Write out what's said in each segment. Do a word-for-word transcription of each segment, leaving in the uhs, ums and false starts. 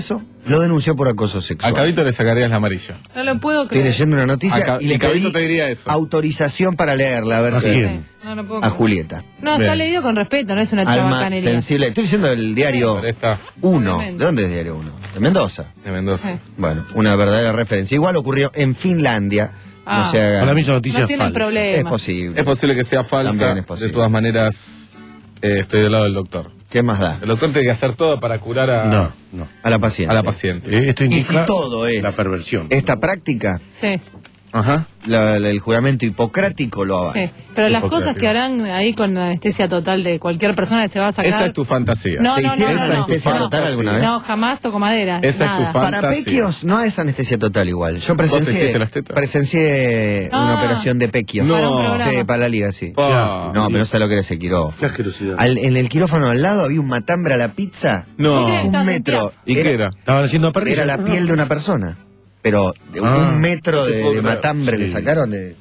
Eso lo denunció por acoso sexual. A Cabito le sacarías la amarilla. No lo puedo Estoy creer. leyendo una noticia Acá, y le y Cabito pedí te diría eso. autorización para leerla, a ver si... Sí, no lo puedo A creer. Julieta. No, está Bien. leído con respeto, no es una Alma chabacanería. sensible. Estoy diciendo el diario Pero esta uno. Obviamente. ¿De dónde es el diario uno? De Mendoza. de Mendoza. Sí. Bueno, una verdadera referencia. Igual ocurrió en Finlandia. Ah. No se haga- Para mí son noticias No tienen falsas. problema. Es posible. Es posible que sea falsa. También es posible. De todas maneras, eh, estoy del lado del doctor. ¿Qué más da? El doctor tiene que hacer todo para curar a, No, no. A la paciente. a la paciente. Eh, Esto Y si indica todo es la perversión. esta práctica, Sí, Ajá. la- la- el juramento hipocrático lo avala. sí. Pero las Hipocrático. cosas que harán ahí con la anestesia total de cualquier persona que se va a sacar... Esa es tu fantasía. No, ¿Te no, no, hicieron no, no. anestesia no. total alguna vez? No, jamás toco madera. Esa es tu nada. fan- Para Fantasía. pequios no es anestesia total igual. Yo te presencié, hiciste las tetas? presencié Ah. una operación de pequios. No. Para un programa. Sí, para la liga, sí. Pa. No, pero no sé lo que era ese Qué quirófano. asquerosidad. Al- en el quirófano al lado había un matambre a la pizza. No. ¿Por qué? Un Estás metro. ¿Y qué era? Estaban haciendo parrilla. Era la piel de una persona. Pero de Ah. un metro de, te puedo de creer. matambre le Sí. sacaron de...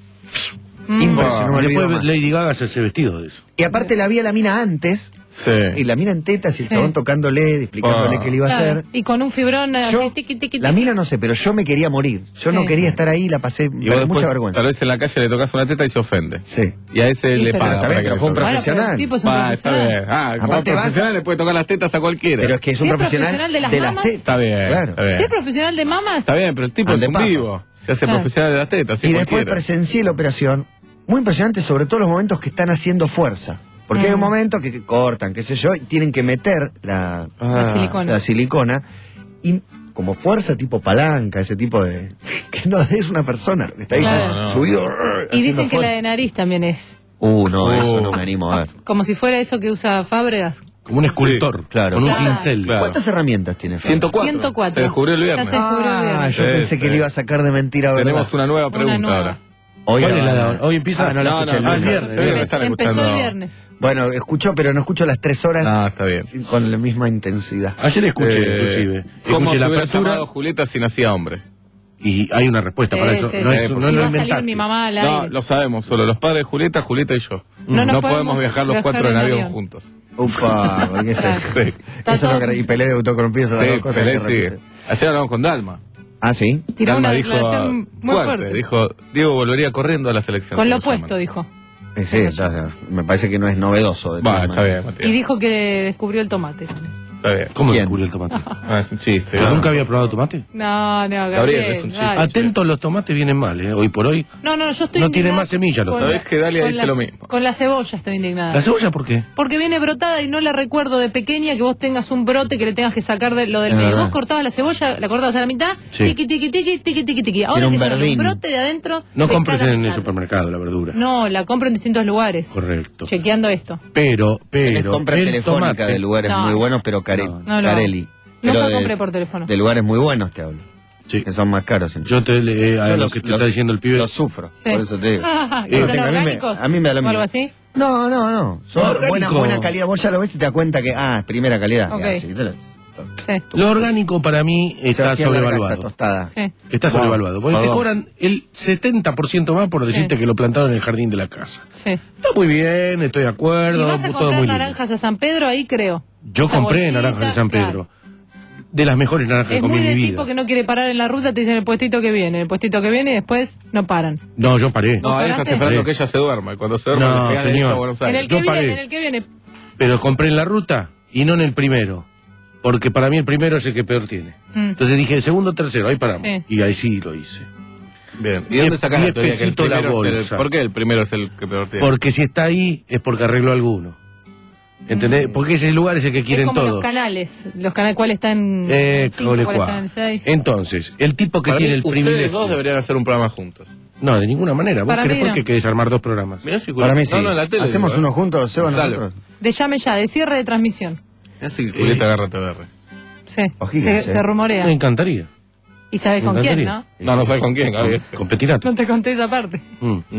Mm. Impresionante, no me olvido Después más. Lady Gaga se hace vestido de eso. Y aparte la vi a la mina antes, Sí. y la mina en tetas y el Sí. chabón tocándole, explicándole Ah. qué le iba a Claro, hacer. y con un fibrón así, Yo, tiqui, tiqui, la tiqui. mina no sé, pero yo me quería morir. Yo no Sí. quería estar ahí, la pasé Y con vos después, mucha vergüenza. tal vez en la calle le tocas una teta y se ofende. Sí. Y a ese Sí, le pero- paga. Está para bien, que pero le fue un sostenga. Bueno, pero el profesional. tipo es un Ah, está bien. profesional. Ah, como Aparte vas- profesional le puede tocar las tetas a cualquiera. Pero es que es un Si es profesional, profesional de las mamas, tetas. Está bien, Claro. está bien. Si es profesional de mamas, Está bien, pero el tipo Ande es un papas. vivo. Se hace Claro. profesional de las tetas. Y sí, después cualquiera. presencié la operación. Muy impresionante, sobre todo los momentos que están haciendo fuerza. Porque hay un Mm. momento que, que cortan, qué sé yo, y tienen que meter la, la Ah. silicona. la silicona. Y como fuerza tipo palanca, ese tipo de... Que no es una persona que está ahí Claro. No, no. subido. Y dicen que la de nariz también es. Uh, no, Uh. eso no me animo a ver. Como si fuera eso que usa Fábregas. Como un escultor. claro. Con un Claro. cincel. Claro. ¿Cuántas herramientas tiene Fran? ciento cuatro. ciento cuatro. Se descubrió el viernes. Ya se descubrió el Ah, viernes. yo Sí, pensé que sí. le iba a sacar de mentira, ¿verdad? Tenemos una nueva pregunta nueva. ahora. Hoy, ¿Cuál es la de ah, ahora? Hoy empieza. Ah, no la No, escuché no, el no, viernes. sí, me están Empezó escuchando. el viernes. Bueno, escucho, pero no escucho las tres horas Ah, está bien. con la misma intensidad. Ayer escuché, Eh, inclusive. ¿Cómo Escuché se la hubiera apertura llamado Julieta si nacía hombre? y hay una respuesta Sí, para eso. sí, no sí. es, Sí, no porque lo Iba a salir inventaste. mi mamá al No, aire. lo sabemos, solo los padres de Julieta, Julieta y yo. No nos no podemos podemos viajar los viajar cuatro en en avión avión. juntos. Upa, ¿qué es Claro. eso? Sí, Está Eso todo- no, y pelea de autocorrompido son las sí, dos cosas Pelé que sigue. repite. Ayer hablamos con Dalma. Ah, ¿sí? Tiró Dalma una dijo declaración muy fuerte, fuerte. dijo, Diego volvería corriendo a la selección. Con lo que llaman. opuesto, dijo. Eh, sí, ya, ya. Me parece que no es novedoso. De Va, todas está maneras. bien, Matías. Y dijo que descubrió el tomate. Está bien. ¿Cómo ¿Quién? descubrió el tomate? Ah, es un chiste. ¿Pero ¿no? nunca había probado tomate? No, no, Gabriel. Gabriel, es un chiste. dale. Atentos, los tomates vienen mal, ¿eh? Hoy por hoy. No, no, yo estoy No tiene indignada más semillas, lo con sabés la- que Dalia con dice la- lo mismo. Con la cebolla estoy indignada. ¿La cebolla por qué? Porque viene brotada y no la recuerdo de pequeña que vos tengas un brote que le tengas que sacar de lo del Es medio. verdad. Vos cortabas la cebolla, la cortabas a la mitad, Sí. tiqui, tiqui, tiqui, tiqui, tiqui, tiqui. Ahora Tiene un que sale verdín. un brote de adentro. No pescada compres a en el mitad. supermercado la verdura. No, la compro en distintos lugares. Correcto. Chequeando esto. Pero, Tenés pero. compra el telefónica tomate- de lugares No. muy buenos, pero care, No, no lo Carelli. Nunca Pero de- compré por teléfono. De lugares muy buenos te hablo. Sí. Que son más caros. Yo te le, a Yo lo los- que te los- está diciendo el pibe. Los sufro, Sí. por eso te digo. ¿Que Eh, son a mí me- orgánicos? a mí me da lo ¿O algo mismo. así? No, no, no. Son Orgánico. buena, buena calidad. Vos ya lo ves y te das cuenta que, ah, es primera calidad. Ok. Y así, te lo- Sí, Lo orgánico para mí está Sebastián Largaza, sobrevaluado. tostada. sí. Está Wow. sobrevaluado. Porque te Perdón. cobran el setenta por ciento más por decirte Sí. que lo plantaron en el jardín de la casa. sí. Está muy bien, estoy de Si acuerdo, vas a todo comprar muy lindo. naranjas a San Pedro, ahí creo. Yo Esa compré bolsita, naranjas de San Pedro. claro. De las mejores naranjas que Es comí muy en mi del vida. tipo que no quiere parar en la ruta, te dicen el puestito que viene, el puestito que viene y después no paran. No, yo paré. No, ahí estás paraste? esperando Sí. que ella se duerma. Y cuando se duerma, No, le pegan señor. derecho a Buenos En Aires. el que yo viene, paré. en el que viene. Pero compré en la ruta y no en el primero. Porque para mí el primero es el que peor tiene. Mm. Entonces dije, el segundo, tercero, ahí paramos. Sí. Y ahí sí lo hice. Bien. ¿Y dónde Diez- sacas la diez teoría que el pesitos la primero es el... bolsa. ¿Por qué el primero es el que peor tiene? Porque si está ahí es porque arregló alguno. ¿Entendés? Porque ese lugar es el que quieren Mm. es como todos. los canales, los canales cuál están Eh, en cinco, cole cuál cuá. están en el seis. Entonces, el tipo que Para tiene mí, el ustedes privilegio. dos deberían hacer un programa juntos. No, de ninguna manera. ¿Vos Para querés mí por no. qué querés armar dos programas? Mirá si Para mí sí. No, no, en la tele. Hacemos digo, uno ¿eh? juntos, Seba, Dale. nosotros. De llame ya, de cierre de transmisión. Mirá si Julieta agarra T V R. Sí, Ojíguense. se, se rumorea. Me encantaría. Y sabes me con quién, encantaría. ¿no? No, no sabes con quién, Gaby. ese. Con Petinato. No te conté esa parte. Mm. Mm.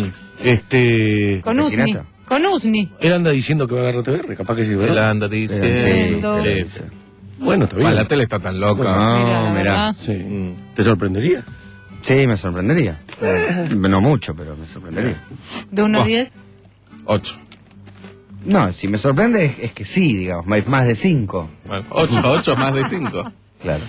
Este. Con Usni. Pequinata. Con Usni. Él anda diciendo que va a agarrar T V R, capaz que sí, Él ¿verdad? anda Sí, diciendo... sí, Sí. Bueno, está bien. Ah, la tele está tan loca. No, Mira, la mirá. verdad. Sí. Mm. ¿Te sorprendería? Sí, me sorprendería. Eh, No mucho, pero me sorprendería. De uno a Buah. diez. Ocho. No, si me sorprende es, es que sí, digamos, hay más de cinco. Bueno, ocho, ocho más de cinco. Claro.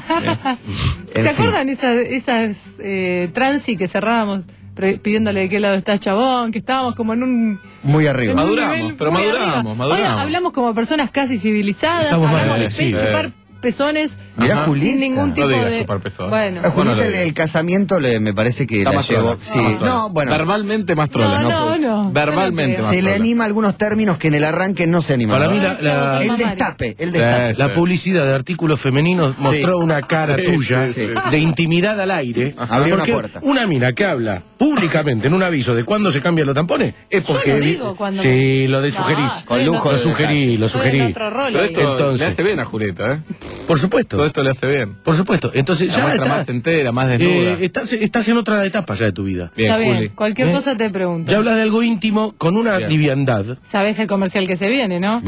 ¿Se acuerdan esas, esas eh, transi que cerrábamos pre- pidiéndole de qué lado está el chabón? Que estábamos como en un... Muy arriba. en un Maduramos, nivel pero muy maduramos, arriba. maduramos. Hoy hablamos como personas casi civilizadas, Estamos hablamos mal, de sí. pe- chupar pezones Mirá, Ajá. Julieta. sin ningún No tipo digas de... chupar pezones. Bueno, A Julieta Bueno, el, lo el casamiento le, me parece que Está la más llevó. trola, Sí, está más trola. no, bueno. Verbalmente más trola. No, no, no. Verbalmente No más Se le trola. anima algunos términos que en el arranque no se animan. Para mí No, la, la- El Mamario. destape, el Sí, destape. la publicidad de artículos femeninos mostró una cara Sí, tuya sí, sí. de intimidad al aire. Había una Porque puerta. una mina que habla públicamente en un aviso de cuándo se cambian los tampones es Yo porque... lo digo cuando- Sí, lo de No, sugerís. estoy en lujo otro- de Lo sugerí, lo estoy en sugerí. otro rol Pero ahí. esto Entonces. le hace bien a Julieta, ¿eh? Por supuesto. Todo esto le hace bien. Por supuesto. Entonces La ya muestra estás, más entera, más desnuda. eh, estás, estás en otra etapa ya de tu vida. Bien, Está bien, Juli. cualquier ¿Eh? cosa te pregunto. Ya hablas de algo íntimo con una Bien. liviandad. Sabés el comercial que se viene, ¿no?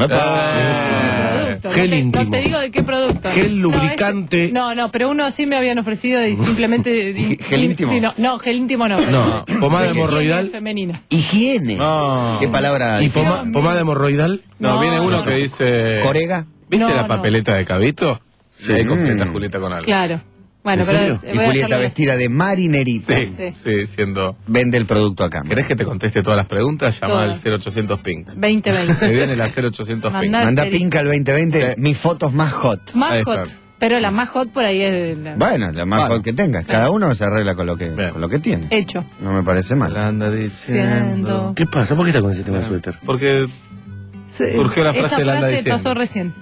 Ah, Producto. Gel no, te, íntimo. no te digo de qué producto. Gel No, lubricante. ese- No, no, pero uno así me habían ofrecido y simplemente... y- ¿Gel y- íntimo? y No, no, gel íntimo no. No, pomada Higiene hemorroidal. femenina. Higiene. No. ¿Qué palabra? Y poma- pomada hemorroidal. No, No, viene uno no, que no. dice... Corega. ¿Viste No, la no. papeleta de Cabito? Sí. Ahí completa Mm. Julieta con algo. Claro. Bueno, ¿En pero... serio? eh, Y voy a Julieta dejarlo- vestida de marinerita. Sí, Sí. sí, siendo... Vende el producto acá. ¿Querés que te conteste todas las preguntas? Llama Todas. al cero ochocientos ping. veinte veinte. Se viene la cero ochocientos ping. Mandá- Manda Pink al veinte veinte, Sí. mis fotos más hot. Más Ahí hot. está. Pero la más hot por ahí es la- Bueno, la más Bueno. hot que tengas. Cada uno se arregla con lo que, Bien. con lo que tiene. hecho. No me parece mal. Anda Siendo. diciendo... ¿Qué pasa? ¿Por qué está con ese tema de suéter? Porque... Se- Surgió la frase esa de la anda frase diciendo. pasó recién.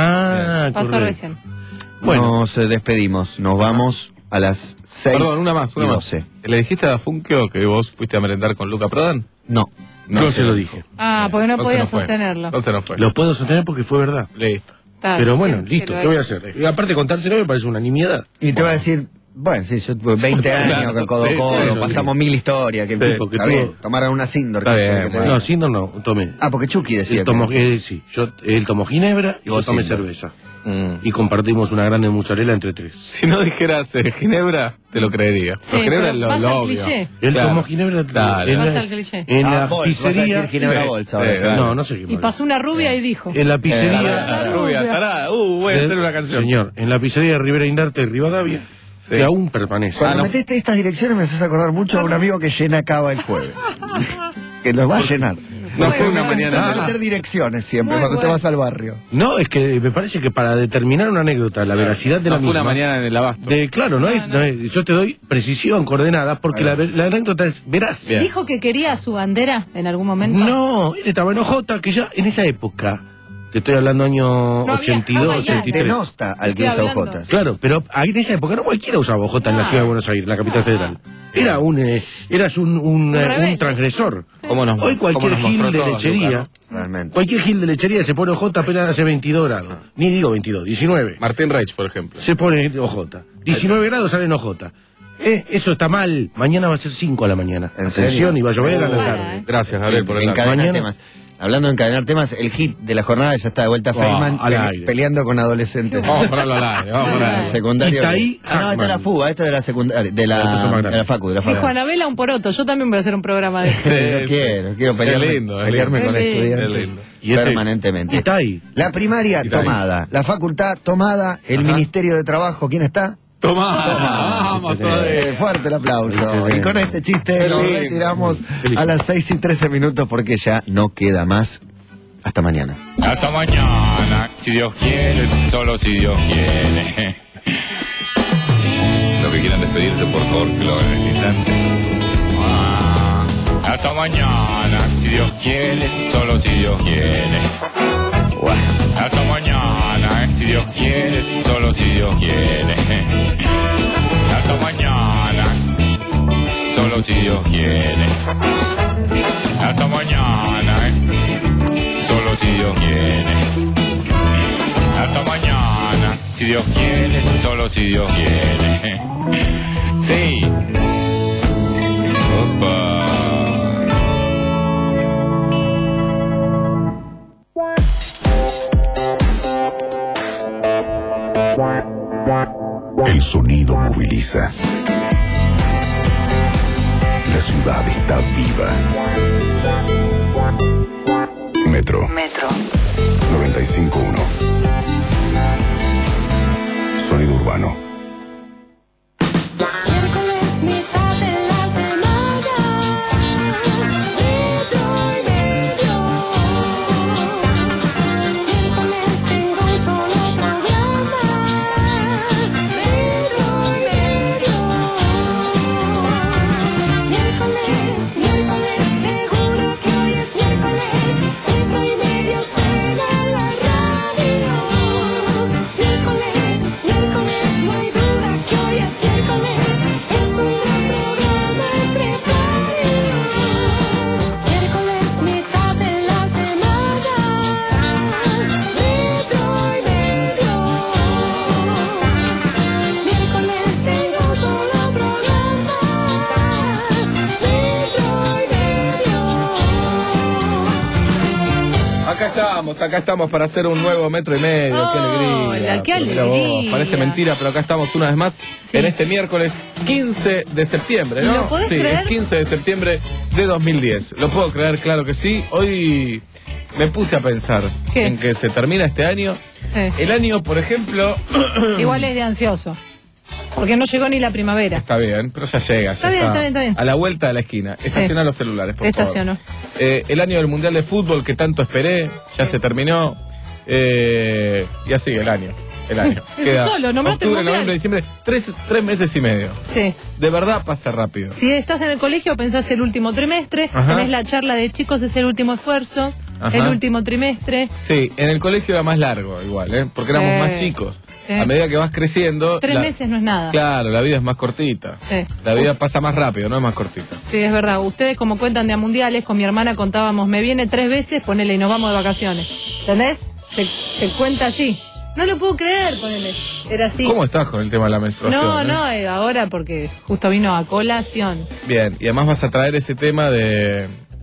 Ah, Pasó correcto. recién. Bueno. Nos eh, despedimos. Nos vamos a las seis Perdón, una más, una y más. doce. ¿Le dijiste a Funkio que vos fuiste a merendar con Luca Prodan? No. No se lo dije. Ah, porque no se podía nos fue. sostenerlo. No se nos fue. Lo puedo sostener porque fue verdad. Listo. Está Pero bien, bueno, que- listo, que ¿qué lo voy a haga. hacer? Y aparte contárselo me parece una nimiedad. Y te voy a decir, bueno, sí, yo tuve veinte años Claro, que codo a sí, codo, sí, pasamos mil historias. Que, Sí, porque está tuvo- bien, tomaron una Sindor. Está que- bien, que te bueno. diga. No, Sindor no, tomé. Ah, porque Chucky decía Él tomó, que... eh, sí, yo, él tomó ginebra y Y yo vos tomé Sindor. cerveza. Mm. Y compartimos una grande mozzarella entre tres. Si no dijeras eh, Ginebra, te lo creería. Sí, Pero Ginebra pero es lo, vas lo al obvio. cliché. Él Claro. tomó ginebra Dale. en Vas la, al cliché. en Ah, la Bols, vas a pizzería. decir Ginebra Sí, Bols ahora, sí, ¿sí? No, no sé qué Y más. pasó una rubia y dijo. En la Eh, pizzería. la rubia, tarada. Uh, voy a hacer una canción. Señor, en la pizzería de Rivera Indarte de Rivadavia, Sí. que aún permanece. Cuando Ah, no. metiste estas direcciones me haces acordar mucho a un amigo que llena Cava el jueves. Que los va a llenar. No fue Muy una bueno. Te mañana. vas a meter direcciones siempre Muy cuando te bueno. vas al barrio. No, es que me parece que para determinar una anécdota, la veracidad de No la fue una misma. mañana en el abasto. De, claro, no, es, no es- yo te doy precisión, coordenadas, porque la, la anécdota es veraz. Bien. ¿Dijo que quería su bandera en algún momento? No, él estaba en Ojota, que ya en esa época, te estoy hablando año No ochenta y dos, viajaba ya. ochenta y tres. Denosta al que Estoy usa hablando. ojotas. Claro, pero ahí en esa época no cualquiera usaba Ojota en la Ah. ciudad de Buenos Aires, la capital Ah. federal. Era un, eh, eras un, un, eh, rebelde. un transgresor. ¿Cómo nos, Hoy cómo cualquier nos gil mostró de todo, lechería, Luca, Realmente. cualquier gil de lechería se pone Ojota apenas hace veintidós grados. Ni digo veintidós, diecinueve. ¿no? Martín Reich, por ejemplo. Se pone Ojota. diecinueve grados sale en Ojota. Eh, eso está mal. Mañana va a ser cinco a la mañana. ¿En Atención, serio? y va a llover a la Para, tarde. eh. Gracias, Gabriel, por el dato. Encadenar Mañana- temas. Hablando de encadenar temas, el hit de la jornada ya está de vuelta a Wow, Feynman al pele- aire. peleando con adolescentes. Vamos a ponerlo al aire, vamos a ponerlo al El aire. secundario. Está ahí Ah, no, esta es la Hackman. fuga, esta es de la secundaria, de La la, cosa más grande. de la facu, de la Dijo facu. Anabela un poroto. Yo también voy a hacer un programa de eso. Sí, Sí, no sí. quiero, quiero pelearme, Es lindo, es pelearme lindo. con Es lindo. estudiantes Es lindo. Y este- permanentemente. y está ahí. La primaria Y está ahí. tomada, la facultad tomada, el Ministerio de Trabajo, ¿quién está? Tomá, vamos Eh, todavía. fuerte el aplauso. Qué Y con este chiste Qué nos lindo. retiramos Qué lindo. a las seis y trece minutos porque ya no queda más. Hasta mañana. Hasta mañana, si Dios quiere, solo si Dios quiere. Los que quieran despedirse, por favor, que lo hagan en este instante. Ah, hasta mañana, si Dios quiere, solo si Dios quiere. Bueno, hasta mañana, si Dios quiere, solo si Dios quiere. Hasta mañana, solo si Dios quiere. Hasta mañana, solo si Dios quiere. Hasta mañana, si Dios quiere, solo si Dios quiere. Sí. Opa. El sonido moviliza. La ciudad está viva. Metro Metro. noventa y cinco punto uno. Sonido urbano. Miércoles, mitad de la semana, metro y medio. Miércoles tengo un solo programa, metro y medio. Miércoles, miércoles, seguro que hoy es miércoles, metro y medio suena la radio. Miércoles, miércoles, no hay duda que hoy es miércoles, es un gran programa entre varios. Miércoles, mitad de la semana, metro y medio. Miércoles tengo un solo programa, metro y medio. Acá estamos, acá estamos para hacer un nuevo metro y medio. ¡Qué alegría! Hola, qué Pero mira vos, alegría. parece mentira, pero acá estamos una vez más Sí. en este miércoles quince de septiembre, ¿no? ¿Lo podés sí, creer? es quince de septiembre de dos mil diez. ¿Lo puedo creer? Claro que sí. Hoy me puse a pensar ¿Qué? en que se termina este año. Sí. El año, por ejemplo, Igual es de ansioso. Porque no llegó ni la primavera. está bien, pero ya llega. Ya Está bien, está bien, está bien. A la vuelta de la esquina. Estaciona los celulares, por Estaciono. favor. Eh, el año del Mundial de Fútbol que tanto esperé, ya se terminó. Eh, y así el año. El año. Queda Solo, nombraste el octubre, Mundial. noviembre, diciembre. Tres, tres meses y medio. Sí. De verdad pasa rápido. Si estás en el colegio, pensás el último trimestre, Ajá. tenés la charla de chicos, es el último esfuerzo, Ajá. el último trimestre. Sí, en el colegio era más largo igual, ¿eh? Porque éramos Sí. más chicos. Sí. A medida que vas creciendo... Tres la- meses no es nada. Claro, la vida es más cortita. Sí. La vida pasa más rápido, no es más cortita. Sí, es verdad. Ustedes como cuentan de a mundiales, con mi hermana contábamos, me viene tres veces, ponele y nos vamos de vacaciones. ¿Entendés? Se, se cuenta así. No lo puedo creer, ponele. Era así. ¿Cómo estás con el tema de la menstruación? No, eh? no, eh, ahora porque justo vino a colación. Bien, y además vas a traer ese tema de...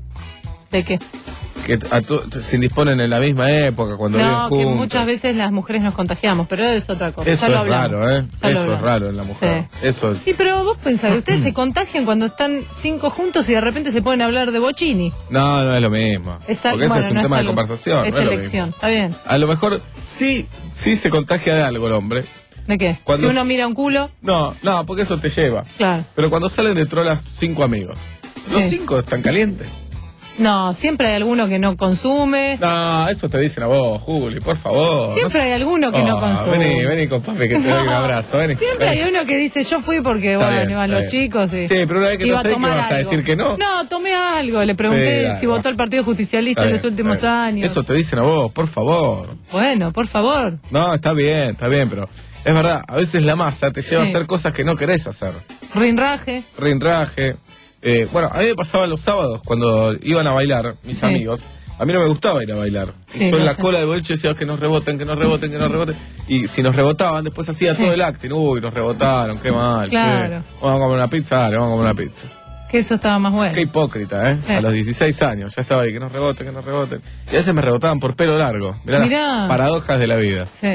¿De qué? que a tu- se indisponen en la misma época, cuando viven No, que juntos. muchas veces las mujeres nos contagiamos, pero eso es otra cosa. Eso ya lo es hablamos. raro, ¿eh? Ya lo Eso es hablamos. raro en la mujer. Sí. Eso es... Sí, pero vos pensás que ustedes se contagian cuando están cinco juntos y de repente se ponen a hablar de Bocini. No, no es lo mismo. Es al- Porque ese bueno, es un no tema de algo- conversación. Es no es lo elección, mismo. está bien. A lo mejor sí, sí se contagia de algo el hombre. ¿De qué? Cuando- Si uno mira un culo, No, no, porque eso te lleva. claro. Pero cuando salen de trolas cinco amigos, los Sí. cinco están calientes. No, siempre hay alguno que no consume. No, eso te dicen a vos, Juli, por favor. Siempre No hay alguno que no Oh, consume. Vení, vení con papi que te doy un No, abrazo. Vení. Siempre Vení. hay uno que dice, yo fui porque, Está bueno, bien, iban está los bien. chicos. Y Sí, pero una vez que te iba sé que tomar vas a algo. decir que no. No, tomé algo. Le pregunté Sí, dale, si va. votó el Partido Justicialista Está en bien, los últimos está bien. años. Eso te dicen a vos, por favor. Bueno, por favor. No, está bien, está bien, pero es verdad, a veces la masa te lleva Sí. a hacer cosas que no querés hacer. Rinraje. Rinraje. Eh, bueno, a mí me pasaba los sábados cuando iban a bailar mis Sí. amigos. A mí no me gustaba ir a bailar. Sí, Yo en no la sé. cola del boliche decía que nos reboten, que nos reboten, que nos reboten. Y si nos rebotaban, después hacía Sí. todo el acting. Uy, nos rebotaron, qué mal. Claro. che. Vamos a comer una pizza, dale, vamos a comer una pizza. Que eso estaba más bueno. Qué hipócrita, ¿eh? Sí. A los dieciséis años, ya estaba ahí, que nos reboten, que nos reboten. Y a veces me rebotaban por pelo largo. Mirá, Mirá. las paradojas de la vida. Sí.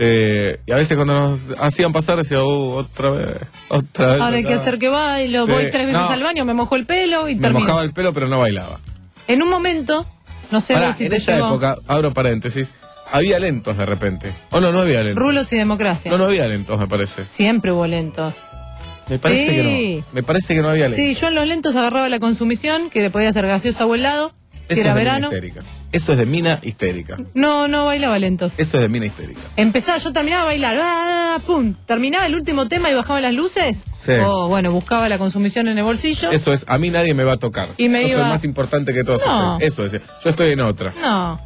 Eh, y a veces cuando nos hacían pasar decía, uh, otra vez, otra vez. Ahora hay que acá. hacer que bailo, Sí. voy tres veces No. al baño, me mojo el pelo y Me termino. mojaba el pelo pero no bailaba. En un momento, no sé Pará, vos si en te esa llegó, época, abro paréntesis, había lentos de repente. O no, no había lentos. rulos y democracia. No, no había lentos, me parece. Siempre hubo lentos. Me parece Sí. que no. Me parece que no había lentos. Sí, yo en los lentos agarraba la consumición, que le podía hacer gaseosa o helado, si Eso era es de verano. mina histérica. Eso es de mina histérica. No, no bailaba lentos. Eso es de mina histérica. Empezaba, yo terminaba a bailar, ¡ah! ¡Pum! Terminaba el último tema y bajaban las luces. Sí. O bueno, buscaba la consumición en el bolsillo. Eso es, a mí nadie me va a tocar. Y me Yo iba- soy más importante que todos No. ustedes. Eso es. Yo estoy en otra. No.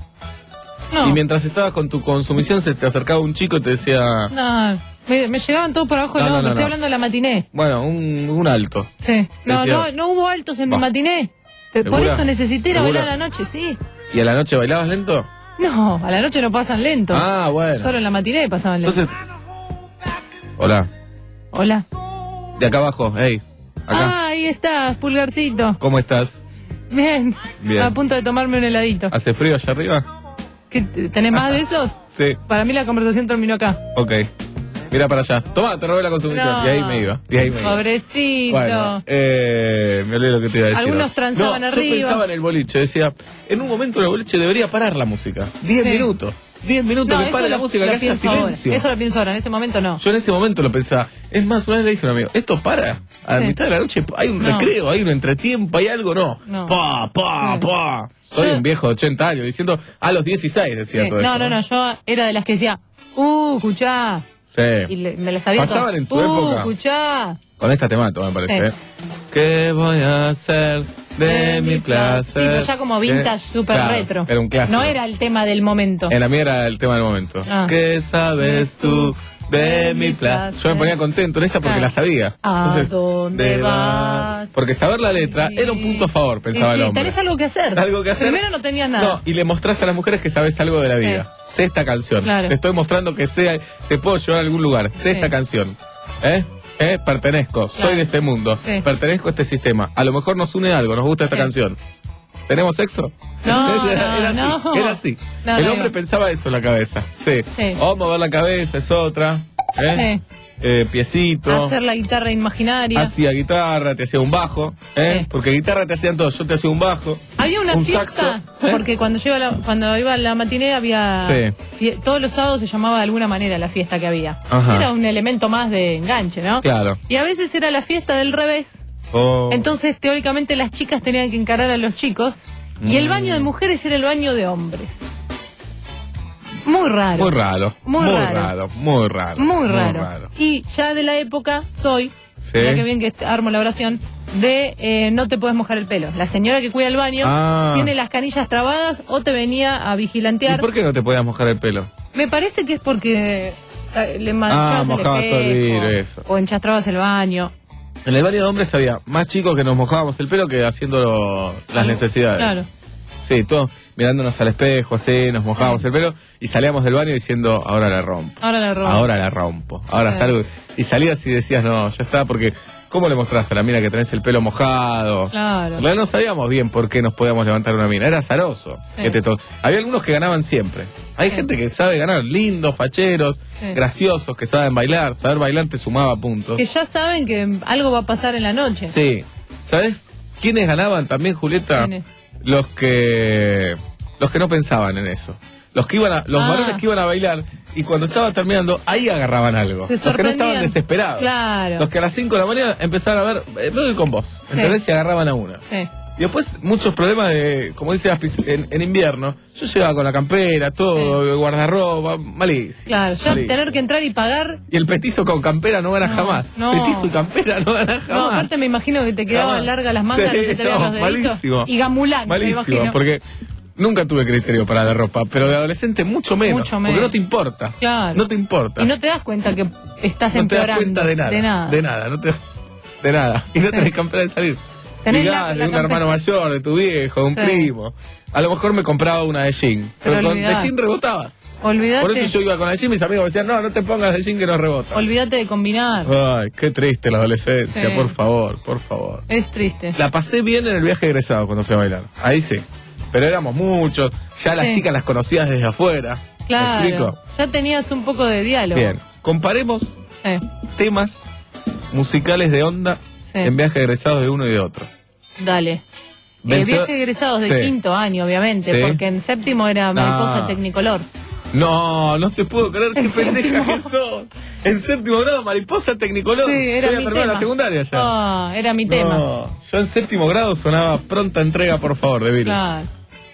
No. Y mientras estabas con tu consumición se te acercaba un chico y te decía, No. Me, me llegaban todos por abajo del No, no, hombro. no, Estoy no. hablando de la matiné. bueno, un, un alto. Sí. No, Decía- no, no hubo altos en Va. mi matiné. Te- Por ¿Segura? eso necesité ir a ¿Segura? bailar a la noche, sí. ¿Y a la noche bailabas lento? No, a la noche no pasan lento. Ah, bueno. Solo en la matiné pasaban lento. Entonces... Hola. Hola. De acá abajo, hey. Acá. Ah, ahí estás, pulgarcito. ¿Cómo estás? Bien. Bien. A punto de tomarme un heladito. ¿Hace frío allá arriba? ¿Qué, ¿Tenés más de esos? Sí, Para mí la conversación terminó acá. ok. Mira para allá. Toma, te robé la consumición. No. Y ahí me iba. Y ahí me iba. Pobrecito. Bueno, eh, me olvidé lo que te iba a decir. Algunos ahora. transaban no, arriba. Yo pensaba en el boliche, decía, en un momento el boliche debería parar la música. Diez Sí. minutos. diez minutos No, que eso pare la lo- música, lo que haya pienso ahora. silencio. Eso lo pienso ahora, en ese momento no. Yo en ese momento lo pensaba. Es más, una vez le dije a un amigo, esto para. A la Sí. mitad de la noche hay un No. recreo, hay un entretiempo, hay algo, no. No. Pa, pa, Sí. pa. Soy Yo- un viejo de ochenta años diciendo, a los dieciséis decía Sí. todo No, esto. no, no, yo era de las que decía, uh, escuchá. Y Sí. le- me las sabía ¿Pasaban todas. en tu uh, época? escuchá. Con esta te mato, me parece. Sí. ¿eh? ¿Qué voy a hacer de, mi placer? Sí, pero ya como vintage, ¿Qué? super Claro, retro. Era un clásico. No era el tema del momento. En la mía era el tema del momento. Ah. ¿Qué sabes tú de mi placer? Yo me ponía contento en esa porque Claro. la sabía. ¿A dónde ¿de vas? Porque saber la letra era un punto a favor, pensaba Sí, el sí, hombre. tenés algo que hacer. ¿Algo que hacer? Primero no tenías nada. No, y le mostrás a las mujeres que sabes algo de la Sí. vida. Sé esta canción. Claro. Te estoy mostrando que sé, te puedo llevar a algún lugar. Sé Sí. esta canción. ¿Eh? ¿Eh? Pertenezco. Claro. Soy de este mundo. Sí. Pertenezco a este sistema. A lo mejor nos une algo, nos gusta esta Sí. canción. ¿Tenemos sexo? No, era, era no, así. no. Era así. No, el no, hombre no. pensaba eso en la cabeza. Sí. Sí. O mover la cabeza es otra. ¿Eh? Eh, piecito. Hacer la guitarra imaginaria. Hacía guitarra, te hacía un bajo. ¿eh? Sí. Porque guitarra te hacían todos. Yo te hacía un bajo. Había una un fiesta, saxo. ¿eh? porque cuando yo iba a la, cuando iba a la matiné había... Sí. fie- todos los sábados se llamaba de alguna manera la fiesta que había. Ajá. Era un elemento más de enganche, ¿no? Claro. Y a veces era la fiesta del revés. Oh. Entonces, teóricamente, las chicas tenían que encarar a los chicos. Y el baño de mujeres era el baño de hombres. Muy raro. Muy raro. Muy Muy raro. raro. Muy raro. Muy raro. Y ya de la época soy, Sí. mira que bien que armo la oración, de eh, no te puedes mojar el pelo. La señora que cuida el baño Ah. tiene las canillas trabadas o te venía a ¿Y vigilantear. por qué no te podías mojar el pelo? Me parece que es porque o sea, le manchabas Ah, el mojabas todo el espejo, vidrio, eso. o enchastrabas el baño. En el baño de hombres había más chicos que nos mojábamos el pelo que haciendo lo- las Algo- necesidades. Claro. Sí, todos mirándonos al espejo, así, nos mojábamos Sí. el pelo y salíamos del baño diciendo, ahora la rompo. Ahora la robo. Ahora la rompo. Ahora Sí. salgo. Y salías y decías, no, ya está, porque ¿cómo le mostrás a la mina que tenés el pelo mojado? Claro. En realidad no sabíamos bien por qué nos podíamos levantar una mina. Era azaroso. Sí. que te to- Había algunos que ganaban siempre. Hay Sí. gente que sabe ganar, lindos, facheros, Sí. graciosos, que saben bailar. Saber bailar te sumaba puntos. Que ya saben que algo va a pasar en la noche. Sí. ¿Sabes quiénes ganaban también, Julieta? ¿Quiénes? Los que los que no pensaban en eso. Los que iban a, los Ah. varones que iban a bailar y cuando estaba terminando, ahí agarraban algo. Se Los que no sorprendían. estaban desesperados. Claro. Los que a las cinco de la mañana empezaron a ver, eh, me voy con vos. Sí. ¿Entendés? Y agarraban a una. Sí. Y después muchos problemas de, como dice Aspis, en, en invierno. Yo llegaba con la campera, todo, el guardarropa, malísimo. Claro, ya malísimo. tener que entrar y pagar. Y el petizo con campera no gana No, jamás. no. Petizo y campera no gana jamás. No, aparte me imagino que te quedaban Jamás. largas las mangas, Sí, no se te veían no, los deditos. malísimo. Y gamulán, me Malísimo, imagino. porque nunca tuve criterio para la ropa, pero de adolescente mucho menos. Mucho Porque menos. no te importa. Claro. No te importa. Y no te das cuenta que estás No te das empeorando. cuenta de nada. De nada. De nada, no te, de nada. Y no tenés campera de salir. Tenés Digás, la- de la un campera. hermano mayor, de tu viejo, de un Sí. primo. A lo mejor me compraba una de jean. Pero, Pero con de olvidá. jean rebotabas. Olvídate, Por eso yo iba con la de jean, mis amigos me decían, no, no te pongas de jean que no rebota. olvídate de combinar. Ay, qué triste la adolescencia, Sí. por favor, por favor. Es triste. La pasé bien en el viaje egresado cuando fui a bailar. Ahí sí. Pero éramos muchos, ya las Sí. chicas las conocías desde afuera. ¿Me Claro. explico? Ya tenías un poco de diálogo. Bien. Comparemos Sí, temas musicales de onda sí. en viaje egresados de uno y de otro. Dale. Eh, Vencedor- viaje egresados de Sí. quinto año, obviamente, Sí. porque en séptimo era mariposa Ah. Tecnicolor. No, no te puedo creer qué En pendeja séptimo. que sos. En séptimo grado, mariposa tecnicolor. Sí, era Voy a mi terminar tema. la secundaria ya. Ah, era mi tema. No, yo en séptimo grado sonaba pronta entrega, por favor, de Virus. Claro.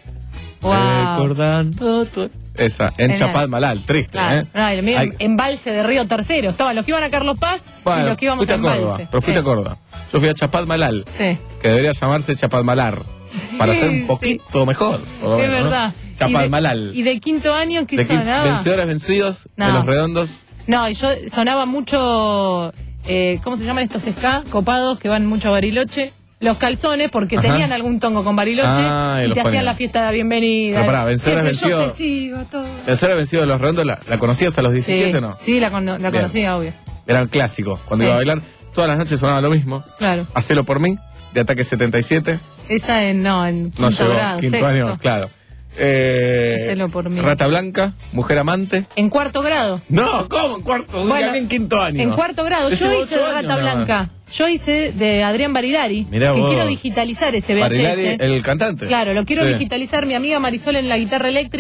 Wow. Recordando tu... Esa, en Era- Chapal Malal, triste, Claro. ¿eh? No, el mío, Hay- embalse de Río Tercero. Estaban los que iban a Carlos Paz y Bueno, los que íbamos fuiste a a Córdoba, embalse. pero fuiste Sí. a Córdoba. Yo fui a Chapal Malal, Sí. que debería llamarse Chapal Malar, para ser un sí. poquito mejor. por lo Es menos, ¿no? verdad. Chapal Y de- Malal. Y de quinto año, ¿qué De quin- sonaba? Vencedores vencidos de No. los redondos. No, y yo sonaba mucho, eh, ¿cómo se llaman estos ska? Copados que van mucho a Bariloche. Los calzones, porque Ajá. tenían algún tongo con Bariloche Ah, y y los te hacían ponían. la fiesta de bienvenida. Pero pará, Vencedores Siempre yo vencidos. te sigo, todo. Vencedores vencidos de los redondos, ¿la, la conocías a los diecisiete Sí, o no? sí, la, cono- la Bien. conocía, obvio. Era un clásico. Cuando Sí. iba a bailar, todas las noches sonaba lo mismo. Claro. Hacelo por mí, de Ataque setenta y siete. Esa en, no, en quinto No llegó, grado, quinto sexto. año, claro. Eh, Hacelo por mí. Rata Blanca, Mujer Amante. En cuarto grado. No, ¿cómo? En cuarto, Bueno, dígame en quinto año. En cuarto grado. Te Yo llevo hice ocho de años Rata nada más. Blanca. Yo hice de Adrián Barilari. Mirá que vos. quiero digitalizar ese V H S. Barilari, el cantante. Claro, lo quiero Sí. digitalizar. Mi amiga Marisol en la guitarra eléctrica.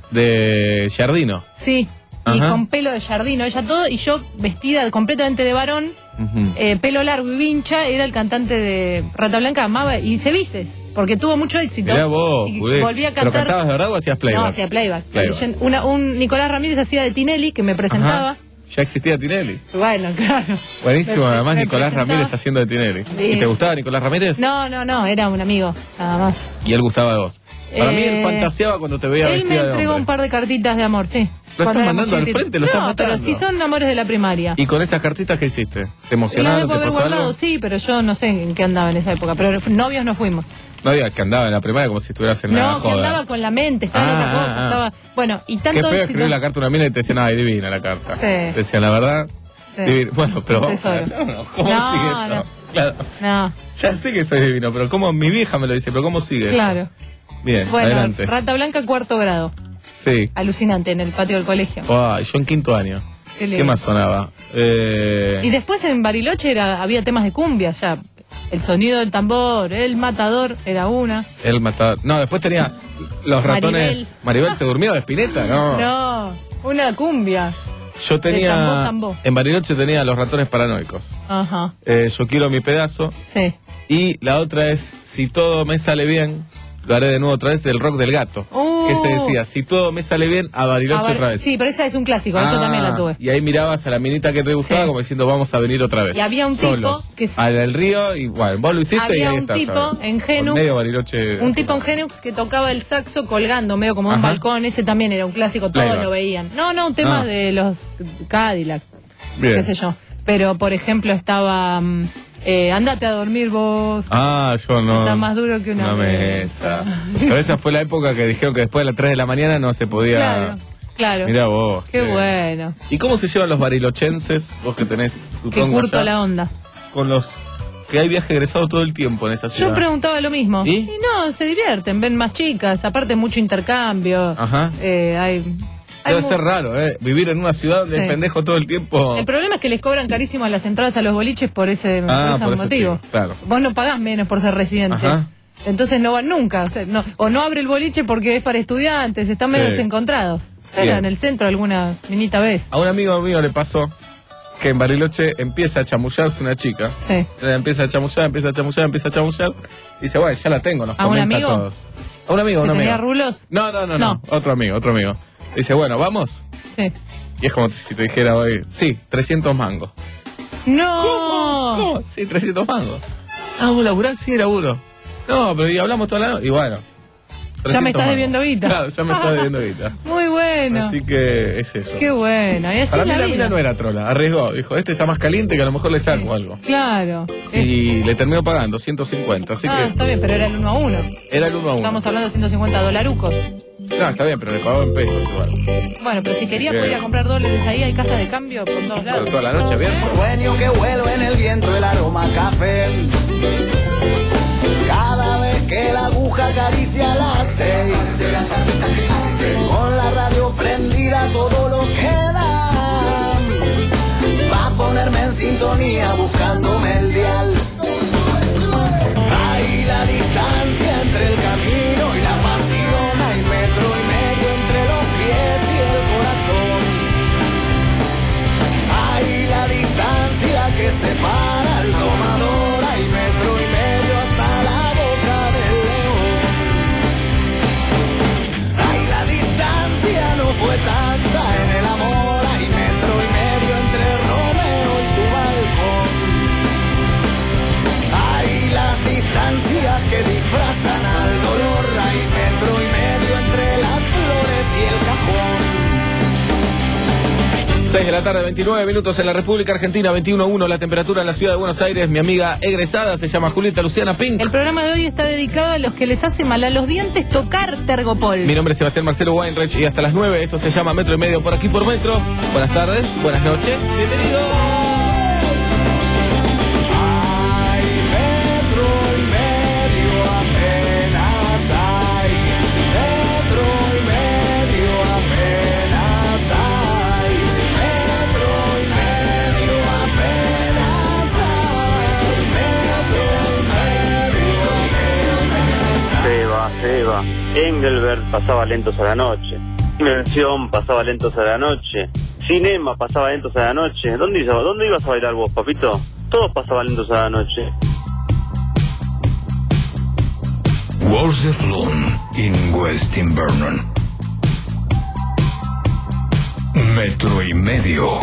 de Giardino. Sí, y Ajá. con pelo de Giardino, ella todo, y yo vestida completamente de varón, Ujú. eh, pelo largo y vincha, era el cantante de Rata Blanca, amaba, y Cevices, porque tuvo mucho éxito. Mirá vos, y Judé. volví a ¿Pero cantar. cantabas de verdad o hacías playback? No, hacía playback. Playback. Una, un Nicolás Ramírez hacía de Tinelli, que me presentaba. Ajá. Ya existía Tinelli. Bueno, claro. Buenísimo, Me- además me Nicolás presentaba. Ramírez haciendo de Tinelli. Sí. ¿Y te gustaba Nicolás Ramírez? No, no, no, era un amigo, nada más. Y él gustaba de vos. Para mí él Eh, fantaseaba cuando te veía Él me vestida de entregó hombre. un par de cartitas de amor, sí. Lo Cuando estás éramos mandando al chiquititos. frente, lo no, estás matando. pero si son amores de la primaria. ¿Y con esas cartitas qué hiciste? ¿Te Las emocionaron? debo ¿Te haber pasó guardado, algo? sí, pero yo no sé en qué andaba en esa época. Pero novios no fuimos. No digas que andaba en la primaria como si estuvieras en la No, que joda. andaba con la mente, estaba en Ah, otra cosa. ah, ah. Estaba... Bueno, y Qué tanto feo éxito. escribir la carta a una mina y te decían, ay, divina la carta. Sí. Te decían, la verdad, Sí. divina. Bueno, pero vamos a Tesoro. ver, ¿cómo No, sigue no. esto? Claro. No, Ya sé que soy divino, pero como mi vieja me lo dice, pero ¿cómo sigue? claro. Bien, Bueno, adelante. Rata Blanca, cuarto grado. Sí. Alucinante, en el patio del colegio. Ay, yo en quinto año. Qué ¿Qué lindo. más sonaba? Eh... Y después en Bariloche era, había temas de cumbia, ya. El sonido del tambor, el matador, era una. El matador. No, después tenía los ratones. Maribel. Maribel se durmió de Spinetta, no. No, una cumbia. Yo tenía. De tambor, tambor. En Bariloche tenía los ratones paranoicos. Ajá, Eh, yo quiero mi pedazo. sí. Y la otra es, si todo me sale bien, lo haré de nuevo otra vez, el rock del gato. Uh. Que se decía, si todo me sale bien, a Bariloche Ah, vale. otra vez. Sí, pero esa es un clásico, eso Ah, también la tuve. Y ahí mirabas a la minita que te gustaba Sí. como diciendo, vamos a venir otra vez. Y había un tipo Solos. que- Al del río, y bueno, vos lo hiciste y Había ahí un estás, tipo ¿sabes? en Genux, Por medio Bariloche. Un tipo en Genux que tocaba el saxo colgando, medio como un Ajá. balcón, ese también era un clásico, todos Playback. lo veían. No, no, un tema Ah. de los Cadillac, Bien. qué sé yo. Pero, por ejemplo, estaba mm, eh, Andate a dormir vos. Ah, yo no. Está más duro que una mesa. Pero esa fue la época que dijeron que después de las tres de la mañana no se podía. Claro, claro. Mirá vos. Qué bueno. ¿Y cómo se llevan los barilochenses, vos que tenés tu Que tongo curto allá, la onda. con los que hay viaje egresado todo el tiempo en esa ciudad? Yo preguntaba lo mismo. ¿Y? no, se divierten, ven más chicas, aparte mucho intercambio. Ajá. Eh, hay, hay Debe mu- ser raro, ¿eh? Vivir en una ciudad donde Sí. el pendejo todo el tiempo. El problema es que les cobran carísimas las entradas a los boliches por ese, Ah, por ese por ese motivo. motivo, claro. Vos no pagás menos por ser residente. Ajá. Entonces no van nunca. O, sea, no, o no abre el boliche porque es para estudiantes, están medio Sí. desencontrados. Pero Bien. en el centro alguna minita vez. A un amigo mío le pasó que en Bariloche empieza a chamullarse una chica. Sí. Eh, Empieza a chamullar, empieza a chamullar, empieza a chamullar. Y dice, bueno, ya la tengo, nos ¿A un comenta amigo? a todos. A un amigo, a un ¿Que amigo. tenía rulos? No, no, no, no, No. Otro amigo, otro amigo. Dice, bueno, ¿vamos? Sí. Y es como si te dijera hoy, sí, trescientos mangos. ¡No! ¿Cómo? Sí, trescientos mangos. Ah, ¿vos laburás? Sí, laburo. No, pero y hablamos toda la noche. Y bueno. Ya me trescientos estás mangos. debiendo guita. Claro, ya me estás debiendo guita. Muy bueno. Así que es eso. Qué bueno. Y así Para es mí la la vida. mina no era trola, arriesgó. Dijo, este está más caliente que a lo mejor le saco algo. Claro. Es- Y le terminó pagando ciento cincuenta, así ah, que está bien, pero era el uno a uno. era el uno a uno. Estamos hablando de ciento cincuenta dolarucos. No, está bien, pero le pagó en pesos igual. Bueno, pero si quería Bien. podía comprar dólares ahí, hay casa de cambio por todos Pero lados. toda la noche abierto. Sueño que vuelo en el viento, el aroma a café. Cada vez que la aguja acaricia las seis. Con la radio prendida todo lo que da. Va a ponerme en sintonía buscándome el dial. Hay la distancia entre el camino y la pasión. Hay metro y medio entre los pies y el corazón. Hay la distancia que separa al domador. Hay metro y medio hasta la boca del león. Ay, la distancia no fue tanta en el amor. Hay metro y medio entre Romeo y tu balcón. Hay las distancias que disfrazan al dolor. Hay metro y medio entre las flores y el cajón. seis de la tarde, veintinueve minutos en la República Argentina, veintiuno uno la temperatura en la ciudad de Buenos Aires. Mi amiga egresada se llama Julieta Luciana Pink. El programa de hoy está dedicado a los que les hace mal a los dientes tocar Tergopol. Mi nombre es Sebastián Marcelo Weinreich y hasta las nueve esto se llama Metro y Medio por aquí por Metro. Buenas tardes, buenas noches, bienvenido. Hay metro y medio apenas hay. Metro y medio apenas hay. Metro y medio apenas hay. Metro y medio apenas hay. Seba, Seba. Engelbert pasaba lentos a la noche. Dimensión pasaba lentos a la noche. Cinema pasaba lentos a la noche. ¿Dónde, ibas- ¿Dónde ibas a bailar vos, papito? Todos pasaban lentos a la noche. Walls of Lawn in West Invernon. Metro y medio.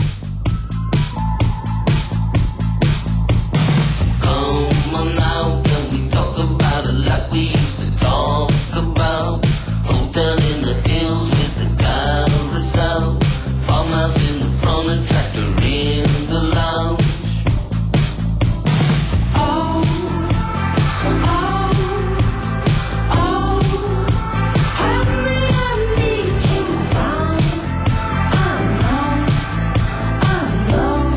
Come on now, can we talk about it like we used to talk about? Hotel in the hills with the kind of result. Farmhouse in the front and tractor in the lounge. Oh, oh, oh, how many I need you around? I know, I know.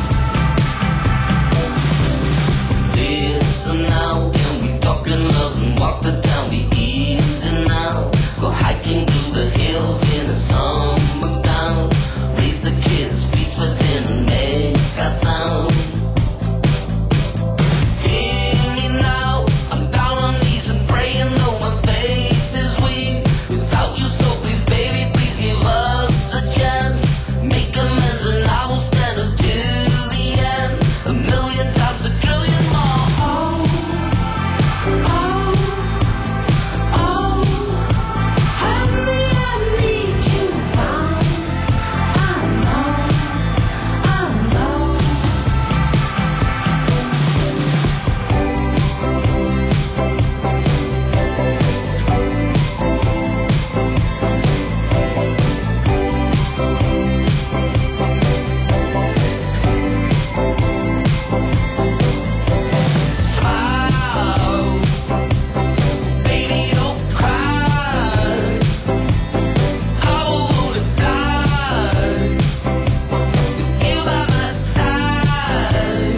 Listen now, can we talk in love and walk the town? Be easy now. Go hiking through the hills in the summer town. Raise the kids, feast within and make a sound. Hear me now, I'm down on knees and praying though my faith is weak. Without you, so please, baby, please give us a chance. Make amends and I will stand up till the end. A million times, a trillion more. Oh, oh, oh, honey, I need you around. I know, I know. Smile, baby, don't cry. I will fly with you by my side.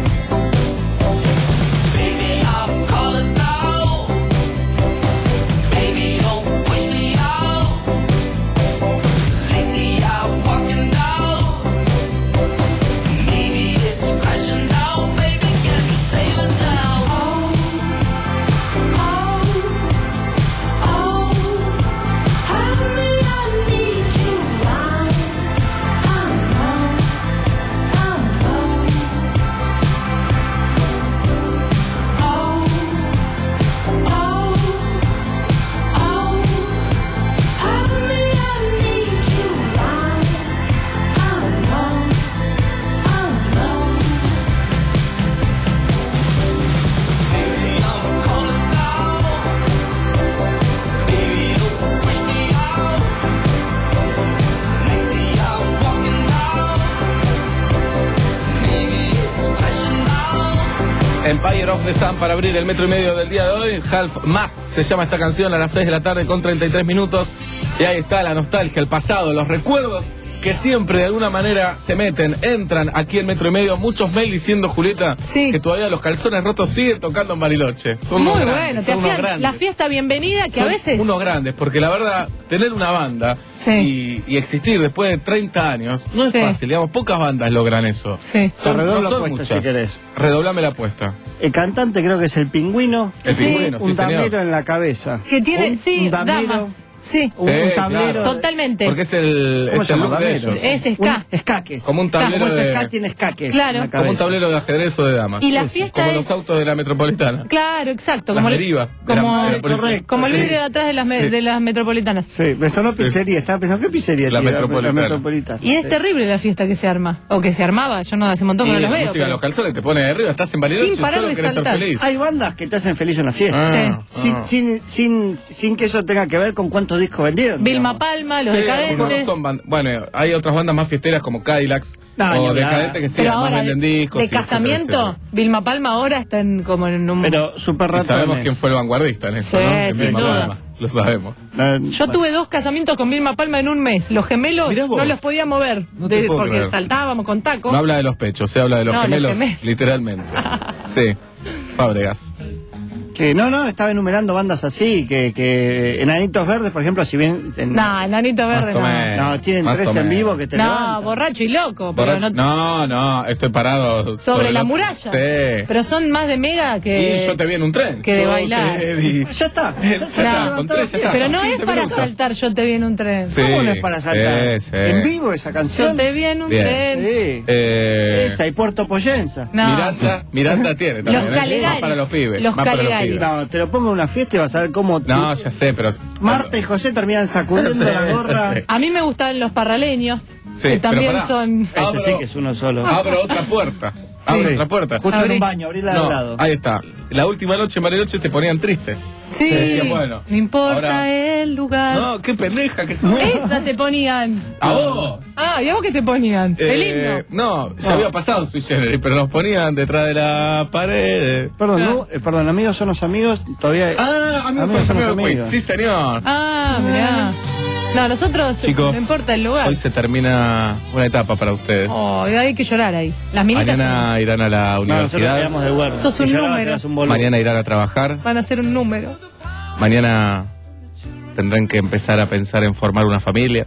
Baby, I'll call it now. Baby, don't push me out. Lately I'm walking down. Maybe it's crashing down. Baby, can you save it now? Oh, oh, oh, honey, I need you around. I know, I know. Oh, oh, oh, honey, I need you around. I know, I know. Baby, I'm calling now. Baby, don't push me out. Lately I'm walking down. Maybe it's crashing down. Empire of the Sun para abrir el metro y medio del día de hoy. Half Mast se llama esta canción, a las seis de la tarde con treinta y tres minutos. Y ahí está la nostalgia, el pasado, los recuerdos que siempre de alguna manera se meten, entran aquí en metro y medio. Muchos mail diciendo, Julieta, Sí. que todavía los calzones rotos siguen tocando en Bariloche. Son Muy unos bueno, grandes, te son unos hacían grandes. la fiesta bienvenida que a Son veces... unos grandes, porque la verdad, tener una banda Sí. y, y existir después de treinta años no es Sí. fácil, digamos, pocas bandas logran eso. Sí. Son, Te redoblo no son apuesta, muchas. si querés. Redoblame la apuesta. El cantante creo que es el Pingüino. El Sí. Pingüino, sí, Un señor. tablero en la cabeza. Que tiene, Un- sí, un tablero, damas. Sí. Un, Sí, un tablero. claro. Totalmente. Porque es el, ¿Cómo es se el llama? look de Tablero. ellos. Es ska. Un escaques. Como un tablero Como ese de- ska tiene escaques. Claro. en la Como un cabeza. tablero de ajedrez o de damas. Y la Eso, fiesta Como es... los autos de la metropolitana. Claro, exacto. Las Como, derivas de la- como, de la policía. correcto. como el Sí. vidrio de atrás de las, me- Sí. de las metropolitanas. Sí, me sonó pizzería. Estaba pensando, ¿qué pizzería La tiene? Metropolitana. La metropolitana. Y es Sí. terrible la fiesta que se arma. O que se armaba. Yo no hace un montón Y que no la los veo. música de pero- los calzones te pone de arriba, estás en Bariloche, Sin parar solo de querés ser saltar. feliz. Hay bandas que te hacen feliz en la fiesta. Ah, Sin, ah. sin, sin, sin que eso tenga que ver con cuántos discos vendieron. Vilma digamos. Palma, Los Sí, algunos Decadentes. son band- bueno, hay otras bandas más fiesteras como Cadillacs No, ni o hablar. Decadentes que sí, Pero además ahora, venden de, discos. de y etcétera, casamiento, etcétera. Vilma Palma ahora está en, como en un... Pero super Y sabemos ratones. quién fue el vanguardista en eso, Sí, ¿no? En sin Vilma duda. Palma. Lo sabemos. Eh, Yo tuve dos casamientos con Vilma Palma en un mes. Los gemelos Mirá vos. no los podía mover. No te de- puedo porque creer. saltábamos con taco. No habla de los pechos, se habla de los No, los gemelos, gemelos. literalmente. Sí, Fábregas. Que no, no, estaba enumerando bandas así, que, que Enanitos Verdes, por ejemplo, si bien... En, No, Enanito Verde Más o no. menos. no, tienen Más tres o en menos. vivo que te No, levantan. borracho y loco, pero Borra- no, No, no, estoy parado. sobre la lo- muralla. Sí. Pero son más de mega que... Y yo te vi en un tren. que de Yo bailar. te vi. Ya está. Ya Ya está, te con tres ya está. Pero no es quince para minutos. saltar, yo te vi en un tren. Sí. ¿Cómo no es para saltar? sí, sí. En vivo esa canción. Yo te vi en un Bien. tren. Sí. Eh, Esa y Puerto Poyenza. No. Miranda, Miranda tiene también. Los ¿eh? Calegaris. Más para los pibes. Los más para los Calegaris. pibes. No, te lo pongo en una fiesta y vas a ver cómo... No, ya sé, pero. Marta y José terminan sacudiendo Sí, la ya gorra. sé. A mí me gustan los parraleños, Sí, que pero también pará. son... Ese Abro- sí que es uno solo. Abro otra puerta. Abro otra puerta. Justo Abrí. en un baño, abrí la de No, al lado. ahí está. La última noche, Marianoche, te ponían triste. Sí, Te decían, bueno, no importa ahora- el lugar. No, qué pendeja que sos. Esa te ponían. ¿A vos? Ah, ¿y a vos qué te ponían? El Eh, himno. no, ya había pasado Sui Generis, pero nos ponían detrás de la pared. Perdón, Ah. no, eh, perdón, amigos son los amigos, todavía... Ah, amigos, Amigos son somos amigos. amigos. Sí, señor. Ah, mirá. No, nosotros Chicos, no importa el lugar. Hoy se termina una etapa para ustedes. Oh, y hay que llorar ahí. Las minitas Mañana irán a la No, nosotros universidad. quedamos de huerto. Sos un Si llorabas, número. eras un boludo. Mañana irán a trabajar. van a ser un número. Mañana tendrán que empezar a pensar en formar una familia.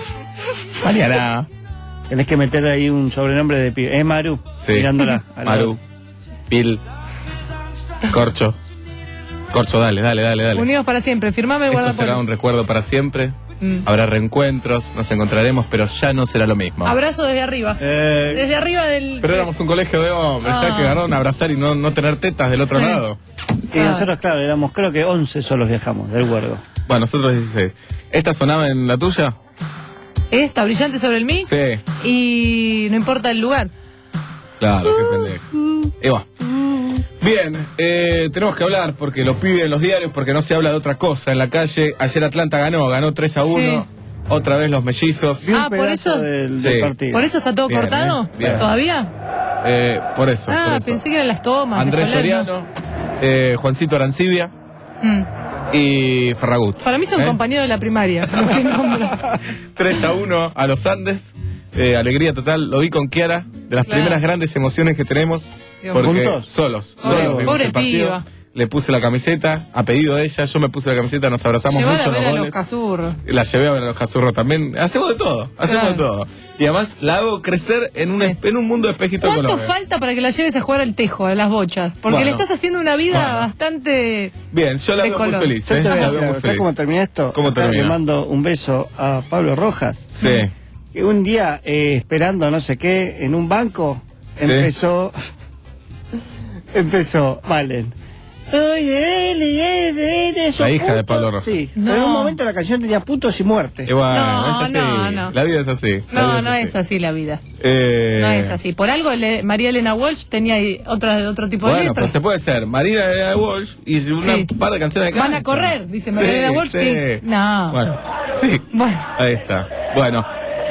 Mañana. Tenés que meter ahí un sobrenombre de pibe. Es Maru, Sí. mirándola. a la- Maru, Pil, Corcho. Corcho, dale, dale, dale, dale. Unidos para siempre. Firmame el Esto será guardapolvo. un recuerdo para siempre. Mm. Habrá reencuentros, nos encontraremos, pero ya no será lo mismo. Abrazo desde arriba. Eh, Desde arriba del... Pero éramos un colegio de hombres, Ah. ya que agarraron a abrazar y no, no tener tetas del otro Sí. lado. y nosotros, claro, éramos, creo que once solos viajamos del huergo. Bueno, nosotros dieciséis. ¿Esta sonaba en la tuya? Esta, brillante sobre el mí. Sí. Y no importa el lugar. Claro, qué pendejo. Y va. Bien, eh, tenemos que hablar porque lo piden los diarios, porque no se habla de otra cosa en la calle. Ayer Atlanta ganó, ganó tres a uno. Sí. Otra vez los mellizos. Vi un Ah, por pedazo eso- del, Sí. del partido. ¿Por eso está todo Bien, cortado? eh, bien. ¿Todavía? Eh, por eso. Ah, por eso. pensé que eran las tomas. Andrés de Palermo. Soriano, eh, Juancito Arancibia Mm. y Ferragut. Para mí son ¿Eh? compañeros de la primaria. los que nombro. tres a uno a los Andes. Eh, alegría total. Lo vi con Kiara. De las Claro. primeras grandes emociones que tenemos. Dios. Porque ¿Juntos? solos. Pobre- solos vimos pobre el partido. piba. Le puse la camiseta, a pedido de ella, yo me puse la camiseta, nos abrazamos Llevar mucho a en ver los a los goles. cazurros. La llevé a ver a los cazurros también. Hacemos de todo, hacemos Claro. de todo. Y además la hago crecer en un, Sí. espe- en un mundo de espejitos ¿Cuánto colores. falta para que la lleves a jugar al tejo, a las bochas? Porque Bueno. le estás haciendo una vida Bueno. bastante... Bien, yo la de veo muy color. feliz. Yo ¿eh? te voy a La decir veo algo. muy ¿Sabes feliz. cómo termina esto? ¿Cómo Acá termina? Le mando un beso a Pablo Rojas. Sí. Que un día, eh, esperando no sé qué, en un banco, Sí. empezó. empezó, Valen. Ay, él, y él, él, esos La hija de putos. Pablo Rojas. Sí. No. En un momento la canción tenía putos y muerte. Y bueno, No, es así. no, no. La vida es así. La No, vida no es así la vida. Eh, No es así. Por algo le- María Elena Walsh tenía ahí otra, otro tipo de Bueno, letras. pues se puede ser. Marina Elena Walsh y una Sí. par de canciones de Van a cancha. correr, dice María Elena Walsh, Sí. que- no. Bueno, sí. Bueno. Ahí está. Bueno.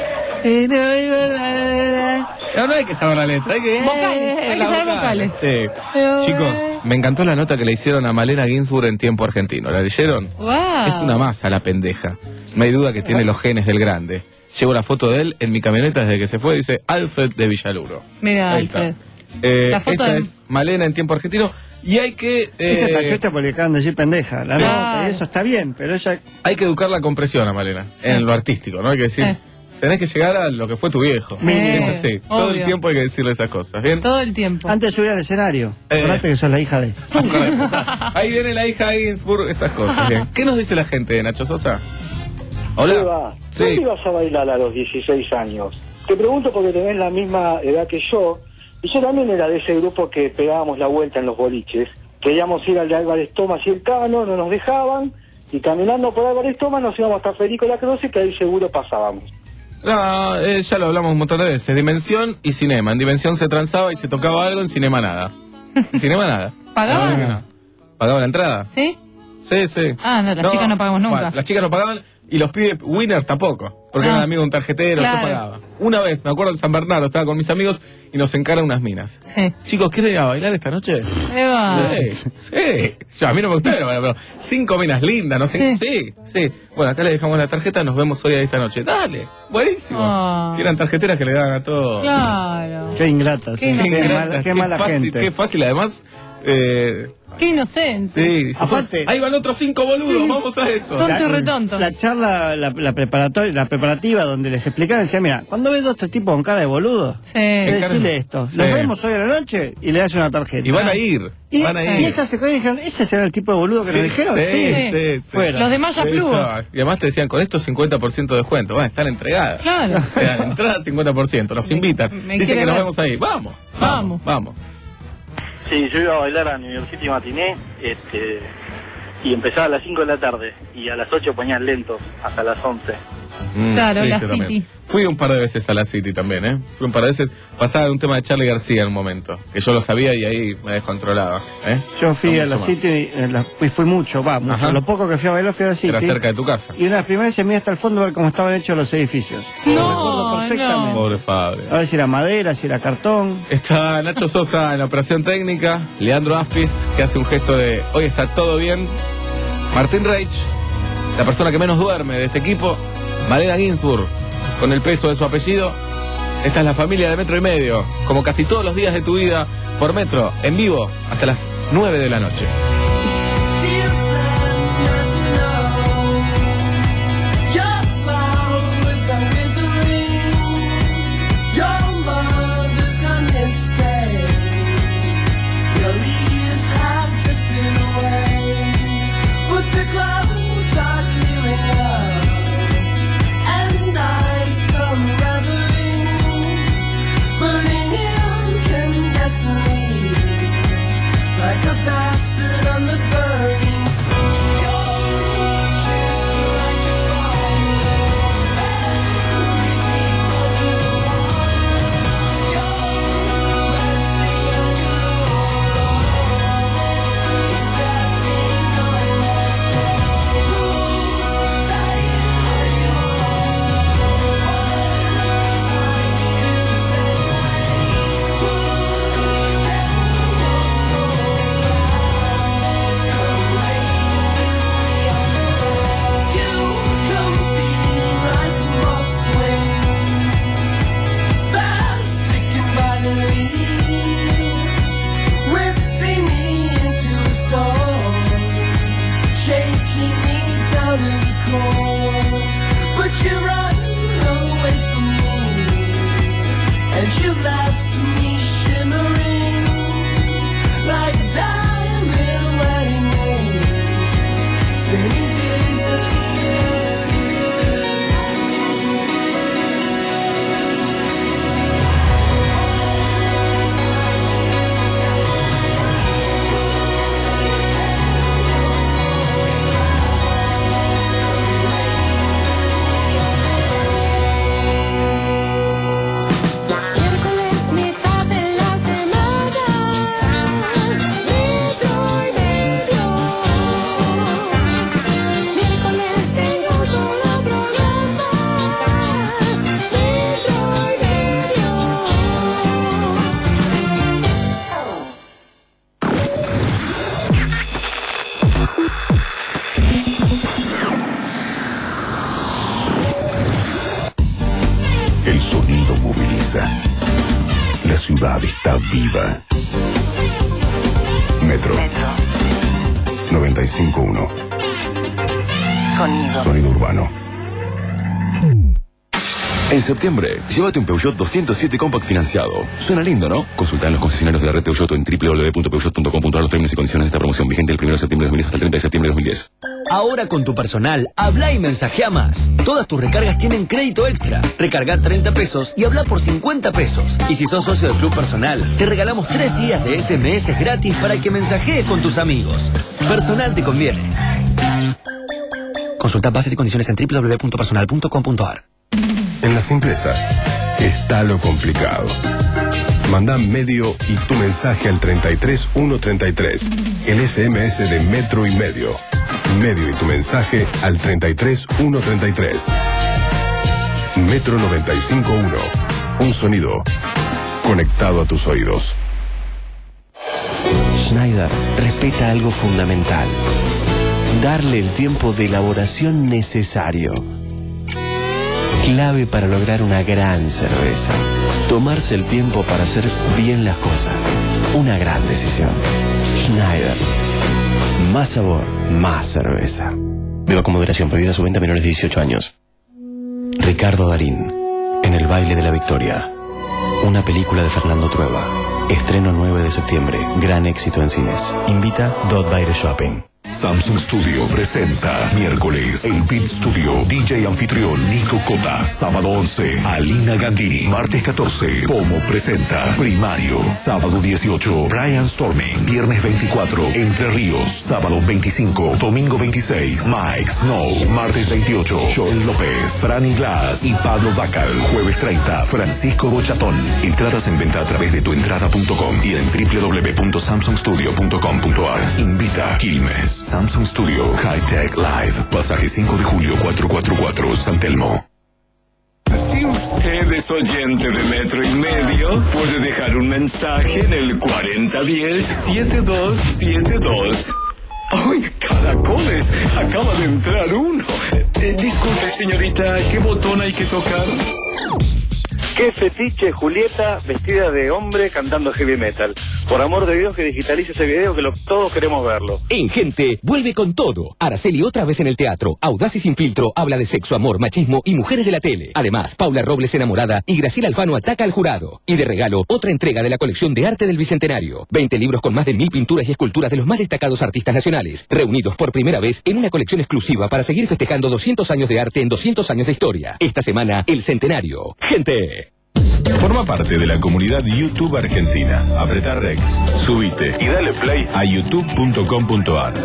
No, no hay que saber la letra, hay que... Vocales, hay que las saber vocales. Sí. Chicos, me encantó la nota que le hicieron a Malena Ginsburg en Tiempo Argentino. ¿La leyeron? Wow. Es una masa la pendeja. No hay duda que tiene los genes del grande. Llevo la foto de él en mi camioneta desde que se fue, dice Alfred de Villaluro. Mira, Ahí está. Alfred. Eh, La foto esta de- es Malena en Tiempo Argentino y hay que... eh, Esa tachuesta porque acaban de decir pendeja. La Sí. nota, y eso está bien, pero ella. hay que educarla con presión a Malena, Sí. en lo artístico, ¿no? Hay que decir... Sí. Tenés que llegar a lo que fue tu viejo. Sí, Es así. Todo el obvio. tiempo hay que decirle esas cosas, ¿bien? Todo el tiempo. Antes de subir al escenario. Eh. Acordate que sos la hija de. Ahí viene la hija de Ginsburg, esas cosas. Bien. ¿Qué nos dice la gente, Nacho Sosa? Hola. Sí. ¿Dónde ibas a bailar a los dieciséis años? Te pregunto porque tenés la misma edad que yo, y yo también era de ese grupo que pegábamos la vuelta en los boliches. Queríamos ir al de Álvarez Thomas y el Cano, no nos dejaban, y caminando por Álvarez Thomas nos íbamos hasta Federico Lacroze, que ahí seguro pasábamos. No, eh, ya lo hablamos un montón de veces. Dimensión y cinema. En Dimensión se transaba y se tocaba algo, en cinema nada. En cinema nada. ¿Pagaban? Ah, ¿Pagaba la entrada? ¿Sí? Sí, sí. Ah, no, las chicas no pagamos nunca. Bueno, las chicas no pagaban y los pibes winners tampoco. Porque Ah. eran amigos de un tarjetero, Claro. yo pagaba. Una vez, me acuerdo en San Bernardo, estaba con mis amigos y nos encaran unas minas. Sí. Chicos, ¿quieren ir a bailar esta noche? Eva. Sí, sí. Yo, a mí no me gusta, pero cinco minas lindas, no sé. Sí. Sí, sí. Bueno, acá le dejamos la tarjeta, nos vemos hoy a esta noche. Dale, buenísimo. Ah. Y eran tarjeteras que le daban a todos. Claro. Qué ingrata, sí. Qué Qué, inocente. mala, qué mala fácil, gente. Qué fácil, además, Eh, Qué inocente. sí, se fue. Aparte- Ahí van otros cinco boludos, vamos a eso. Tonto y retonto. La charla, la, la preparatoria, la preparativa donde les explicaban, decía, mira, cuando ves dos tres tipos con cara de boludo, Sí. decirle esto, Sí. los vemos hoy a la noche y le das una tarjeta. Y van a ir, Y, van a ir. y esas se dijeron, ¿ese será el tipo de boludo que Sí, nos dijeron? sí, Sí. sí, sí. Fuera. Los de Maya Sí, Fluo. no, y además te decían, con esto cincuenta por ciento de descuento. Bueno, están entregadas. Claro. Te dan entrada cincuenta por ciento, nos invitan. me Dicen quiere que nos ver. vemos ahí. Vamos, Vamos. vamos, vamos. Sí, yo iba a bailar a University Matiné, este, y empezaba a las cinco de la tarde, y a las ocho ponían lentos, hasta las once. Mm, Claro, la triste también. City. Fui un par de veces a la City también, ¿eh? Fui un par de veces. Pasaba un tema de Charlie García en un momento, que yo lo sabía y ahí me descontrolaba, ¿eh? Yo fui No a la mucho más. City, en la- fui, fui mucho, va, mucho. Ajá. Lo poco que fui a bailar fui a la City. Era cerca de tu casa. Y una de las primeras se me hasta el fondo a ver cómo estaban hechos los edificios. Lo recuerdo No, perfectamente. no. Pobre Fabio. A ver si era madera, si era cartón. Está Nacho Sosa en la operación técnica, Leandro Aspis, que hace un gesto de hoy está todo bien, Martín Reich, la persona que menos duerme de este equipo, Malena Ginsburg, con el peso de su apellido. Esta es la familia de Metro y Medio, como casi todos los días de tu vida, por Metro, en vivo, hasta las nueve de la noche. Dear friend, as you know, your flowers are withering, your mother's gone insane, your leaves have drifted away, but the clouds are clearing up, and I've come reveling, burning incandescently, like a bastard on the burning sea. You're just like a fire, everything but the water. You're messing alone, stepping on my toes. Tired you are, but you run away from me, and you left me shimmering like diamond wedding rings, spinning Miércoles, mitad de la semana, metro y medio. Miércoles tengo solo programa, metro y medio. El sonido moviliza. La ciudad está viva. Metro. noventa y cinco punto uno. Sonido. Sonido urbano. En septiembre, llévate un Peugeot doscientos siete Compact financiado. Suena lindo, ¿no? Consulta en los concesionarios de la red Peugeot o en doble u doble u doble u punto peugeot punto com punto a r los términos y condiciones de esta promoción vigente del primero de septiembre de dos mil diez hasta el treinta de septiembre de dos mil diez. Ahora con tu personal, habla y mensajea más. Todas tus recargas tienen crédito extra. Recarga treinta pesos y habla por cincuenta pesos. Y si sos socio del Club Personal, te regalamos tres días de S M S gratis para que mensajees con tus amigos. Personal te conviene. Consulta bases y condiciones en doble u doble u doble u punto personal punto com punto a r. En la simpleza está lo complicado. Manda medio y tu mensaje al treinta y tres ciento treinta y tres. El S M S de Metro y Medio. Medio y tu mensaje al treinta y tres ciento treinta y tres. Metro noventa y cinco punto uno. Un sonido conectado a tus oídos. Schneider respeta algo fundamental. Darle el tiempo de elaboración necesario. Clave para lograr una gran cerveza. Tomarse el tiempo para hacer bien las cosas. Una gran decisión. Schneider. Más sabor, más cerveza. Beba con moderación, prohibida su venta a menores de dieciocho años. Ricardo Darín, en el baile de la victoria. Una película de Fernando Trueba. Estreno nueve de septiembre. Gran éxito en cines. Invita Dot Baile Shopping. Samsung Studio presenta miércoles el Beat Studio, D J anfitrión Nico Cota, sábado once Alina Gandhi, martes catorce Pomo presenta Primario, sábado dieciocho Brian Storming, viernes veinticuatro Entre Ríos, sábado veinticinco, domingo veintiséis Mike Snow, martes veintiocho Joel López, Franny Glass y Pablo Dacal, jueves treinta Francisco Bochatón. Entradas en venta a través de tuentrada punto com y en w w w punto samsung studio punto com punto a r. Invita Quilmes. Samsung Studio High Tech Live. Pasaje cinco de julio cuatrocientos cuarenta y cuatro San Telmo. Si usted es oyente de Metro y Medio, puede dejar un mensaje en el cuarenta diez setenta y dos setenta y dos. ¡Ay, caracoles! Acaba de entrar uno. Eh, disculpe, señorita, ¿qué botón hay que tocar? ¿Qué fetiche Julieta vestida de hombre cantando heavy metal? Por amor de Dios que digitalice ese video que lo, todos queremos verlo. En Gente, vuelve con todo. Araceli otra vez en el teatro. Audaz y sin filtro, habla de sexo, amor, machismo y mujeres de la tele. Además, Paula Robles enamorada y Graciela Alfano ataca al jurado. Y de regalo, otra entrega de la colección de arte del Bicentenario. veinte libros con más de mil pinturas y esculturas de los más destacados artistas nacionales, reunidos por primera vez en una colección exclusiva para seguir festejando doscientos años de arte en doscientos años de historia. Esta semana, el Centenario. Gente. Forma parte de la comunidad YouTube Argentina. Apretá Rec, subite y dale play a youtube punto com punto a r.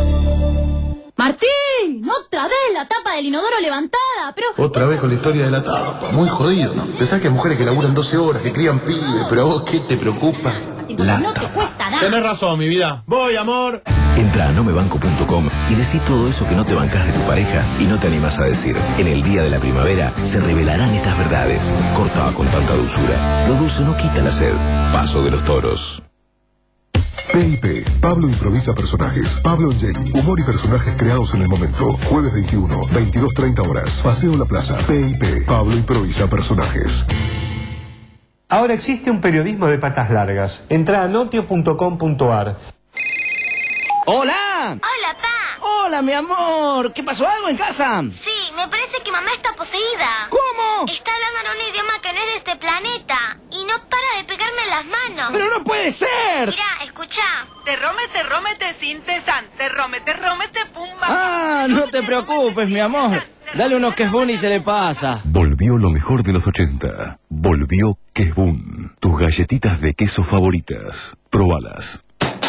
¡Martín! ¡Otra vez la tapa del inodoro levantada! Pero... Otra vez con la historia de la tapa. Muy jodido, ¿no? Pensás que hay mujeres que laburan doce horas, que crían pibes, pero a vos, ¿qué te preocupa? La no te cuesta nada. Tenés razón, mi vida. Voy, amor. Entra a nomebanco punto com y decí todo eso que no te bancás de tu pareja y no te animás a decir. En el día de la primavera se revelarán estas verdades. Cortaba con tanta dulzura. Lo dulce no quita la sed. Paso de los toros. P I P, Pablo improvisa personajes. Pablo Angeli, humor y personajes creados en el momento. Jueves veintiuno, veintidós treinta horas. Paseo La Plaza. P I P, Pablo improvisa personajes. Ahora existe un periodismo de patas largas. Entra a notio punto com punto a r. ¡Hola! Hola, pa. Hola, mi amor. ¿Qué pasó? ¿Algo en casa? Sí, me parece que mamá está poseída. ¿Cómo? Está hablando en un idioma que no es de este planeta. Y no para de pegarme en las manos. ¡Pero no puede ser! Mirá, escuchá. Te romete, romete, sin tesan. Te romete, romete, pumba. Ah, no te preocupes, mi amor. Dale unos Kesbun y se le pasa. Volvió lo mejor de los ochenta. Volvió Kesbun. Tus galletitas de queso favoritas. Probalas.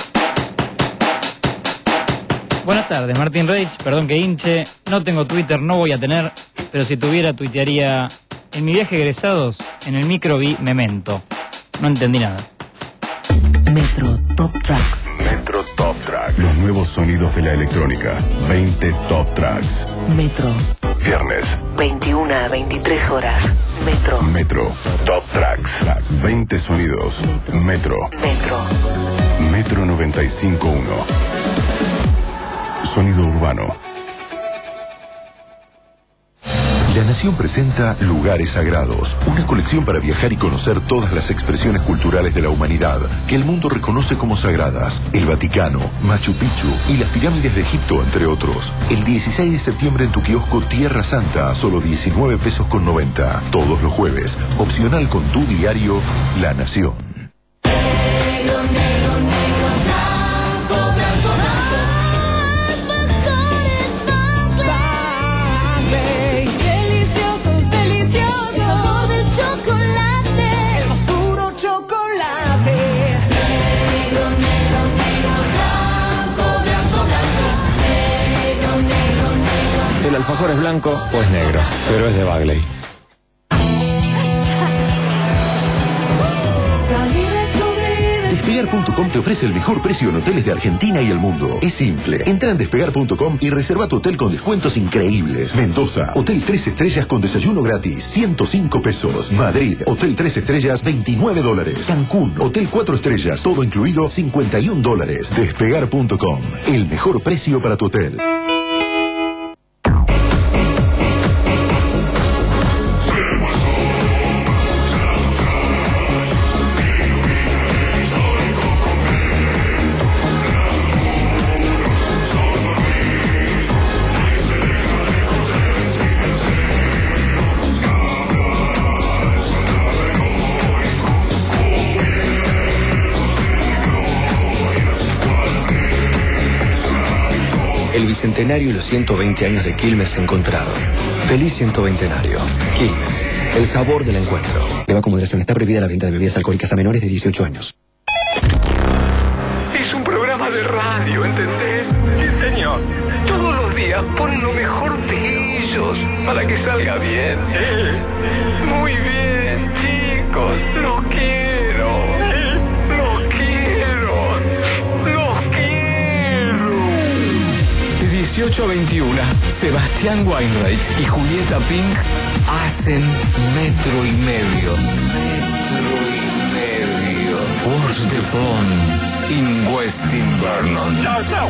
Buenas tardes, Martín Reich, perdón que hinche, no tengo Twitter, no voy a tener, pero si tuviera tuitearía, en mi viaje egresados, en el micro vi Memento. No entendí nada. Metro Top Tracks. Metro Top Tracks. Los nuevos sonidos de la electrónica. veinte Top Tracks. Metro. Viernes. veintiuna a veintitrés horas. Metro. Metro Top Tracks. veinte sonidos. Metro. Metro. Metro noventa y cinco punto uno. Sonido urbano. La Nación presenta Lugares Sagrados, una colección para viajar y conocer todas las expresiones culturales de la humanidad que el mundo reconoce como sagradas. El Vaticano, Machu Picchu y las pirámides de Egipto, entre otros. El dieciséis de septiembre en tu kiosco Tierra Santa, a solo diecinueve pesos con noventa. Todos los jueves, opcional con tu diario La Nación. Deliciosos, deliciosos, sabor del chocolate, el más puro chocolate. Negro, negro, negro, blanco, blanco, blanco. Negro, negro, negro. El alfajor es blanco o es negro, pero es de Bagley. Despegar punto com te ofrece el mejor precio en hoteles de Argentina y el mundo. Es simple. Entra en despegar punto com y reserva tu hotel con descuentos increíbles. Mendoza, hotel tres estrellas con desayuno gratis, ciento cinco pesos. Madrid, hotel tres estrellas, veintinueve dólares. Cancún, hotel cuatro estrellas, todo incluido, cincuenta y un dólares. Despegar punto com, el mejor precio para tu hotel. el bicentenario y los ciento veinte años de Quilmes se encontraron. Feliz ciento veintenario. Quilmes, el sabor del encuentro. Beba con moderación. Está prohibida la venta de bebidas alcohólicas a menores de dieciocho años. Es un programa de radio, ¿entendés? Sí, señor. Todos los días ponen lo mejor de ellos para que salga bien. Muy bien, chicos. Los quiero. Los quiero. Los quiero. De dieciocho a veintiuno, Sebastián Weinreich y Julieta Pink hacen metro y medio. Metro y medio. What's the fun in West Invernon? Chao, chao.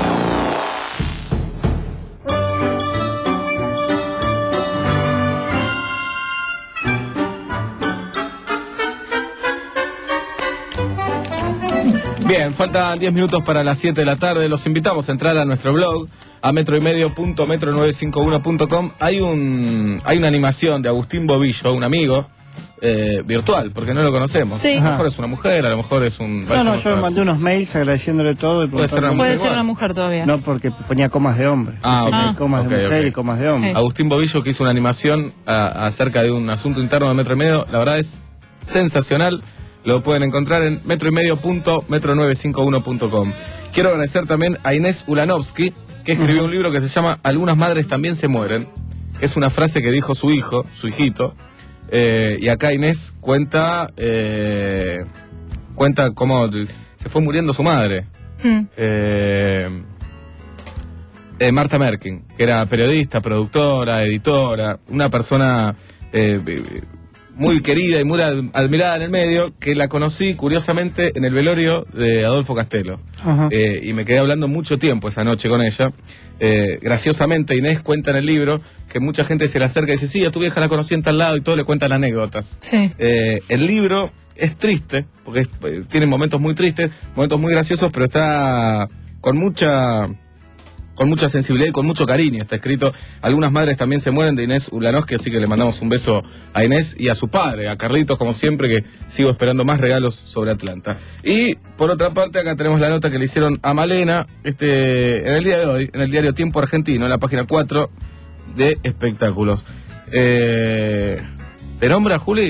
Bien, faltan diez minutos para las siete de la tarde. Los invitamos a entrar a nuestro blog, a metroymedio punto metro nueve cinco uno punto com. Hay un hay una animación de Agustín Bobillo, un amigo, eh, virtual, porque no lo conocemos. Sí. A lo mejor es una mujer, a lo mejor es un... No, no, yo le mandé unos mails agradeciéndole todo. Y Puede ser una Puede mujer ser igual. una mujer todavía. No, porque ponía comas de hombre. Ah, ok. Hay comas Ok, de mujer ok. y comas de hombre. Sí. Agustín Bobillo, que hizo una animación a- acerca de un asunto interno de Metro y Medio, la verdad es sensacional. Lo pueden encontrar en metroymedio punto metro nueve cinco uno punto com. Quiero agradecer también a Inés Ulanovsky, que escribió un libro que se llama Algunas madres también se mueren. Es una frase que dijo su hijo, su hijito. Eh, y acá Inés cuenta eh, cuenta cómo se fue muriendo su madre. Mm. Eh, eh, Marta Merkin, que era periodista, productora, editora, una persona eh, muy querida y muy ad- admirada en el medio, que la conocí curiosamente en el velorio de Adolfo Castello. Ajá. Eh, y me quedé hablando mucho tiempo esa noche con ella. Eh, graciosamente, Inés cuenta en el libro que mucha gente se le acerca y dice, sí, a tu vieja la conocí en tal lado, y todo le cuentan anécdotas. Sí. Eh, el libro es triste, porque es- eh, tiene momentos muy tristes, momentos muy graciosos, pero está con mucha con mucha sensibilidad y con mucho cariño. Está escrito, algunas madres también se mueren, de Inés Ulanovsky, así que le mandamos un beso a Inés y a su padre, a Carlitos, como siempre, que sigo esperando más regalos sobre Atlanta. Y por otra parte, acá tenemos la nota que le hicieron a Malena este en el día de hoy, en el diario Tiempo Argentino, en la página cuatro de espectáculos. Eh, ¿Te nombra, Juli?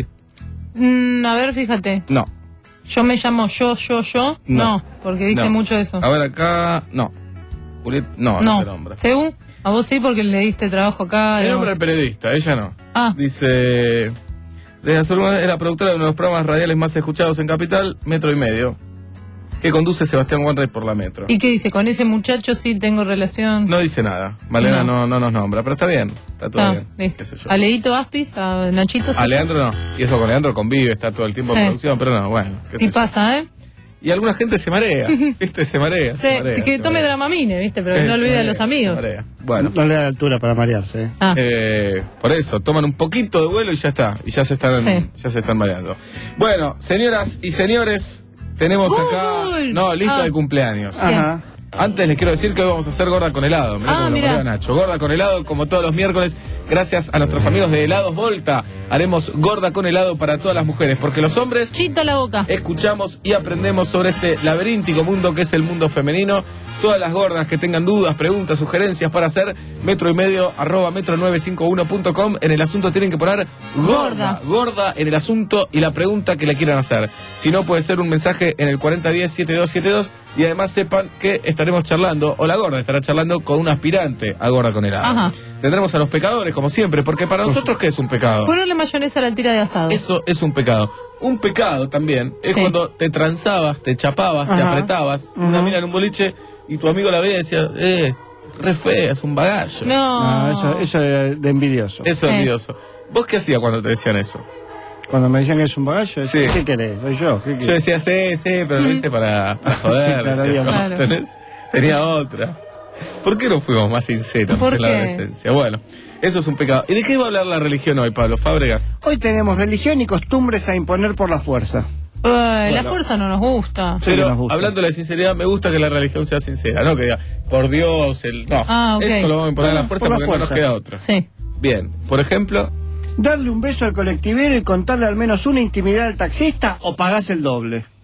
Mm, a ver, fíjate. No. Yo me llamo yo, yo, yo. No. No, porque dice No. mucho eso. A ver acá, no. Juliet, no, no, No. te nombra. ¿Según? A vos sí, porque le diste trabajo acá. Me digamos. nombra el periodista, ella no. Ah. Dice, desde hace algunos años es la productora de uno de los programas radiales más escuchados en Capital, Metro y Medio, que conduce Sebastián Wanreich por la Metro. ¿Y qué dice? Con ese muchacho sí tengo relación. No dice nada, Malena no. No. no nos nombra, pero está bien, está todo Ah, bien. listo. qué sé yo. A Leito Aspis, a Nachito. sí, A Leandro no, y eso con Leandro convive, está todo el tiempo Sí. en producción, pero no, bueno, qué sé sí yo. pasa, ¿eh? Y alguna gente se marea, ¿viste? Se marea. Sí, se marea, que se tome marea. Dramamine, ¿viste? Pero Sí, no se olvide a marea, los se amigos. marea. Bueno. Ah. No le da altura para marearse. ¿eh? Eh, por eso, toman un poquito de vuelo y ya está. Y ya se están, Sí. ya se están mareando. Bueno, señoras y señores, tenemos acá. No, lista Ah. de cumpleaños. Ajá. Antes les quiero decir que hoy vamos a hacer gorda con helado. Mirá Ah, cómo lo mirá. parió Nacho. Gorda con helado, como todos los miércoles, gracias a nuestros amigos de Helados Volta. Haremos gorda con helado para todas las mujeres, porque los hombres Chito la boca. escuchamos y aprendemos sobre este laberíntico mundo que es el mundo femenino. Todas las gordas que tengan dudas, preguntas, sugerencias para hacer, metro y medio, arroba metro nueve cinco uno punto com. En el asunto tienen que poner gorda, gorda en el asunto y la pregunta que le quieran hacer. Si no, puede ser un mensaje en el cuarenta diez setenta y dos setenta y dos. Y además sepan que estaremos charlando, o la gorda estará charlando con un aspirante a gorda con helado. Ajá. Tendremos a los pecadores, como siempre, porque para nosotros, ¿qué es un pecado? Ponerle mayonesa a la tira de asado. Eso es un pecado. Un pecado también es Sí. cuando te transabas, te chapabas, te Ajá. apretabas, una mina en un boliche y tu amigo la veía y decía, eh, re fea, es un bagallo. No. No, eso, eso es de envidioso. Eso es envidioso. ¿Vos qué hacías cuando te decían eso? Cuando me decían que es un bagallo, Sí. ¿qué querés? Soy yo. ¿qué Yo querés? decía, sí, sí, pero lo hice para, para joder. Sí, claro, decía, obviamente. ¿cómo Claro. tenés? Tenía otra. ¿Por qué no fuimos más sinceros ¿Por en la qué? adolescencia? Bueno, eso es un pecado. ¿Y de qué va a hablar la religión hoy, Pablo Fábregas? Hoy tenemos religión y costumbres a imponer por la fuerza. Ay, la Bueno. fuerza no nos gusta. Pero hablando de la sinceridad, me gusta que la religión sea sincera, no que diga, por Dios, el. No, Ah, ok. esto lo vamos a imponer a la Bueno, fuerza por la porque no nos fuerza. queda otra. Sí. Bien, por ejemplo, Darle un beso al colectivero y contarle al menos una intimidad al taxista o pagás el doble.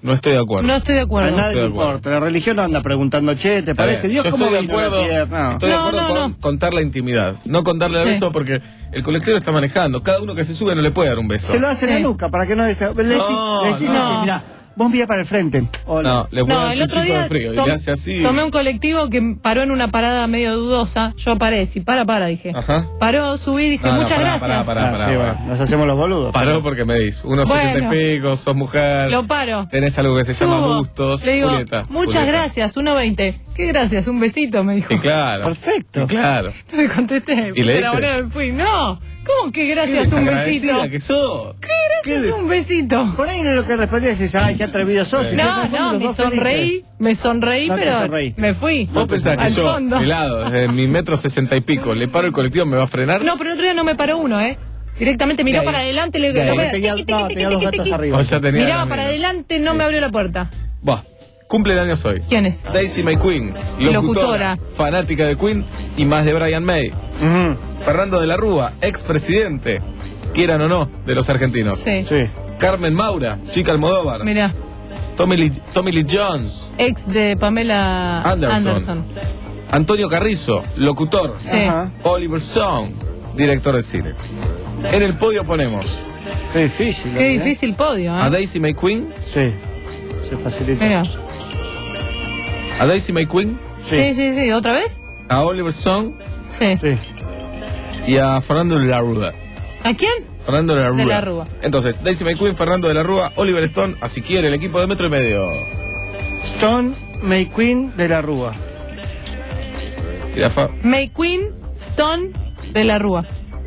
No estoy de acuerdo. No estoy de A acuerdo. nadie estoy le de acuerdo. importa. La religión no anda preguntando, che, ¿te Está parece bien. Dios Yo cómo estoy de vino a la acuerdo, tierra? No. estoy de No, acuerdo no, con no. contar la intimidad. No contarle el Sí. beso porque el colectivo está manejando. Cada uno que se sube no le puede dar un beso. Se lo hace en la Sí. nuca para que no... Le decís, le decís no. así, mirá, vos mira para el frente. Hola. No, le voy a No, dar el un otro chico día de frío y tom- le hace así. tomé un colectivo que paró en una parada medio dudosa. Yo paré, sí, para, para, dije. Ajá. Paró, subí, dije, No, no, muchas pará, gracias. pará, pará, Ah, pará, sí, pará. bueno, nos hacemos los boludos. Paró porque me dis. Unos Bueno. setenta y pico, sos mujer. Lo paro. Tenés algo que se llama Subo. bustos. Le digo, Julieta, muchas Julieta. gracias, uno veinte. ¿Qué gracias? Un besito, me dijo. Y claro. Perfecto. Y claro. No le contesté. ¿Y le puse la diste? hora y me fui. No, ¿cómo que Qué gracias? Un desagradecida besito. que sos. ¿Qué gracias? Un besito. Por ahí lo que respondés es, ay, qué atrevido sos. Y No, después no, los me dos felices. sonreí, me sonreí, No te pero sonreíste. me fui. Vos pensás que al yo, fondo. helado, desde mi metro sesenta y pico, le paro el colectivo, ¿me va a frenar? No, pero el otro día no me paró uno, ¿eh? Directamente miró De ahí. para adelante, le De ahí. lo veo, Tenía, tiqui, no, tiqui, tenía tiqui, dos tiqui, gatos tiqui. arriba. O sea, tenía Miraba ganas para de- adelante, no me abrió la puerta. Buah, cumpleaños hoy. ¿Quién es? Daisy May Queen, locutora, Locutora. fanática de Queen y más de Brian May. Ujú. Fernando de la Rúa, expresidente, quieran o no, de los argentinos. Sí. Sí. Carmen Maura, chica Almodóvar. Mirá, Tommy Lee, Tommy Lee Jones. ex de Pamela Anderson. Anderson. Antonio Carrizo, locutor. Sí. Ajá. Oliver Stone, director de cine. En el podio ponemos Qué difícil. Qué ¿eh? difícil podio, a ¿eh? Daisy May Queen, Sí. Se facilita. Mirá. a Daisy May Queen, Sí, sí, sí. ¿Otra vez? a Oliver Stone Sí. Sí. y a Fernando de la Rúa. ¿A quién? Fernando de la Rúa. De la Rúa. Entonces, Daisy May Queen, Fernando de la Rúa, Oliver Stone, así quiere el equipo de Metro y Medio. Stone May Queen de la Rúa. Jirafa. May Queen Stone de la Rúa.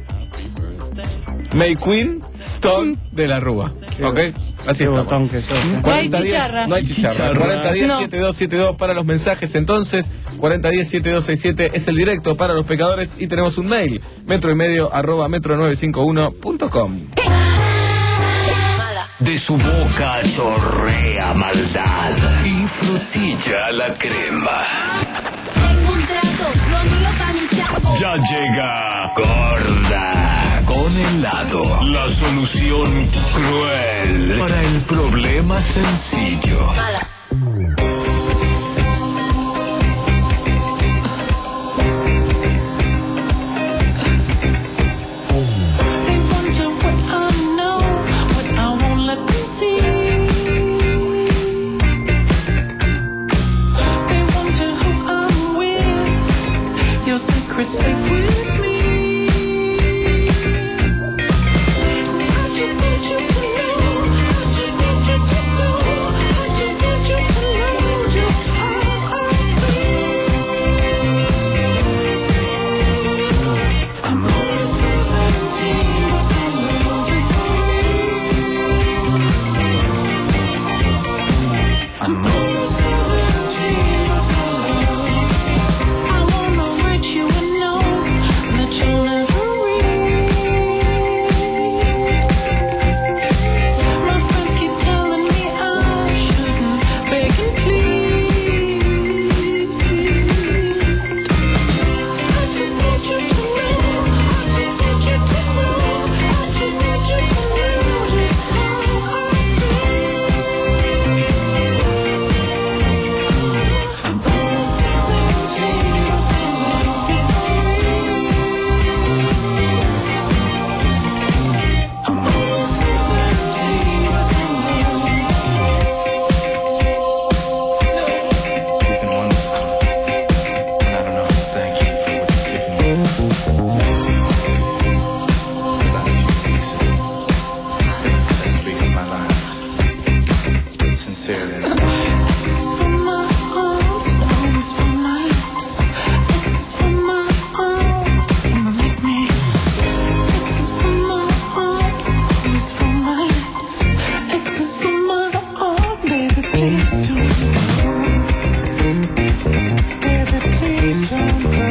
May Queen, Stone de la Rúa. ¿Ok? Así Qué estamos. botón que sos, ¿eh? No hay cuarenta diez, chicharra. No hay chicharra. cuarenta diez, No. setenta y dos setenta y dos para los mensajes entonces. cuarenta diez, setenta y dos sesenta y siete es el directo para los pecadores y tenemos un mail. Metro y medio arroba metro nueve cinco uno punto com. De su boca chorrea maldad y frutilla la crema. Tengo un trato, lo mío pa' mi saco. Ya llega gorda con helado. La solución cruel para el problema sencillo. They wonder what I know, what I won't let them see. They wonder who I'm with. Your secret's safe with me. I just need you to know. I just need you to know. I just need you to know just how I feel. I'm only seventeen, but I love is for real. I'm only seventeen, but I love. I wanna write you a note that you'll never read. My friends keep telling me I shouldn't beg and plead. I just need you to know. I just need you to know. I just need you to know just how I feel. I'm only seventeen, but I love is for real. I'm only seventeen, but I love. You've been wonderful, and I don't know how to thank you for what you've given me. The last few weeks have been the best weeks of my life. Sincerely. X is for my arms, O is for my lips. X is for my arms, and make me. X is for my arms, O is for my lips. X is for my arm, baby, please don't go. Baby, please don't go.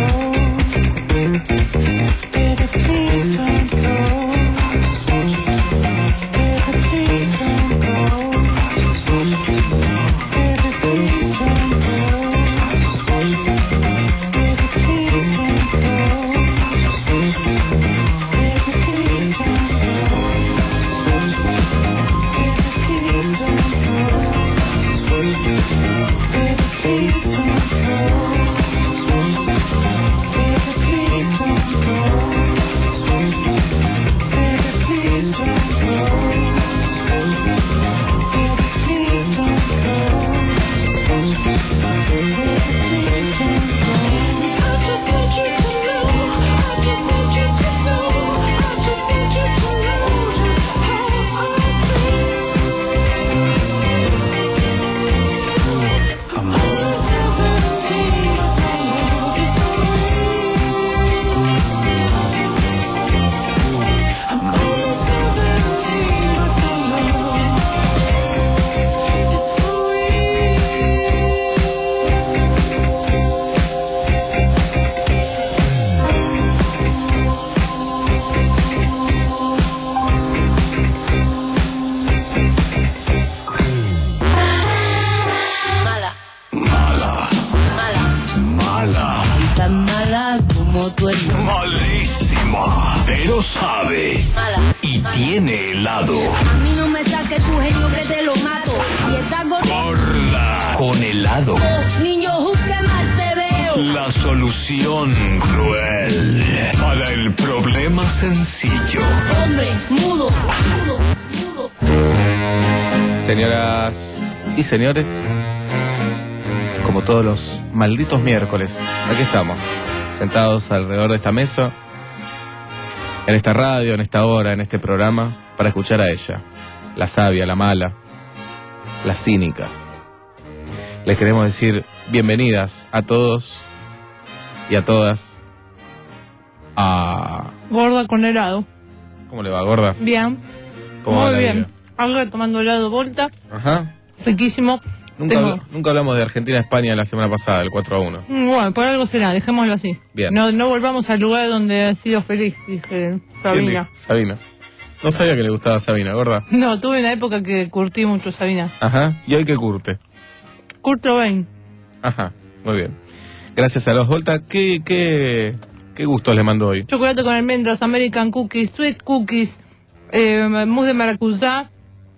Baby, please don't go. I just want you to know. Baby, please don't go. I just want you to know. Baby, please don't go. I just want you to know. Baby, please don't go. I just want you to know. Baby, please don't go. I just want you to know. Baby, please don't go. lo sabe. Y tiene helado. A mí no me saques tu genio que te lo mato. Si estás Gorda. Con helado. niño, juzgue mal te veo. La solución cruel para el problema sencillo. Hombre, mudo, mudo. Señoras y señores, como todos los malditos miércoles, aquí estamos, sentados alrededor de esta mesa, en esta radio, en esta hora, en este programa, para escuchar a ella, la sabia, la mala, la cínica. Les queremos decir bienvenidas a todos y a todas a... Gorda con helado. ¿Cómo le va, gorda? Bien. ¿Cómo va Muy la bien. vida? Algo tomando helado Volta. Ajá. Riquísimo. Nunca, Tengo- habl- nunca hablamos de Argentina-España la semana pasada, el cuatro a uno. Mm, Bueno, por algo será, dejémoslo así. Bien. No, no volvamos al lugar donde ha sido feliz, dije ¿Quién Sabina. dijo? Sabina. No sabía que le gustaba Sabina, gorda. No, tuve una época que curtí mucho Sabina. Ajá. ¿Y hoy qué curte? Kurt Cobain. Ajá. Muy bien. Gracias a los Volta. ¿Qué, qué, qué gustos le mando hoy? Chocolate con almendras, American Cookies, Sweet Cookies, eh, mousse de maracuyá,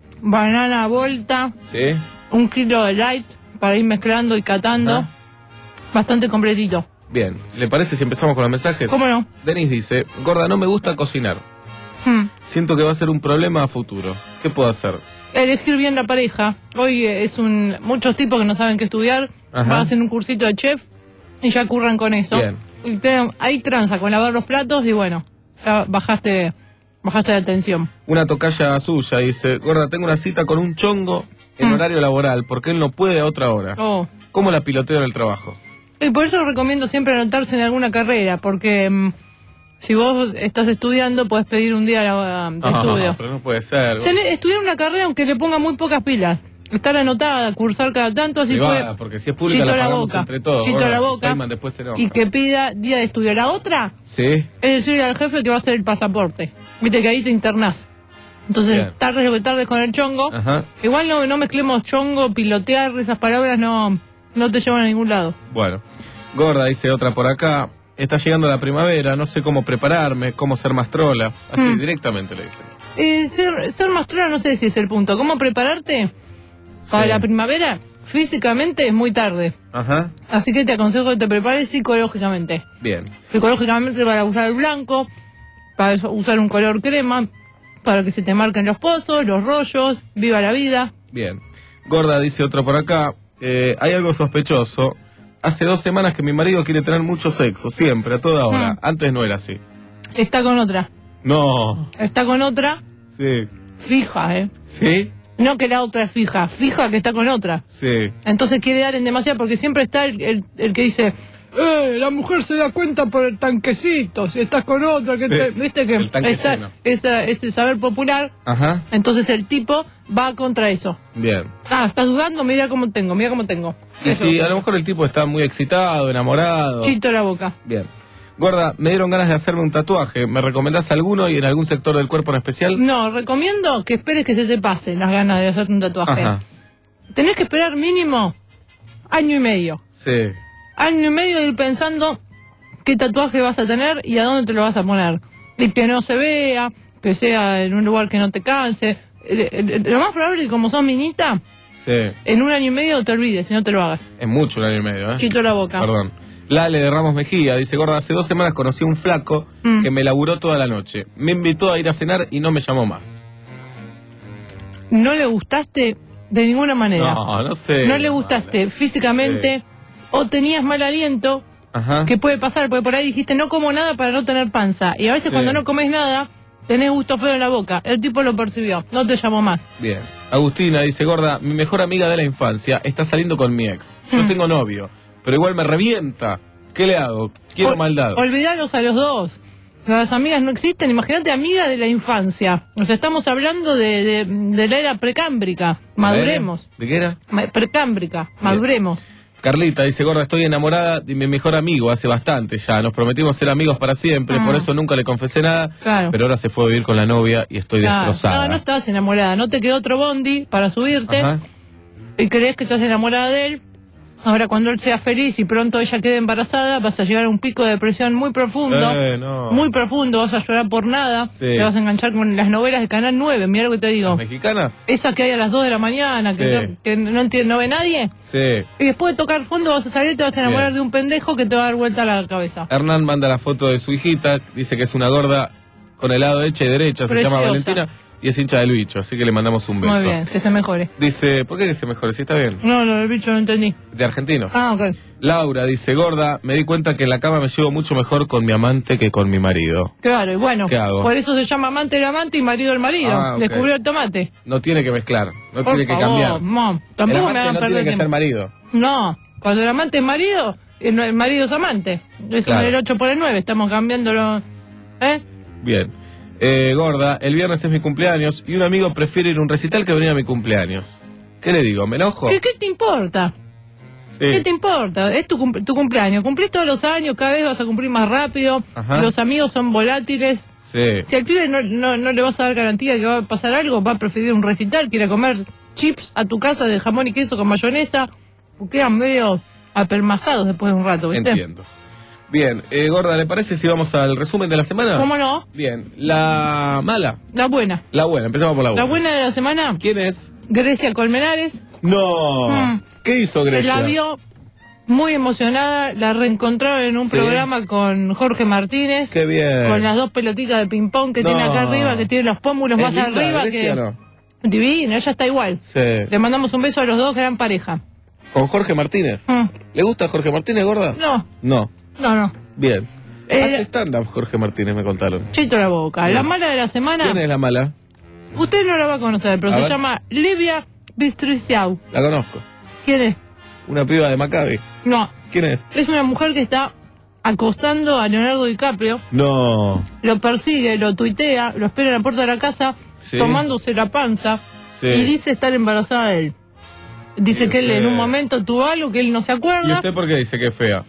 banana Volta, ¿Sí? un kilo de light para ir mezclando y catando. Ajá. Bastante completito. Bien. ¿Le parece si empezamos con los mensajes? ¿Cómo no? Denis dice, gorda, no me gusta cocinar. Hmm. Siento que va a ser un problema a futuro. ¿Qué puedo hacer? Elegir bien la pareja. Hoy eh, es un muchos tipos que no saben qué estudiar, Ajá. van a hacer un cursito de chef y ya curran con eso. Bien. Y te- ahí tranza con lavar los platos y bueno, ya bajaste bajaste la tensión. Una tocaya suya dice, gorda, tengo una cita con un chongo en horario laboral porque él no puede a otra hora. Oh. ¿Cómo la piloteo en el trabajo? Y por eso recomiendo siempre anotarse en alguna carrera, porque mm, si vos estás estudiando, podés pedir un día la- de estudio. Ah, pero no puede ser. Tener- estudiar una carrera aunque le ponga muy pocas pilas. Estar anotada, cursar cada tanto, así Privada, puede... porque si es pública Chito la a la pagamos boca, entre todos. chito a la gorda. boca. Feynman después se enoja. Y que pida día de estudio. La otra Sí. es decirle al jefe que va a hacer el pasaporte. Viste que ahí te internás. Entonces, Bien. tardes lo que tardes con el chongo. Ajá. Igual no, no mezclemos chongo, pilotear, esas palabras no, no te llevan a ningún lado. Bueno. Gorda, dice otra por acá. Está llegando la primavera, no sé cómo prepararme, cómo ser más trola. Así Mm. directamente le dicen. Eh, ser, ser más trola no sé si es el punto. ¿Cómo prepararte para Sí. la primavera? Físicamente es muy tarde. Ajá. Así que te aconsejo que te prepares psicológicamente. Bien. Psicológicamente para usar el blanco, para eso- usar un color crema, para que se te marquen los pozos, los rollos, viva la vida. Bien. Gorda, dice otro por acá. eh, hay algo sospechoso. Hace dos semanas que mi marido quiere tener mucho sexo, siempre, a toda hora. Mm. Antes no era así. Está con otra. No. Está con otra Sí. fija, ¿eh? ¿Sí? No que la otra es fija, fija que está con otra. Sí. Entonces quiere dar en demasiado porque siempre está el, el, el que dice, eh, la mujer se da cuenta por el tanquecito, si estás con otra, que Sí, te... Viste que el tanque esa- lleno. esa- ese saber popular, Ajá. entonces el tipo va contra eso. Bien. Ah, ¿estás dudando? Mira cómo tengo, mira cómo tengo. Y Eso. si a lo mejor el tipo está muy excitado, enamorado. Chito la boca. Bien. Gorda, me dieron ganas de hacerme un tatuaje. ¿Me recomendás alguno y en algún sector del cuerpo en especial? No, recomiendo que esperes que se te pase las ganas de hacerte un tatuaje. Ajá. Tenés que esperar mínimo año y medio. Sí. Año y medio ir pensando qué tatuaje vas a tener y a dónde te lo vas a poner. Y que no se vea, que sea en un lugar que no te canse. El- el- Lo más probable es que como sos minita, Sí. en un año y medio te olvides y no te lo hagas. Es mucho un año y medio, ¿eh? Chito la boca. Perdón. Lale de Ramos Mejía dice, gorda, hace dos semanas conocí a un flaco Mm. que me laburó toda la noche. Me invitó a ir a cenar y no me llamó más. No le gustaste de ninguna manera. No, no sé. No le gustaste físicamente o tenías mal aliento, Ajá. que puede pasar, porque por ahí dijiste no como nada para no tener panza. Y a veces Sí. cuando no comes nada, tenés gusto feo en la boca. El tipo lo percibió, no te llamó más. Bien. Agustina dice, gorda, mi mejor amiga de la infancia está saliendo con mi ex. Yo Mm. tengo novio, pero igual me revienta. ¿Qué le hago? Quiero Ol- maldad. Olvidalos a los dos. Las amigas no existen. Imagínate amiga de la infancia. O sea, estamos hablando de, de, de la era precámbrica. Maduremos. ¿De qué era? Ma- Precámbrica. Maduremos. Carlita dice, gorda, estoy enamorada de mi mejor amigo hace bastante ya. Nos prometimos ser amigos para siempre, Ah. por eso nunca le confesé nada. Claro. Pero ahora se fue a vivir con la novia y estoy Claro. destrozada. No, no estabas enamorada. No te quedó otro bondi para subirte. Ajá. Y crees que estás enamorada de él. Ahora, cuando él sea feliz y pronto ella quede embarazada, vas a llegar a un pico de depresión muy profundo. Eh, no. Muy profundo, vas a llorar por nada. Sí. Te vas a enganchar con las novelas de Canal nueve, mira lo que te digo. ¿Mexicanas? Esa que hay a las dos de la mañana, que, Sí. te- que no entiende, no ve nadie. Sí. Y después de tocar fondo vas a salir y te vas a enamorar Bien. de un pendejo que te va a dar vuelta a la cabeza. Hernán manda la foto de su hijita, dice que es una gorda con el lado hecha y derecha, se Preciosa. llama Valentina y es hincha del bicho, así que le mandamos un beso. Muy bien, que se mejore. Dice, ¿por qué que se mejore? Si está bien. No, no, el bicho no entendí. De argentino. Ah, ok. Laura dice, gorda, me di cuenta que en la cama me llevo mucho mejor con mi amante que con mi marido. Claro, y bueno, ¿Qué hago? por eso se llama amante el amante y marido el marido. Ah, ok. Descubrió el tomate. No tiene que mezclar, no Por tiene que favor, cambiar. mom, El tampoco amante me hagan no perder tiene que tiempo. ser marido. No, cuando el amante es marido, el no- el marido es amante. Es Claro. un el ocho por el nueve, estamos cambiándolo. ¿Eh? Bien. Eh, gorda, el viernes es mi cumpleaños y un amigo prefiere ir a un recital que venir a mi cumpleaños. ¿Qué le digo? ¿Me enojo? ¿Qué, qué te importa? Sí. ¿Qué te importa? Es tu, cum- tu cumpleaños. Cumplís todos los años, cada vez vas a cumplir más rápido. Ajá. Los amigos son volátiles. Sí. Si al pibe no, no, no le vas a dar garantía de que va a pasar algo, va a preferir un recital, quiere comer chips a tu casa de jamón y queso con mayonesa, porque quedan medio apelmazados después de un rato, ¿viste? Entiendo. Bien, eh, gorda, ¿le parece si vamos al resumen de la semana? ¿Cómo no? Bien, la mala, La buena. la buena, empezamos por la buena. La buena de la semana, ¿Quién es? Grecia Colmenares. No. Mm. ¿Qué hizo Se Grecia? la vio muy emocionada, la reencontraron en un Sí. programa con Jorge Martínez. Qué bien. Con las dos pelotitas de ping-pong que No. tiene acá arriba, que tiene los pómulos ¿Es más linda arriba. Grecia, que no? Divina, ella está igual. Sí. Le mandamos un beso a los dos, gran pareja. ¿Con Jorge Martínez? Mm. ¿Le gusta Jorge Martínez, gorda? No, No. no, no. Bien. Eh, Hace stand-up Jorge Martínez, me contaron. Chito la boca. Bien. La mala de la semana, ¿Quién es la mala? usted no la va a conocer, pero A se ver. llama Livia Bistriciau. La conozco. ¿Quién es? Una piba de Maccabi. No, ¿Quién es? es una mujer que está acostando a Leonardo DiCaprio. No. Lo persigue, lo tuitea, lo espera en la puerta de la casa, Sí. tomándose la panza, Sí. y dice estar embarazada de él. Dice ¿Y que él en usted? un momento tuvo algo que él no se ¿Y acuerda, usted por qué dice que es fea?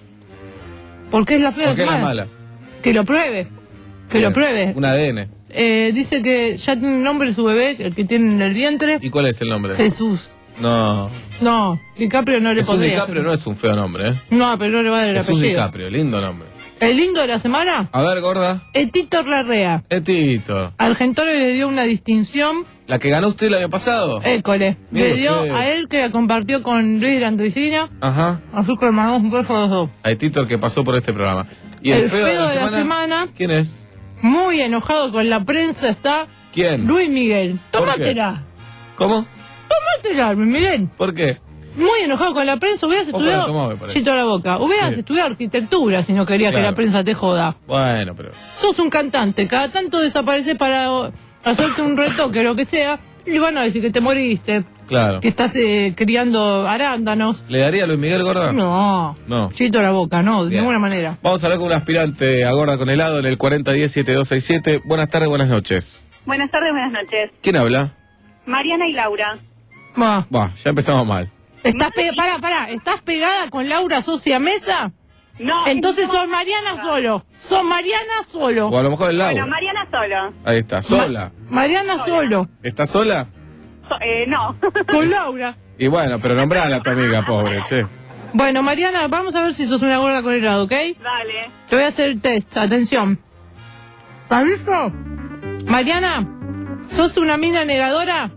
porque es la fea de Porque su es la madre. mala. Que lo pruebe, que Bien. lo pruebe. Un A D N. Eh, dice que ya tiene un nombre su bebé, el que tiene en el vientre, ¿Y cuál es el nombre? Jesús. No. No, DiCaprio no le Jesús podría. DiCaprio no es un feo nombre, ¿eh? No, pero no le va a dar el Jesús apellido. DiCaprio, lindo nombre. El lindo de la semana, A ver, gorda. Tito Larrea. Etito. Argentores le dio una distinción. ¿La que ganó usted el año pasado? École. Mire Le dio usted. a él que la compartió con Luis Andricina. Ajá. Así que le mandamos un beso a los dos. A Etito, el que pasó por este programa. ¿Y el, El feo de la semana, ¿Quién es? muy enojado con la prensa, está ¿Quién? Luis Miguel. ¿Por qué? Tómatela. ¿Cómo? Tómatela, Luis Miguel. ¿Por qué? Muy enojado con la prensa. Hubieras Ojo, la estudiado. tomó, me parece. Chito la boca. Hubieras Sí. estudiado arquitectura si no querías que Claro. la prensa te joda. Bueno, pero... Sos un cantante. Cada tanto desapareces para o, hacerte un retoque, lo que sea. Y van a decir que te moriste. Claro. Que estás eh, criando arándanos. ¿Le daría a Luis Miguel, gorda? No. No. Chito la boca, no, de Bien. ninguna manera. Vamos a hablar con un aspirante a gorda con helado en el cuarenta diez setenta y dos sesenta y siete. Buenas tardes, buenas noches. Buenas tardes, buenas noches. ¿Quién habla? Mariana y Laura. Va. Bah, ya empezamos mal. ¿Estás pe pará, pará, ¿estás pegada con Laura Socia Mesa? No. Entonces no. son Mariana solo. Son Mariana solo. O a lo mejor es Laura. Bueno, Mariana solo. Ahí está, sola. Mariana solo. ¿Está sola? So- eh, no. Con Laura. Y bueno, pero nombrala a tu amiga, pobre, che. Bueno, Mariana, vamos a ver si sos una gorda con helado, ¿ok? Dale. Te voy a hacer el test, atención. ¿Estás listo? Mariana, ¿sos una mina negadora?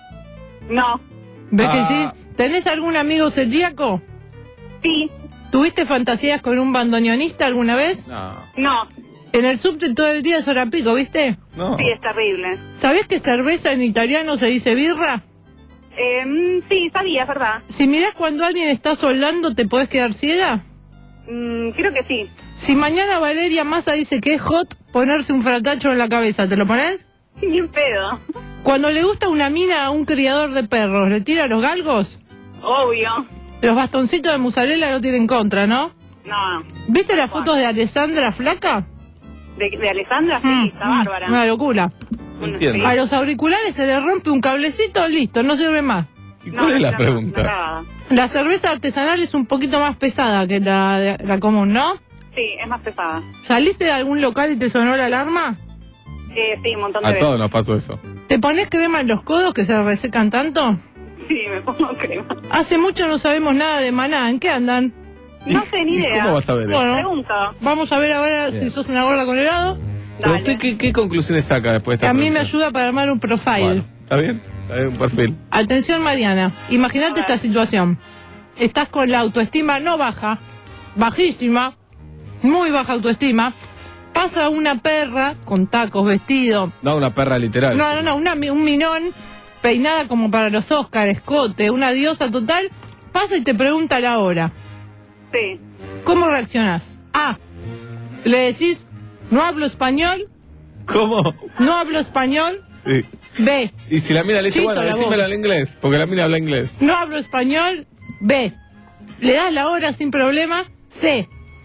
No. ¿Ves Ah. que sí? ¿Tenés algún amigo celíaco? Sí. ¿Tuviste fantasías con un bandoneonista alguna vez? No. No. En el subte todo el día es hora pico, ¿viste? No. Sí, es terrible. ¿Sabés que cerveza en italiano se dice birra? Eh, mm, sí, sabía, es verdad. Si mirás cuando alguien está soldando, ¿te podés quedar ciega? Mm, creo que sí. Si mañana Valeria Massa dice que es hot ponerse un fratacho en la cabeza, ¿te lo pones? Ni en pedo. Cuando le gusta una mina a un criador de perros, ¿le tira los galgos? Obvio. Los bastoncitos de mozzarella no tienen contra, ¿no? No. ¿Viste las fotos de Alessandra flaca? ¿De, de Alessandra? Sí, Mm, está mm, bárbara. Una locura. Entiendo. A los auriculares se le rompe un cablecito, listo, no sirve más. ¿Y cuál es la pregunta? Nada. La cerveza artesanal es un poquito más pesada que la, de- la común, ¿no? Sí, es más pesada. ¿Saliste de algún local y te sonó la alarma? Eh, sí, un montón de A veces. todos nos pasó eso. ¿Te pones crema en los codos que se resecan tanto? Sí, me pongo crema. Hace mucho no sabemos nada de Maná. ¿En qué andan? No sé ni ¿Y idea. cómo vas a ver? Bueno, Pregunta. vamos a ver ahora Bien. si sos una gorda con helado. ¿Pero usted qué, qué conclusiones saca después de Que esta a mí me pregunta? ayuda para armar un profile. Bueno, ¿está bien? Está bien, un perfil. Atención, Mariana. Imagínate esta situación. Estás con la autoestima no baja, bajísima, muy baja autoestima. Pasa una perra con tacos, vestido. No, una perra literal. No, no, no, una, un minón peinada como para los Oscar, escote, una diosa total. Pasa y te pregunta la hora. Sí. ¿Cómo reaccionás? A. Le decís, no hablo español. ¿Cómo? No hablo español. Sí. B. Y si la mina le dice, Chito, bueno, la decímelo voz. en inglés, porque la mina habla inglés. No hablo español. B. Le das la hora sin problema. C.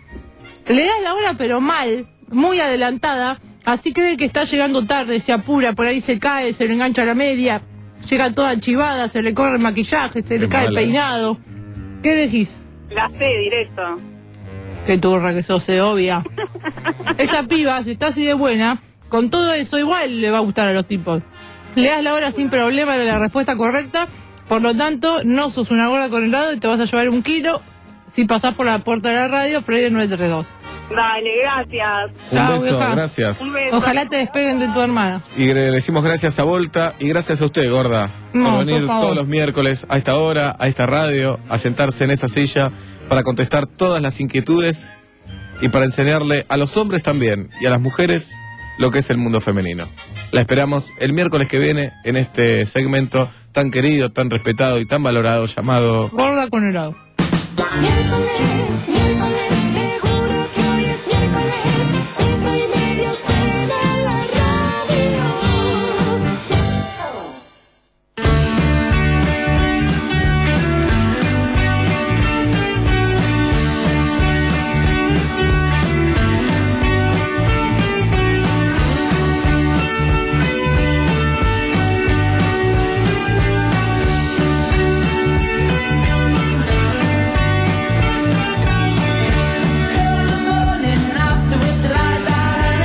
Le das la hora pero mal, muy adelantada. Así cree que está llegando tarde, se apura, por ahí se cae, se le engancha la media. Llega toda chivada, se le corre el maquillaje, se le Qué cae el mala. peinado. ¿Qué elegís? La C, directo. Qué turra que sos, se obvia. Esa piba, si está así de buena, con todo eso igual le va a gustar a los tipos. Le das la hora sin problema, era la respuesta correcta. Por lo tanto, no sos una gorda con helado y te vas a llevar un kilo si pasás por la puerta de la radio, Freire nueve tres dos. Dale, gracias. Un Chao, beso, vieja. gracias. Un beso. Ojalá te despeguen de tu hermana. Y le decimos gracias a Volta y gracias a usted, gorda, No, por venir por favor. todos los miércoles a esta hora, a esta radio, a sentarse en esa silla para contestar todas las inquietudes y para enseñarle a los hombres también y a las mujeres lo que es el mundo femenino. La esperamos el miércoles que viene en este segmento tan querido, tan respetado y tan valorado llamado... Gorda con helado. Miércoles, miércoles, seguro que hoy es miércoles. Metro y medio suena la radio. Morning after with the light, light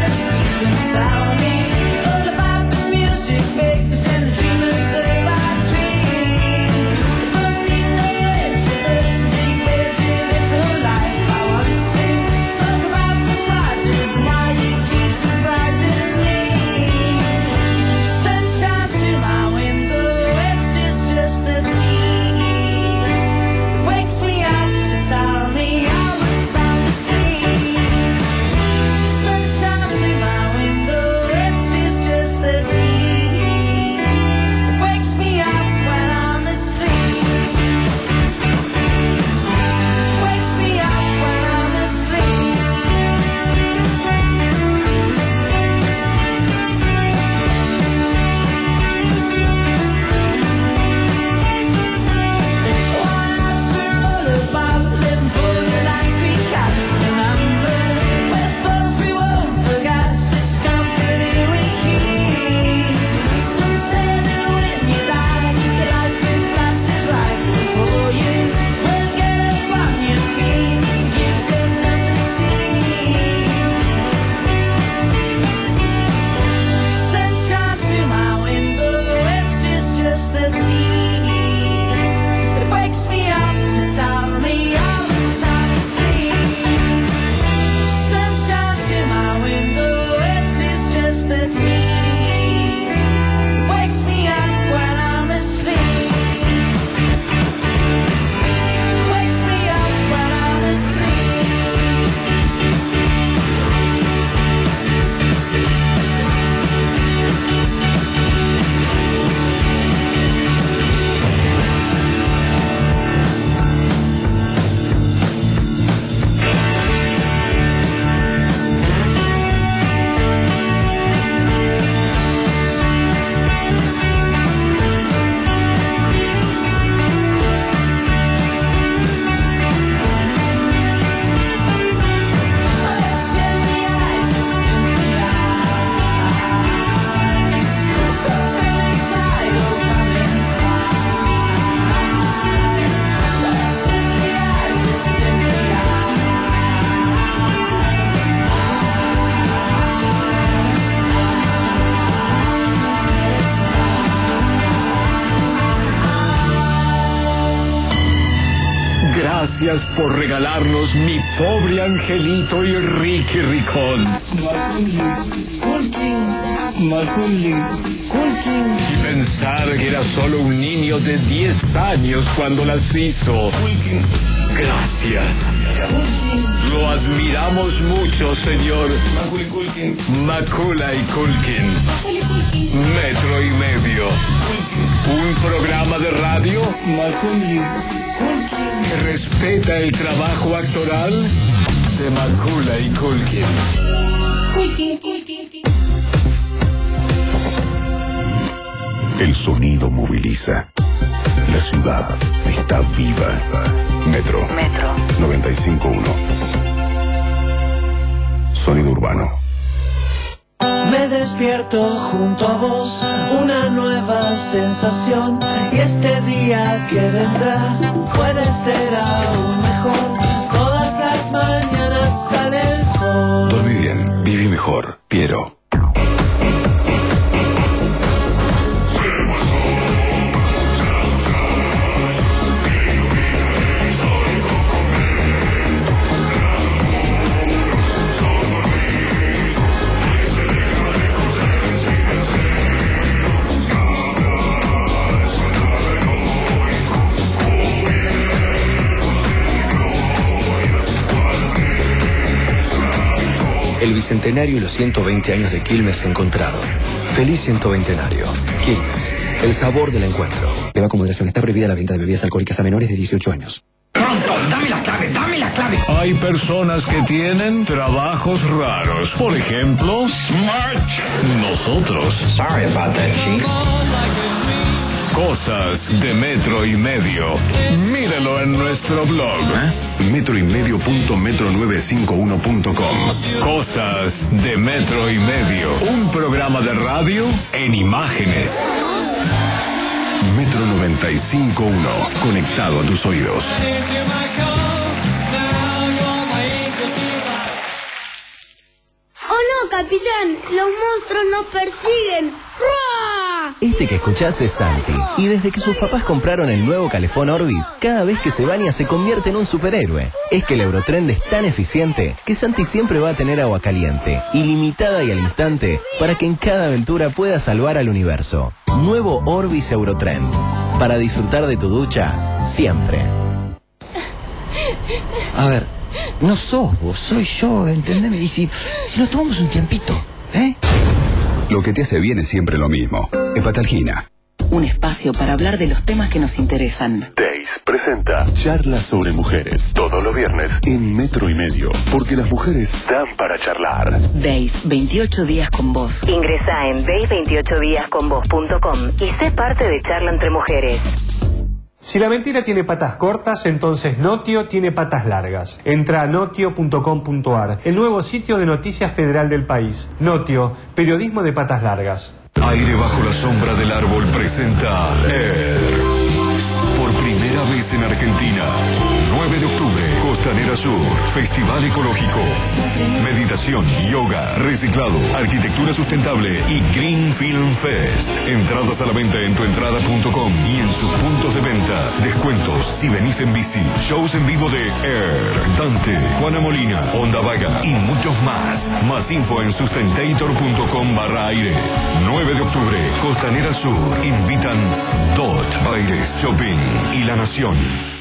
Gracias por regalarnos Mi Pobre Angelito y Ricky Ricón. Y pensar que era solo un niño de diez años cuando las hizo. Gracias. Lo admiramos mucho, señor Macaulay Culkin. Metro y medio. Un programa de radio que respeta el trabajo actoral de Macaulay Culkin. El sonido moviliza. La ciudad está viva. Metro. Metro. noventa y cinco punto uno. Sonido urbano. Me despierto junto a vos, una nueva sensación. Y este día que vendrá puede ser aún mejor. Todas las mañanas sale el sol. Dormí bien, viví mejor. Piero. El bicentenario y los ciento veinte años de Quilmes encontraron. Feliz ciento veintenario. Quilmes, el sabor del encuentro. Beba con moderación. Está prohibida la venta de bebidas alcohólicas a menores de dieciocho años. Pronto, dame la clave, dame la clave. Hay personas que tienen trabajos raros. Por ejemplo, Smart. Nosotros. Sorry about that, chief. Cosas de metro y medio. Míralo en nuestro blog. Metro y medio punto metro nueve cinco uno punto com. Cosas de metro y medio. Un programa de radio en imágenes. Metro noventa y cinco punto uno. Conectado a tus oídos. ¡Oh no, capitán! ¡Los monstruos nos persiguen! ¡Ruah! Este que escuchás es Santi, y desde que sus papás compraron el nuevo Calefón Orbis, cada vez que se baña se convierte en un superhéroe. Es que el Eurotrend es tan eficiente que Santi siempre va a tener agua caliente, ilimitada y al instante, para que en cada aventura pueda salvar al universo. Nuevo Orbis Eurotrend, para disfrutar de tu ducha, siempre. A ver, no sos vos, soy yo, ¿entendés? Y si, si nos tomamos un tiempito, ¿eh? Lo que te hace bien es siempre lo mismo. Hepatalgina. Un espacio para hablar de los temas que nos interesan. Days presenta Charlas sobre Mujeres. Todos los viernes en Metro y Medio. Porque las mujeres dan para charlar. Days, veintiocho días con vos. Ingresá en days veintiocho días con vos punto com y sé parte de Charla entre Mujeres. Si la mentira tiene patas cortas, entonces Notio tiene patas largas. Entra a notio punto com punto ar, el nuevo sitio de noticias federal del país. Notio, periodismo de patas largas. Aire bajo la sombra del árbol presenta Air. Por primera vez en Argentina, nueve de octubre, Costanera Sur, Festival Ecológico. Meditación, yoga, reciclado, arquitectura sustentable y Green Film Fest. Entradas a la venta en tuentrada punto com y en sus puntos de venta. Descuentos si venís en bici. Shows en vivo de Air, Dante, Juana Molina, Onda Vaga y muchos más. Más info en sustentator punto com barra aire. nueve de octubre, Costanera Sur. Invitan Dot, Aires, Shopping y La Nación.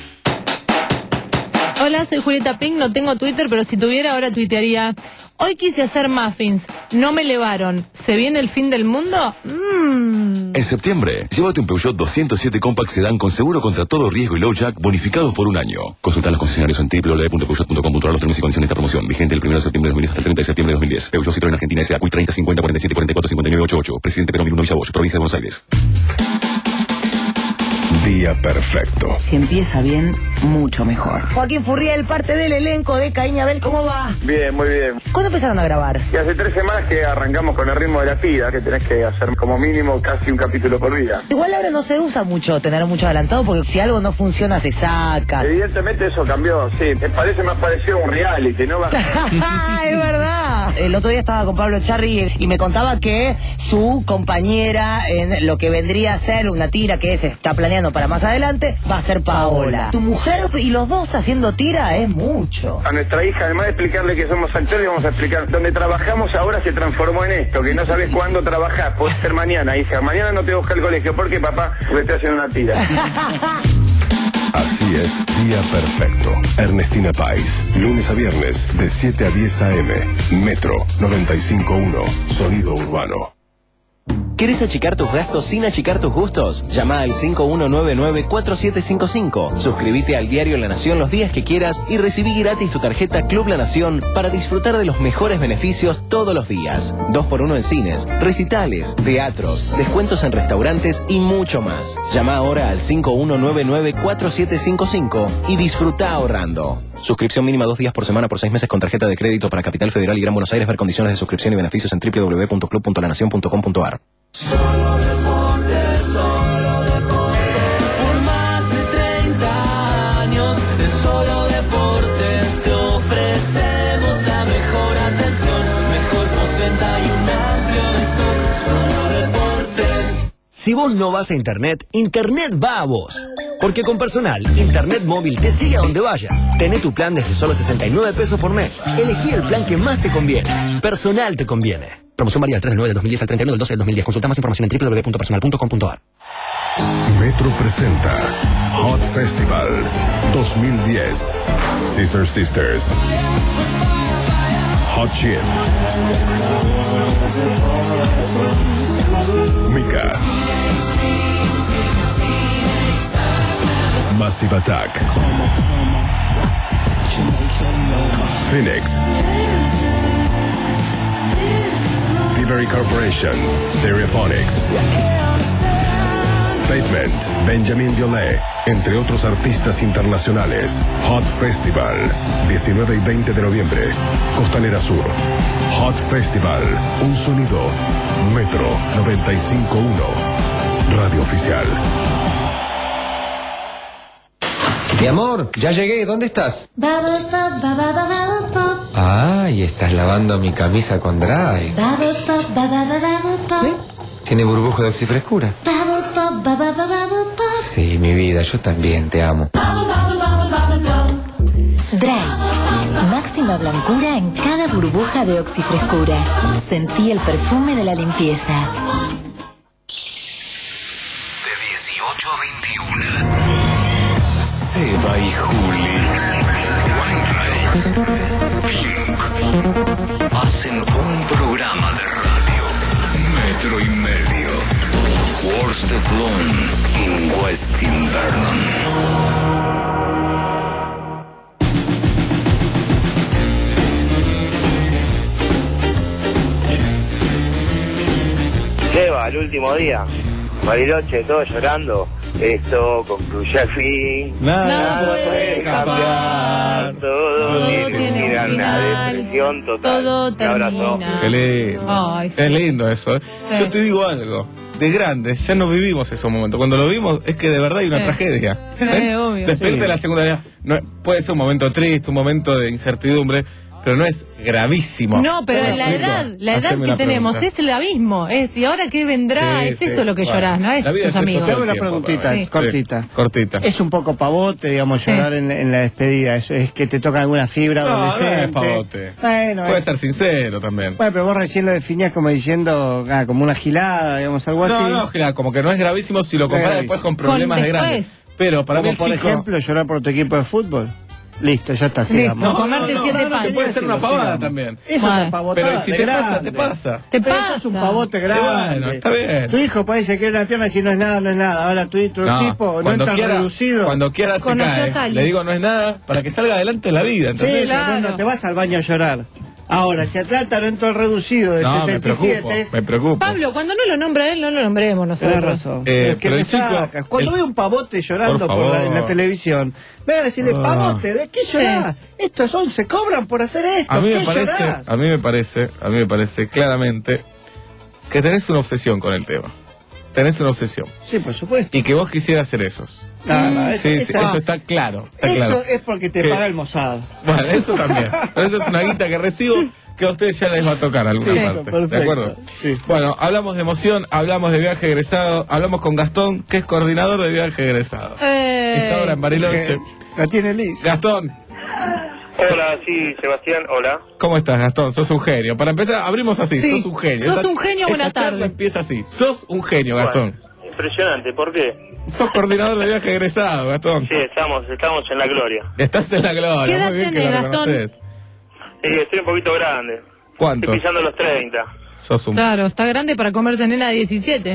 Hola, soy Julieta Pink, no tengo Twitter, pero si tuviera ahora tuitearía: hoy quise hacer muffins, no me elevaron, ¿se viene el fin del mundo? Mmm. En septiembre, llévate un Peugeot doscientos siete Compact Sedán con seguro contra todo riesgo y low jack bonificados por un año. Consulta los concesionarios en doble u doble u doble u punto peugeot punto com punto ar los términos y condiciones de esta promoción. Vigente del primero de septiembre de dos mil diez hasta el treinta de septiembre de dos mil diez. Peugeot Citroën Argentina S A Q treinta cincuenta cuarenta y siete cuarenta y cuatro cincuenta y nueve ochenta y ocho. Presidente Perón mil uno Villa Bosch, provincia de Buenos Aires. Día perfecto. Si empieza bien, mucho mejor. Joaquín Furriel, parte del elenco de Caín y Abel, ¿cómo va? Bien, muy bien. ¿Cuándo empezaron a grabar? Y hace tres semanas que arrancamos con el ritmo de la pida, que tenés que hacer como mínimo casi un capítulo por día. Igual ahora no se usa mucho tener mucho adelantado, porque si algo no funciona se saca. Evidentemente eso cambió, sí. Me parece más parecido a un reality, ¿no? Es verdad. El otro día estaba con Pablo Charri y me contaba que su compañera en lo que vendría a ser una tira que se está planeando para para más adelante va a ser Paola. Tu mujer y los dos haciendo tira es mucho. A nuestra hija, además de explicarle que somos actores, vamos a explicar, donde trabajamos ahora se transformó en esto, que no sabes cuándo trabajás, puede ser mañana, hija, mañana no te busca el colegio, ¿por qué, papá? Porque estoy haciendo una tira. Así es, Día Perfecto. Ernestina Pais, lunes a viernes, de siete a diez a eme. Metro noventa y cinco punto uno, Sonido Urbano. ¿Querés achicar tus gastos sin achicar tus gustos? Llama al cinco uno nueve nueve cuatro siete cinco cinco. Suscríbete al diario La Nación los días que quieras y recibí gratis tu tarjeta Club La Nación para disfrutar de los mejores beneficios todos los días. dos por uno en cines, recitales, teatros, descuentos en restaurantes y mucho más. Llama ahora al cinco uno nueve nueve cuatro siete cinco cinco y disfruta ahorrando. Suscripción mínima dos días por semana por seis meses con tarjeta de crédito para Capital Federal y Gran Buenos Aires. Ver condiciones de suscripción y beneficios en doble u doble u doble u punto club punto la nación punto com punto a r. Solo deportes, solo deportes. Por más de treinta años de Solo Deportes te ofrecemos la mejor atención, mejor postventa y un amplio stock. Solo Deportes. Si vos no vas a internet, internet va a vos. Porque con Personal, internet móvil te sigue a donde vayas. Tené tu plan desde solo sesenta y nueve pesos por mes. Elegí el plan que más te conviene. Personal te conviene. Promoción válida del tres del nueve del dos mil diez al treinta y uno del doce del dos mil diez. Consulta más información en doble u doble u doble u punto personal punto com punto a r. Metro presenta Hot Festival dos mil diez. Scissor Sisters, Hot Chip, Mika, Massive Attack, Phoenix, Thievery Corporation, Stereophonics, Pavement, Benjamin Biolay, entre otros artistas internacionales. Hot Festival, diecinueve y veinte de noviembre, Costanera Sur. Hot Festival, un sonido, Metro noventa y cinco punto uno, Radio Oficial. Mi amor, ya llegué, ¿dónde estás? Ay, estás lavando mi camisa con Dry. ¿Sí? ¿Tiene burbuja de oxifrescura? Sí, mi vida, yo también te amo. Dry. Máxima blancura en cada burbuja de oxifrescura. Sentí el perfume de la limpieza. De dieciocho a veintiuno. Seba y Juli, Pink, hacen un programa de radio. Metro y medio. Worst of Lawn in West Invernon. Seba, el último día. Bariloche, todo llorando. Esto concluye al fin. Nada, Nada puede puede cambiar. Todo, Todo tiene tiene que ir a un una final. depresión total. Todo Un abrazo. termina. Qué lindo. Ay, sí. Es lindo eso. ¿eh? Sí. Yo te digo algo. De grandes, ya no vivimos esos momentos. Cuando lo vimos, es que de verdad hay una Sí. tragedia. Sí, obvio. Despierta Sí. la segunda edad. No, puede ser un momento triste, un momento de incertidumbre, pero no es gravísimo. No, pero ¿Me la explico? edad, la edad Haceme que una tenemos pregunta. es el abismo. Es, ¿y ahora qué vendrá? Sí, es sí. eso lo que Bueno, llorás, ¿no? Es la vida tus es eso amigos. todo Tengo el una tiempo, preguntita, Sí. cortita. Sí, cortita. Es un poco pavote, digamos, Sí. llorar en, en la despedida. Es, es que te toca alguna fibra No, no adolescente. es pavote. Bueno, Puede es- ser sincero también. bueno, pero vos recién lo definías como diciendo, ah, como una gilada, digamos, algo así. No, no, claro, como que no es gravísimo si lo No es comparas gravísimo. después con Con problemas de después. grandes. Pero para Como mí el por chico... ejemplo, llorar por tu equipo de fútbol. Listo, ya está, Listo. sigamos. No, comerte siete no, no, panes. que puede ser una pavada Sigamos. también. Es Bueno. una pavotada. Pero si de te pasa, grande. te pasa. Te Pero pasa. eso es un pavote grande. Bueno, está bien. Tu hijo parece que era una pierna y si no es nada, no es nada. Ahora tu, tu No, equipo no cuando está quiera, reducido. Cuando quiera se Conoció a cae. Sally. Le digo no es nada para que salga adelante en la vida. Sí, ¿entendés? pero claro. bueno, te vas al baño a llorar. Ahora, si Atlanta no entró reducido de No, me setenta y siete... preocupo, me preocupo. Pablo, cuando no lo nombra él, no lo nombremos nosotros. Tenés razón. Eh, pero es que pero me el chico- sacas. Cuando el- veo un pavote llorando Por por la- en la favor. televisión, me van a decirle, Ah. pavote, ¿de qué llorás? Estos once cobran por hacer esto. A mí me ¿Qué parece, llorás? a mí me parece, a mí me parece claramente que tenés una obsesión con el tema. Tenés una obsesión. Sí, por supuesto. Y que vos quisieras hacer esos. No, no, eso- sí, sí, eso- eso está claro. Está Eso claro. es porque te Que- paga el Mossad. Bueno, eso también. Pero eso es una guita que recibo que a ustedes ya les va a tocar alguna Sí, parte. perfecto. ¿De acuerdo? Sí. Bueno, hablamos de emoción, hablamos de viaje egresado, hablamos con Gastón, que es coordinador de viaje egresado. Eh, Está ahora en Bariloche. La tiene Liz. Gastón, Hola, sí, Sebastián, hola. ¿cómo estás, Gastón? Sos un genio. Para empezar, abrimos así, Sí. sos un genio. Sos Esta- un genio, esta buena charla tarde. empieza así, sos un genio, Gastón. Bueno, impresionante, ¿por qué? Sos coordinador de viaje egresado, Gastón. Sí, estamos, estamos en la gloria. Estás en la gloria. ¿Qué edad Muy bien que tenés, lo Gastón? reconoces. Sí, estoy un poquito grande. ¿Cuánto? Estoy pisando los treinta. Sos un... Claro, está grande para comerse nena de diecisiete.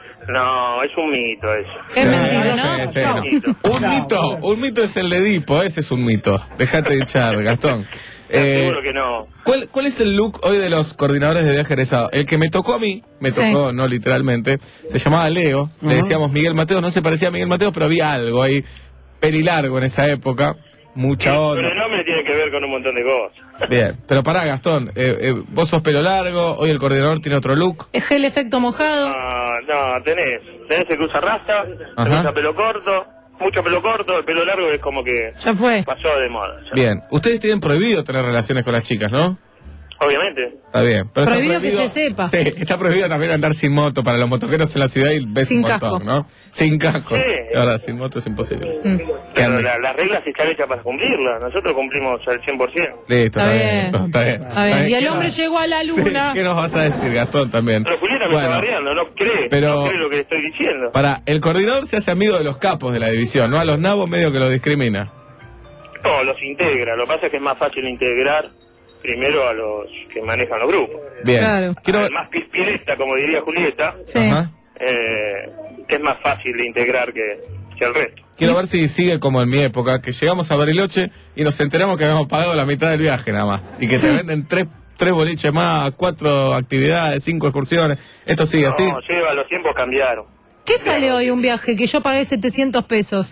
No, es un mito eso. Es mentira, ¿no? Sí, sí, No. no. Un mito, un mito es el de Edipo, ese es un mito. Déjate de echar, Gastón. Eh, Seguro que no. ¿cuál, ¿Cuál es el look hoy de los coordinadores de viaje egresado? El que me tocó a mí, me Sí. tocó, no literalmente, se llamaba Leo, le decíamos Miguel Mateo, no se parecía a Miguel Mateo, pero había algo ahí, pelilargo en esa época, mucha Pero onda. el nombre tiene que ver con un montón de cosas. Bien, pero pará, Gastón, eh, eh, vos sos pelo largo, hoy el coordinador tiene otro look. Es el efecto mojado. No, no, tenés. Tenés el que usa rasta, el que Ajá. usa pelo corto, mucho pelo corto, el pelo largo es como que Ya fue. pasó de moda. ya. Bien, ustedes tienen prohibido tener relaciones con las chicas, ¿no? Obviamente. Está bien. Pero está Prohibido que se sepa. Sí, está prohibido también andar sin moto para los motoqueros en la ciudad y ves Sin un montón, casco. ¿no? Sin casco. Sí. La verdad, sin moto es imposible. Mm. Que Pero ande- la- las reglas están hechas para cumplirlas. Nosotros cumplimos al cien por ciento. Listo, Está está bien. bien. Está bien. Está bien. Y el ¿Qué hombre nos- llegó a la luna. ¿Qué nos vas a decir, Gastón, también? Pero Julieta me Bueno, está bardeando, no cree, pero- no cree lo que le estoy diciendo. para, el coordinador se hace amigo de los capos de la división, ¿no? A los nabos medio que los discrimina. No, los integra. Lo que pasa es que es más fácil integrar primero a los que manejan los grupos. Bien. Claro. Quiero... Al más pispireta, como diría Julieta, Sí. Ajá. eh, es más fácil de integrar que, que el resto. Quiero ver si sigue como en mi época, que llegamos a Bariloche y nos enteramos que habíamos pagado la mitad del viaje nada más. Y que te venden tres, tres boliches más, cuatro actividades, cinco excursiones. Esto sigue así. No, lleva, los tiempos cambiaron. ¿Qué sale hoy un viaje que yo pagué setecientos pesos?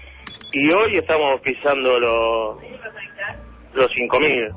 Y hoy estamos pisando los los cinco mil,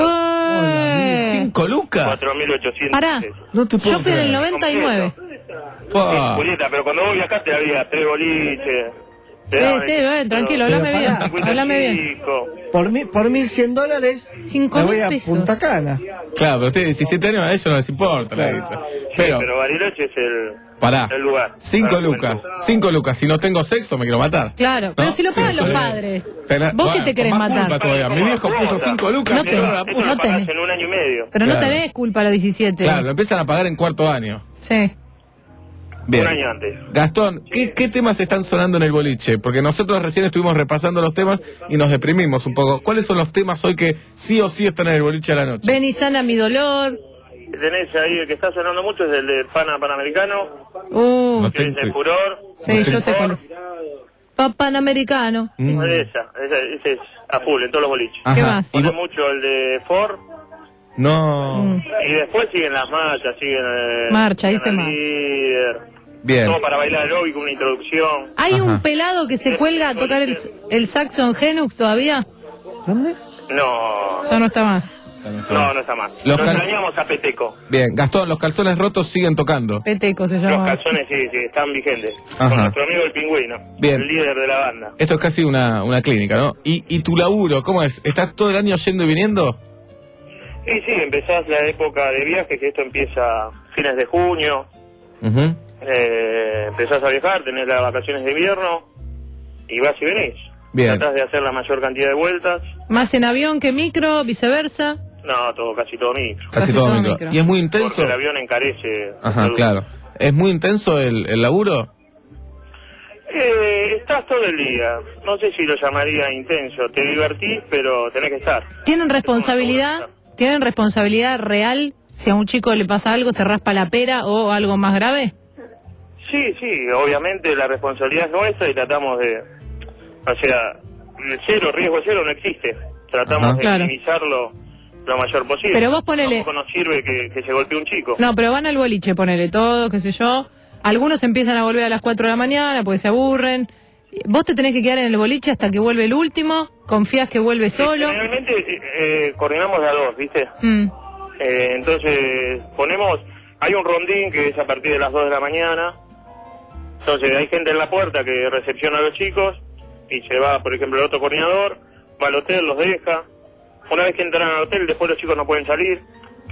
Ué. ¿Cinco lucas? cuatro mil ochocientos Pará. pesos. No te puedo Yo fui en el creer. noventa y nueve. Pa. Julieta, pero cuando vos viajaste había tres boliches. te Sí, daban sí, el- ven, tranquilo, Pero háblame bien. pará. Háblame bien. cincuenta y cinco. Por, mi, por mil cien dólares Cinco me voy mil a pesos. Punta Cana. Claro, pero ustedes diecisiete años, a ellos no les importa la guita. Sí, Pero, pero Bariloche es el, pará, el lugar. cinco para la lucas, juventud. cinco lucas. Si no tengo sexo, me quiero matar. Claro, pero No, si lo pagan sí, los está bien. padres. Pero, ¿Vos bueno, qué te querés con más matar? culpa todavía. Mi viejo puso cinco lucas. No me te- cago en la Eso puta. lo no tenés. pagás en un año y medio. Pero no Claro. tenés culpa a los diecisiete. Claro, lo empiezan a pagar en cuarto año. Sí. Bien. Un año antes. Gastón, ¿qué, ¿qué temas están sonando en el boliche? Porque nosotros recién estuvimos repasando los temas y nos deprimimos un poco. ¿Cuáles son los temas hoy que sí o sí están en el boliche a la noche? Ven y sana mi dolor. Tenés ahí el que está sonando mucho, es el de Pana Panamericano, Uh, No que es tengo- el furor. sí, yo sé cuál es. Pa- Panamericano. Mm. Esa, ese, ese es a full en todos los boliches. Ajá. ¿Qué más? Y Pone vos- mucho el de Ford. No. Mm. Y después siguen las marchas, siguen... eh, Marcha, dice el marcha. líder. Bien. Todo para bailar aeróbico, una introducción. ¿Hay Ajá. un pelado que se cuelga a tocar el, el saxo en Genux todavía? ¿Dónde? No, Ya no está más. no, no está mal. Los Lo cal- extrañamos a Peteco. Bien, Gastón, los calzones rotos siguen tocando. Peteco se Los llama. calzones sí, sí, están vigentes. Ajá. Con nuestro amigo el pingüino, Bien. el líder de la banda. Esto es casi una, una clínica, ¿no? ¿Y, ¿Y tu laburo, cómo es? ¿Estás todo el año yendo y viniendo? Y sí, empezás la época de viaje, que esto empieza fines de junio. Ujú. Eh, empezás a viajar, tenés las vacaciones de invierno y vas y venís. Bien. Tratás de hacer la mayor cantidad de vueltas. Más en avión que micro, viceversa. No, todo, casi todo micro. Casi, Casi todo todo micro. micro. ¿Y es muy Porque intenso? el avión encarece. Ajá, salud. claro. ¿Es muy intenso el, el laburo? Eh, estás todo el día. No sé si lo llamaría intenso. Te divertís, pero tenés que estar. ¿Tienen responsabilidad? ¿Tienen responsabilidad real si a un chico le pasa algo, se raspa la pera o algo más grave? Sí, sí, obviamente la responsabilidad es nuestra y tratamos de... O sea, el cero, riesgo cero no existe. Tratamos Ajá. de Claro. minimizarlo lo mayor posible. Pero vos ponele- Tampoco nos sirve que, que se golpee un chico. No, pero van al boliche, ponele todo, qué sé yo. Algunos empiezan a volver a las cuatro de la mañana porque se aburren. Vos te tenés que quedar en el boliche hasta que vuelve el último. Confías que vuelve solo. Generalmente eh, eh, coordinamos a dos, ¿viste? Mm. Eh, entonces ponemos... Hay un rondín que es a partir de las dos de la mañana. Entonces hay gente en la puerta que recepciona a los chicos y se va, por ejemplo, el otro coordinador, va al hotel, los deja. Una vez que entran al hotel, después los chicos no pueden salir.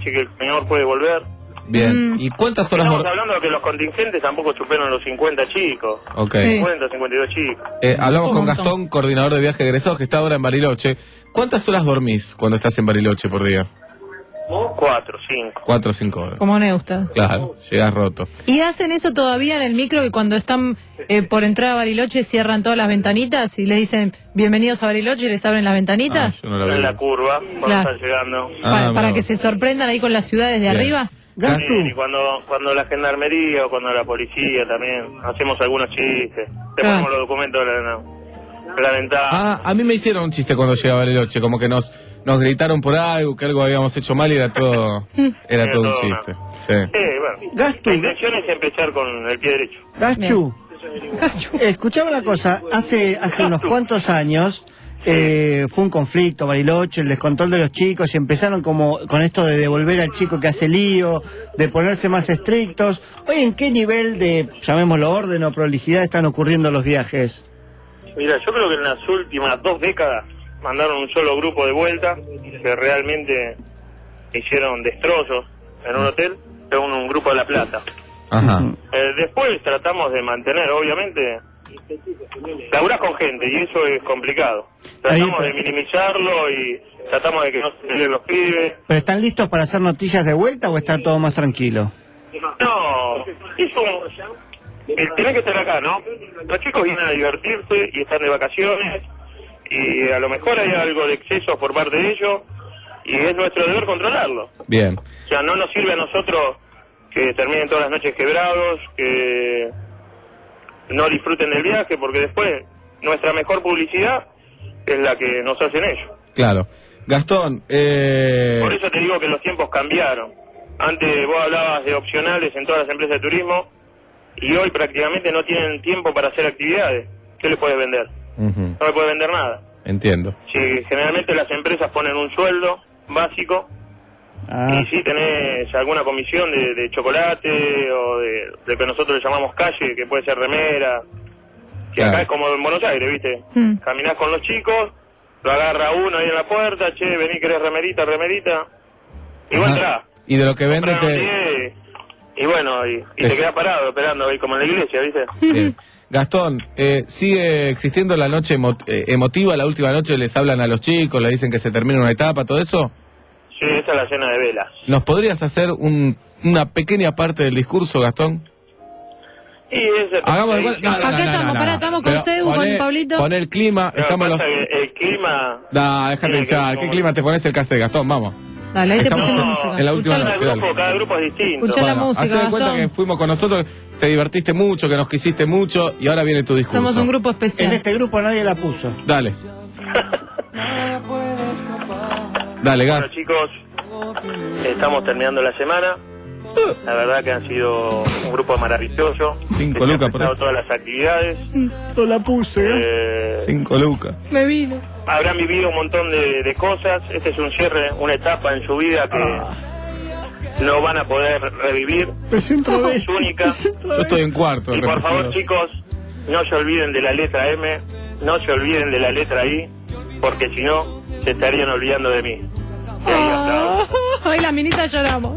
así que el señor puede volver. Bien. ¿Y cuántas horas Estamos dor- hablando de que los contingentes tampoco superan los cincuenta chicos. Ok. cincuenta, cincuenta y dos chicos. Eh, hablamos Un con montón. Gastón, coordinador de viaje egresados, que está ahora en Bariloche. ¿Cuántas horas dormís cuando estás en Bariloche por día? Cuatro, cinco. Cuatro o cinco horas. Como Neusta. Claro, llegás roto. ¿Y hacen eso todavía en el micro, que cuando están eh, por entrar a Bariloche cierran todas las ventanitas y les dicen bienvenidos a Bariloche y les abren las ventanitas? Ah, Yo no la vi. En la curva, cuando Claro. están llegando. Pa- Ah, para no. que se sorprendan ahí con las ciudades de Bien. arriba. Sí, y cuando, cuando la gendarmería o cuando la policía también hacemos algunos chistes. Te Ah. ponemos los documentos de la, de la ventana. Ah, a mí me hicieron un chiste cuando llegué a Bariloche, como que nos nos gritaron por algo, que algo habíamos hecho mal y era todo era Era todo un todo chiste. Sí. Sí, bueno. La intención es empezar con el pie derecho. Gachu, escuchame una cosa, hace, hace unos cuantos años eh, fue un conflicto, Bariloche, el descontrol de los chicos, y empezaron como con esto de devolver al chico que hace lío, de ponerse más estrictos. Hoy, ¿en qué nivel de, llamémoslo orden o prolijidad, están ocurriendo los viajes? Mira, yo creo que en las últimas dos décadas mandaron un solo grupo de vuelta que realmente hicieron destrozos en un hotel, fue un, un grupo de La Plata. Ajá. Eh, después tratamos de mantener, obviamente, laburás con gente y eso es complicado. Tratamos de minimizarlo y tratamos de que no se peleen los pibes. ¿Pero están listos para hacer noticias de vuelta o está todo más tranquilo? No, es un... eh, tenés que estar acá, ¿no? Los chicos vienen a divertirse y están de vacaciones y a lo mejor hay algo de exceso por parte de ellos y es nuestro deber controlarlo. Bien. O sea, no nos sirve a nosotros que terminen todas las noches quebrados, que no disfruten del viaje, porque después nuestra mejor publicidad es la que nos hacen ellos. Claro. Gastón, eh... Por eso te digo que los tiempos cambiaron. Antes vos hablabas de opcionales en todas las empresas de turismo y hoy prácticamente no tienen tiempo para hacer actividades. ¿Qué les puedes vender? ujú, No le puedes vender nada. entiendo. Si generalmente las empresas ponen un sueldo básico y si tenés alguna comisión de, de chocolate o de, de que nosotros le llamamos calle, que puede ser remera, que Claro. acá es como en Buenos Aires, ¿viste? Mm. Caminás con los chicos, lo agarra uno ahí en la puerta, che, vení, querés remerita, remerita, y vos Ajá. entrás. Y de lo que venden Compraron te... diez, y bueno, y, y Es- te quedás parado esperando ahí como en la iglesia, ¿viste? Bien. Gastón, eh, ¿sigue existiendo la noche emo- eh, emotiva? La última noche les hablan a los chicos, le dicen que se termina una etapa, todo eso. Sí, esa es la cena de velas. ¿Nos podrías hacer un, una pequeña parte del discurso, Gastón? Y ese Hagamos igual- no, no, Acá no, no, estamos, no, pará, no. estamos con Pero Cebu, poné- con Pablito. Poné el clima, Lo que estamos los... pasa es que el clima... Da, déjate Tiene que hinchar. ver ¿Qué con- clima te pones el cassette, Gastón? Vamos. Dale, ahí te Estamos pusimos en- música. en la última cada noche, dale. grupo, cada grupo es distinto. Escuchá la música, hacé de cuenta Gastón. que fuimos con nosotros, te divertiste mucho, que nos quisiste mucho y ahora viene tu discurso. Somos un grupo especial. En este grupo nadie la puso. Dale. Dale, Bueno, Gas. chicos, estamos terminando la semana. La verdad que han sido un grupo maravilloso. Cinco que se han lucas por prestado ahí. todas las actividades. No la puse. Eh, Cinco lucas. Me vino. habrán vivido un montón de, de cosas. Este es un cierre, una etapa en su vida que no van a poder revivir. Me siento otra vez. Es única. Yo estoy en cuarto. Y por favor, repetido. chicos, no se olviden de la letra M, no se olviden de la letra I, porque si no, se estarían olvidando de mí. Y ahí aplaudo. Hoy las minitas lloramos.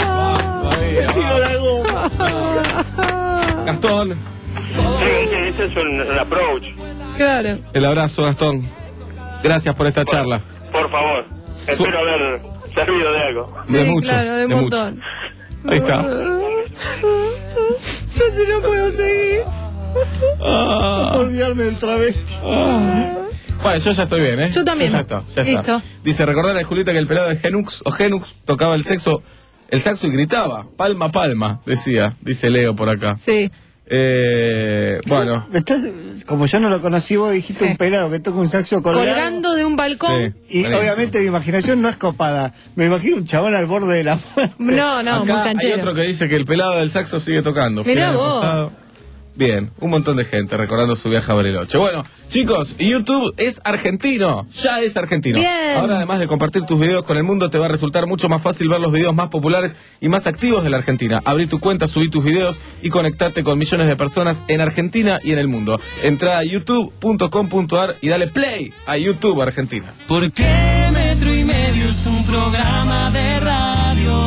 Gastón, Sí, ese, ese es un, un approach. Claro. el abrazo, Gastón. Gracias por esta charla. Por favor, espero haber servido de algo. De Sí, mucho, claro, de un de mucho. montón. Ahí está. Yo si no puedo seguir. Olvidarme del travesti. Bueno, yo ya estoy bien, ¿eh? Yo también. Ya está, ya Listo. está. Dice, recordar a Julieta que el pelado de Genux o Genux tocaba el sexo, el saxo y gritaba, palma, palma, decía, dice Leo por acá. Sí. Eh, bueno. Me estás- como yo no lo conocí, vos dijiste Sí. un pelado que toca un saxo colgado. Colgando de un balcón. Sí. Y Buenísimo. obviamente mi imaginación no es copada. Me imagino un chabón al borde de la muerte. No, no, muy Acá hay canchero. otro que dice que el pelado del saxo sigue tocando. Mirá Julián vos. Rosado. Bien, un montón de gente recordando su viaje a Bariloche. Bueno, chicos, YouTube es argentino, ya es argentino. Bien. Ahora, además de compartir tus videos con el mundo, te va a resultar mucho más fácil ver los videos más populares y más activos de la Argentina. Abrí tu cuenta, subí tus videos y conectate con millones de personas en Argentina y en el mundo. Entra a youtube punto com punto ar y dale play a YouTube Argentina. Porque Metro y Medio es un programa de radio.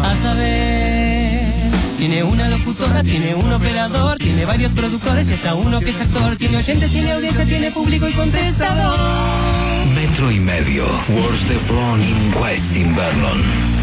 A saber, tiene una locutora, tiene un operador, tiene varios productores y hasta uno que es actor. Tiene oyentes, tiene audiencia, tiene público y contestador. Metro y medio. Words de Front in Quest in Vernon.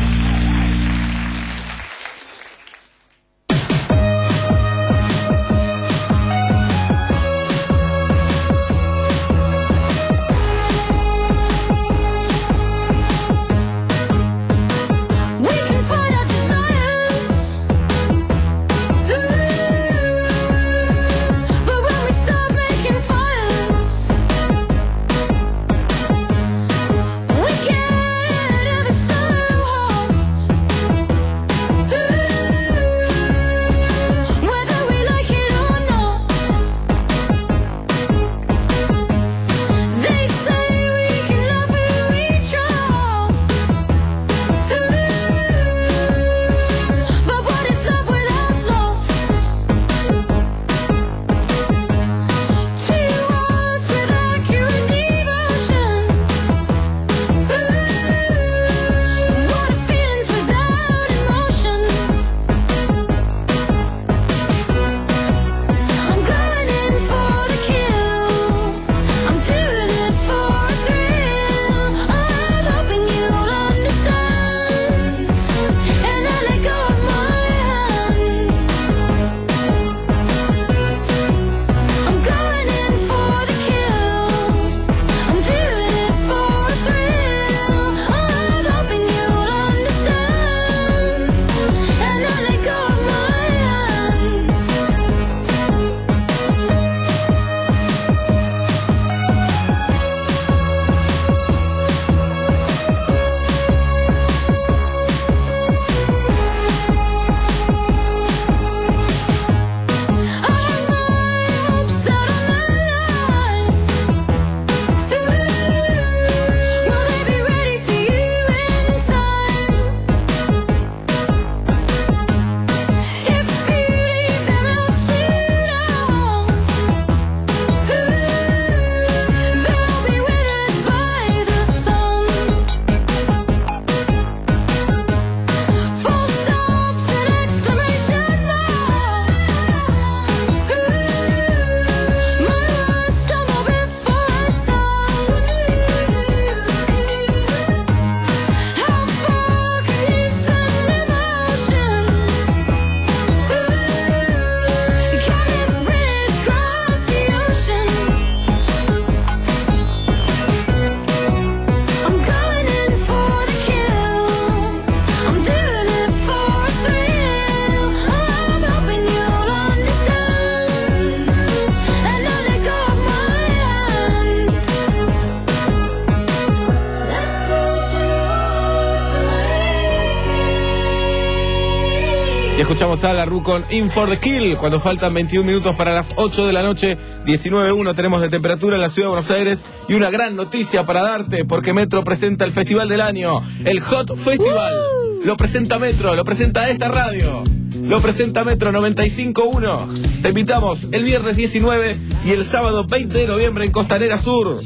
Y escuchamos a La Rue con In for the Kill, cuando faltan veintiún minutos para las ocho de la noche, diecinueve punto uno tenemos de temperatura en la ciudad de Buenos Aires. Y una gran noticia para darte, porque Metro presenta el festival del año, el Hot Festival. Uh. Lo presenta Metro, lo presenta esta radio, lo presenta Metro noventa y cinco punto uno. Te invitamos el viernes diecinueve y el sábado veinte de noviembre en Costanera Sur.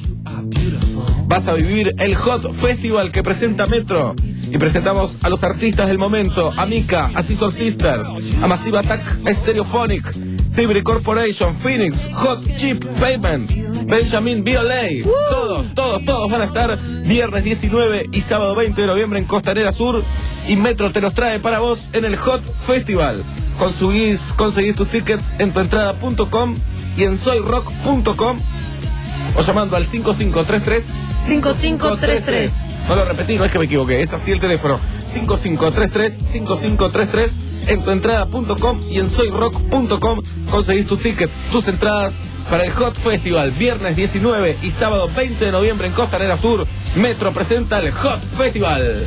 Vas a vivir el Hot Festival que presenta Metro. Y presentamos a los artistas del momento: a Mika, a Scissor Sisters, a Massive Attack, a Stereophonic, Tibri Corporation, Phoenix, Hot Chip Payment, Benjamin Biolay. Uh. Todos, todos, todos van a estar viernes diecinueve y sábado veinte de noviembre en Costanera Sur. Y Metro te los trae para vos en el Hot Festival. Conseguís, conseguís tus tickets en tuentrada punto com y en soyrock punto com o llamando al cinco cinco tres tres cinco cinco tres tres. No lo repetí, no es que me equivoqué, es así el teléfono. cinco cinco tres tres cinco cinco tres tres. En tuentrada punto com y en soyrock punto com conseguís tus tickets, tus entradas para el Hot Festival. Viernes diecinueve y sábado veinte de noviembre en Costanera Sur. Metro presenta el Hot Festival.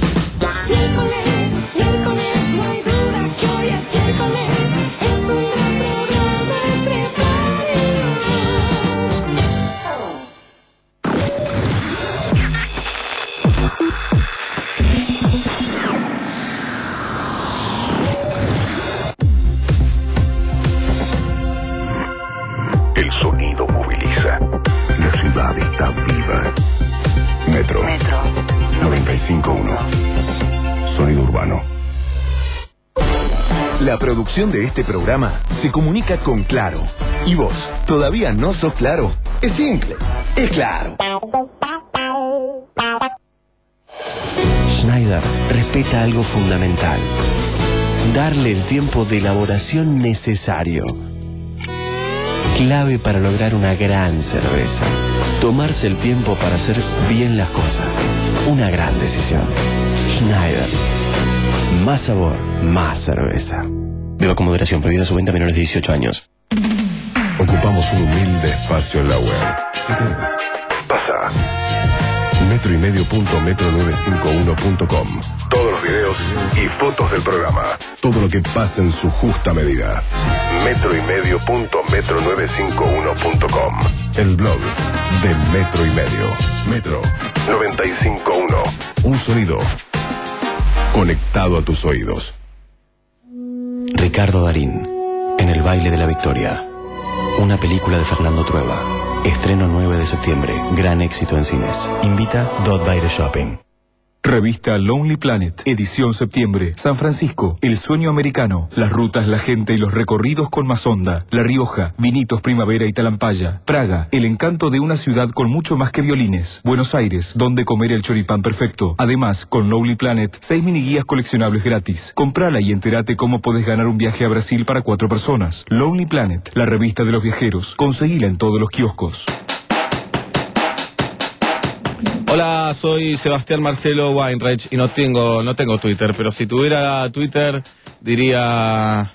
El sonido moviliza. La ciudad está viva. Metro. Metro. noventa y cinco punto uno. Sonido urbano. La producción de este programa se comunica con Claro. ¿Y vos todavía no sos Claro? Es simple, es Claro. Schneider respeta algo fundamental: darle el tiempo de elaboración necesario. Clave para lograr una gran cerveza. Tomarse el tiempo para hacer bien las cosas. Una gran decisión. Schneider. Más sabor, más cerveza. Beba con moderación. Prohibida su venta a menores de dieciocho años. Ocupamos un humilde espacio en la web. Si querés, pasa. metro y medio punto metro nueve cinco uno punto com. Todos los videos y fotos del programa. Todo lo que pasa en su justa medida. metro y medio punto metro nueve cinco uno punto com. El blog de Metro y Medio. Metro noventa y cinco punto uno. Un sonido conectado a tus oídos. Ricardo Darín, en el baile de la victoria. Una película de Fernando Trueba. Estreno nueve de septiembre. Gran éxito en cines. Invita Dot Baile Shopping. Revista Lonely Planet, edición septiembre. San Francisco, el sueño americano. Las rutas, la gente y los recorridos con más onda. La Rioja, vinitos primavera y talampaya. Praga, el encanto de una ciudad con mucho más que violines. Buenos Aires, donde comer el choripán perfecto. Además, con Lonely Planet, seis miniguías coleccionables gratis. Comprala y entérate cómo podés ganar un viaje a Brasil para cuatro personas. Lonely Planet, la revista de los viajeros. Conseguila en todos los kioscos. Hola, soy Sebastián Marcelo Weinreich y no tengo, no tengo Twitter, pero si tuviera Twitter diría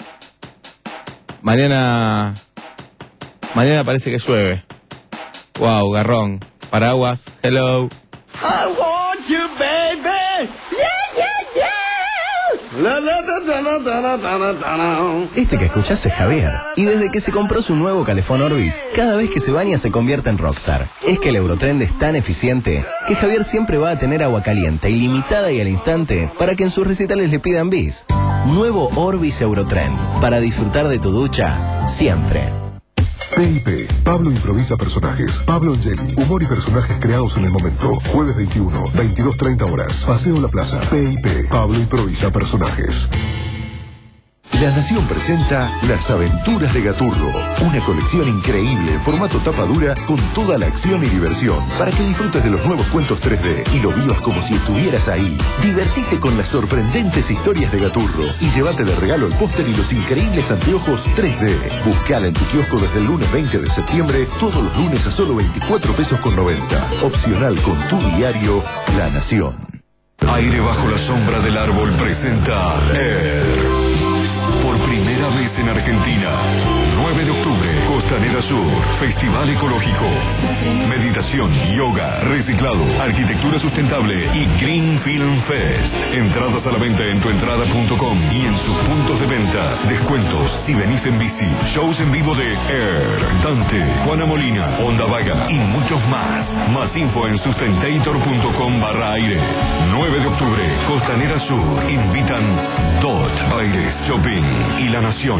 mañana mañana parece que llueve. Wow, garrón. Paraguas, hello. I want you, baby. Yeah, yeah, yeah. La, la, da, da, da, da, da, da, da. Este que escuchás es Javier, y desde que se compró su nuevo calefón Orbis, cada vez que se baña se convierte en rockstar. Es que el Eurotrend es tan eficiente que Javier siempre va a tener agua caliente, ilimitada y al instante, para que en sus recitales le pidan bis. Nuevo Orbis Eurotrend, para disfrutar de tu ducha, siempre. P I P. Pablo improvisa personajes. Pablo Angeli. Humor y personajes creados en el momento. Jueves veintiuno, veintidós treinta horas. Paseo La Plaza. P I P. Pablo improvisa personajes. La Nación presenta Las Aventuras de Gaturro, una colección increíble en formato tapa dura con toda la acción y diversión para que disfrutes de los nuevos cuentos tres D y lo vivas como si estuvieras ahí. Divertite con las sorprendentes historias de Gaturro y llévate de regalo el póster y los increíbles anteojos tres D. Buscala en tu kiosco desde el lunes veinte de septiembre, todos los lunes a solo veinticuatro pesos con noventa. Opcional con tu diario La Nación. Aire bajo la sombra del árbol presenta Air. Por primera vez en Argentina, nueve de octubre, Costanera Sur, Festival Ecológico. Meditación, yoga, reciclado, arquitectura sustentable y Green Film Fest. Entradas a la venta en tuentrada punto com y en sus puntos de venta. Descuentos si venís en bici. Shows en vivo de Air, Dante, Juana Molina, Onda Vaga y muchos más. Más info en sustentator punto com barra aire. nueve de octubre, Costanera Sur. Invitan Dot, Aires, Shopping y La Nación.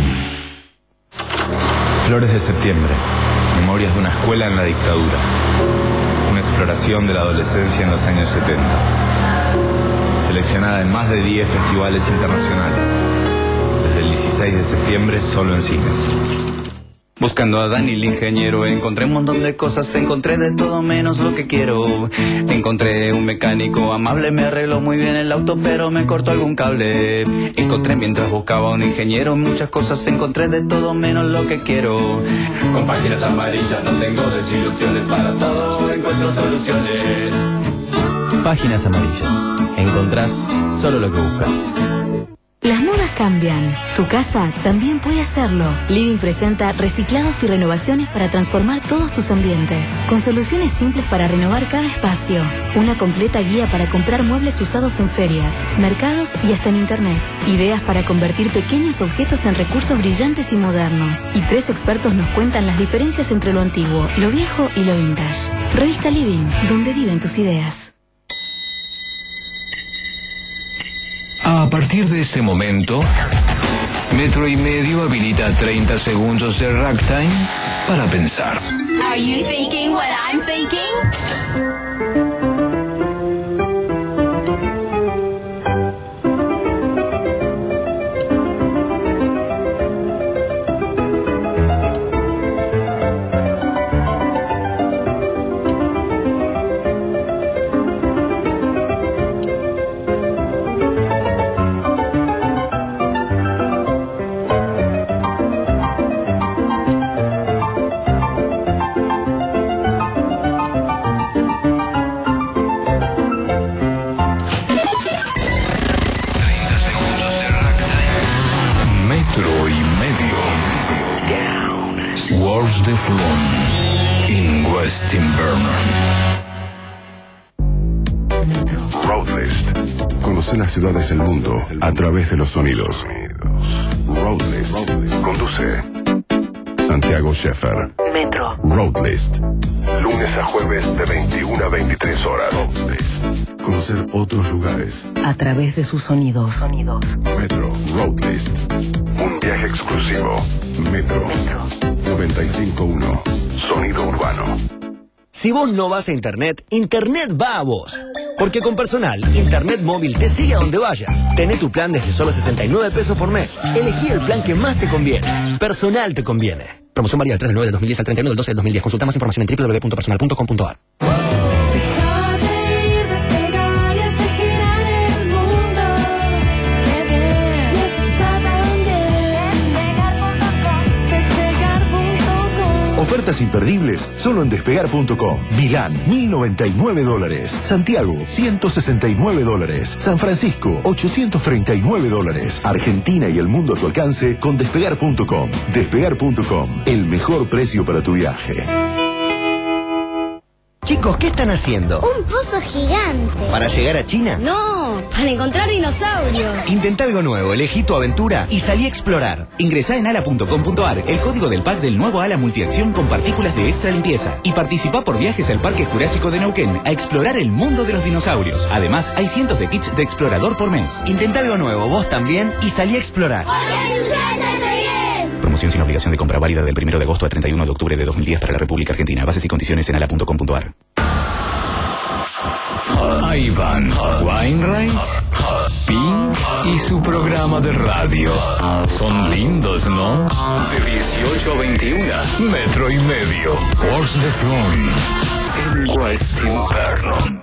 Flores de septiembre. Memorias de una escuela en la dictadura. Una exploración de la adolescencia en los años setenta. Seleccionada en más de diez festivales internacionales. Desde el dieciséis de septiembre solo en cines. Buscando a Dani el ingeniero, encontré un montón de cosas, encontré de todo menos lo que quiero. Encontré un mecánico amable, me arregló muy bien el auto, pero me cortó algún cable. Encontré mientras buscaba un ingeniero, muchas cosas, encontré de todo menos lo que quiero. Con páginas amarillas no tengo desilusiones, para todo encuentro soluciones. Páginas amarillas. Encontrás solo lo que buscas. Las modas cambian. Tu casa también puede hacerlo. Living presenta reciclados y renovaciones para transformar todos tus ambientes. Con soluciones simples para renovar cada espacio. Una completa guía para comprar muebles usados en ferias, mercados y hasta en internet. Ideas para convertir pequeños objetos en recursos brillantes y modernos. Y tres expertos nos cuentan las diferencias entre lo antiguo, lo viejo y lo vintage. Revista Living, donde viven tus ideas. A partir de este momento, Metro y Medio habilita treinta segundos de ragtime para pensar. Are you thinking what I'm thinking? Flon in West Invernon. Roadlist. Conoce las ciudades del mundo a través de los sonidos. Roadlist. Conduce Santiago Scheffer. Metro. Roadlist. Lunes a jueves de veintiuna a veintitrés horas. Roadlist. Conocer otros lugares A través de sus sonidos. Sonidos. Metro. Roadlist. Un viaje exclusivo. Metro. noventa y cinco punto uno. Sonido urbano. Si vos no vas a Internet, Internet va a vos. Porque con Personal, Internet móvil te sigue a donde vayas. Tené tu plan desde solo sesenta y nueve pesos por mes. Elegí el plan que más te conviene. Personal te conviene. Promoción válida del tres del nueve del dos mil diez al treinta y uno del doce del dos mil diez. Consulta más información en w w w punto personal punto com punto a r. Ofertas imperdibles solo en despegar punto com. Milán, mil noventa y nueve dólares. Santiago, ciento sesenta y nueve dólares. San Francisco, ochocientos treinta y nueve dólares. Argentina y el mundo a tu alcance con despegar punto com. despegar punto com, el mejor precio para tu viaje. Chicos, ¿qué están haciendo? Un pozo gigante. ¿Para llegar a China? No, para encontrar dinosaurios. Intenta algo nuevo, elegí tu aventura y salí a explorar. Ingresá en ala punto com punto a r, el código del pack del nuevo Ala Multiacción con partículas de extra limpieza. Y participá por viajes al Parque Jurásico de Neuquén a explorar el mundo de los dinosaurios. Además, hay cientos de kits de explorador por mes. Intenta algo nuevo, vos también, y salí a explorar. Promoción sin obligación de compra, válida del primero de agosto al treinta y uno de octubre de dos mil diez para la República Argentina. Bases y condiciones en ala punto com punto a r. Ivan Weinreich, Pink y su programa de radio. Son lindos, ¿no? De dieciocho a veintiuno, metro y medio. Horse de Flon en West Invernon.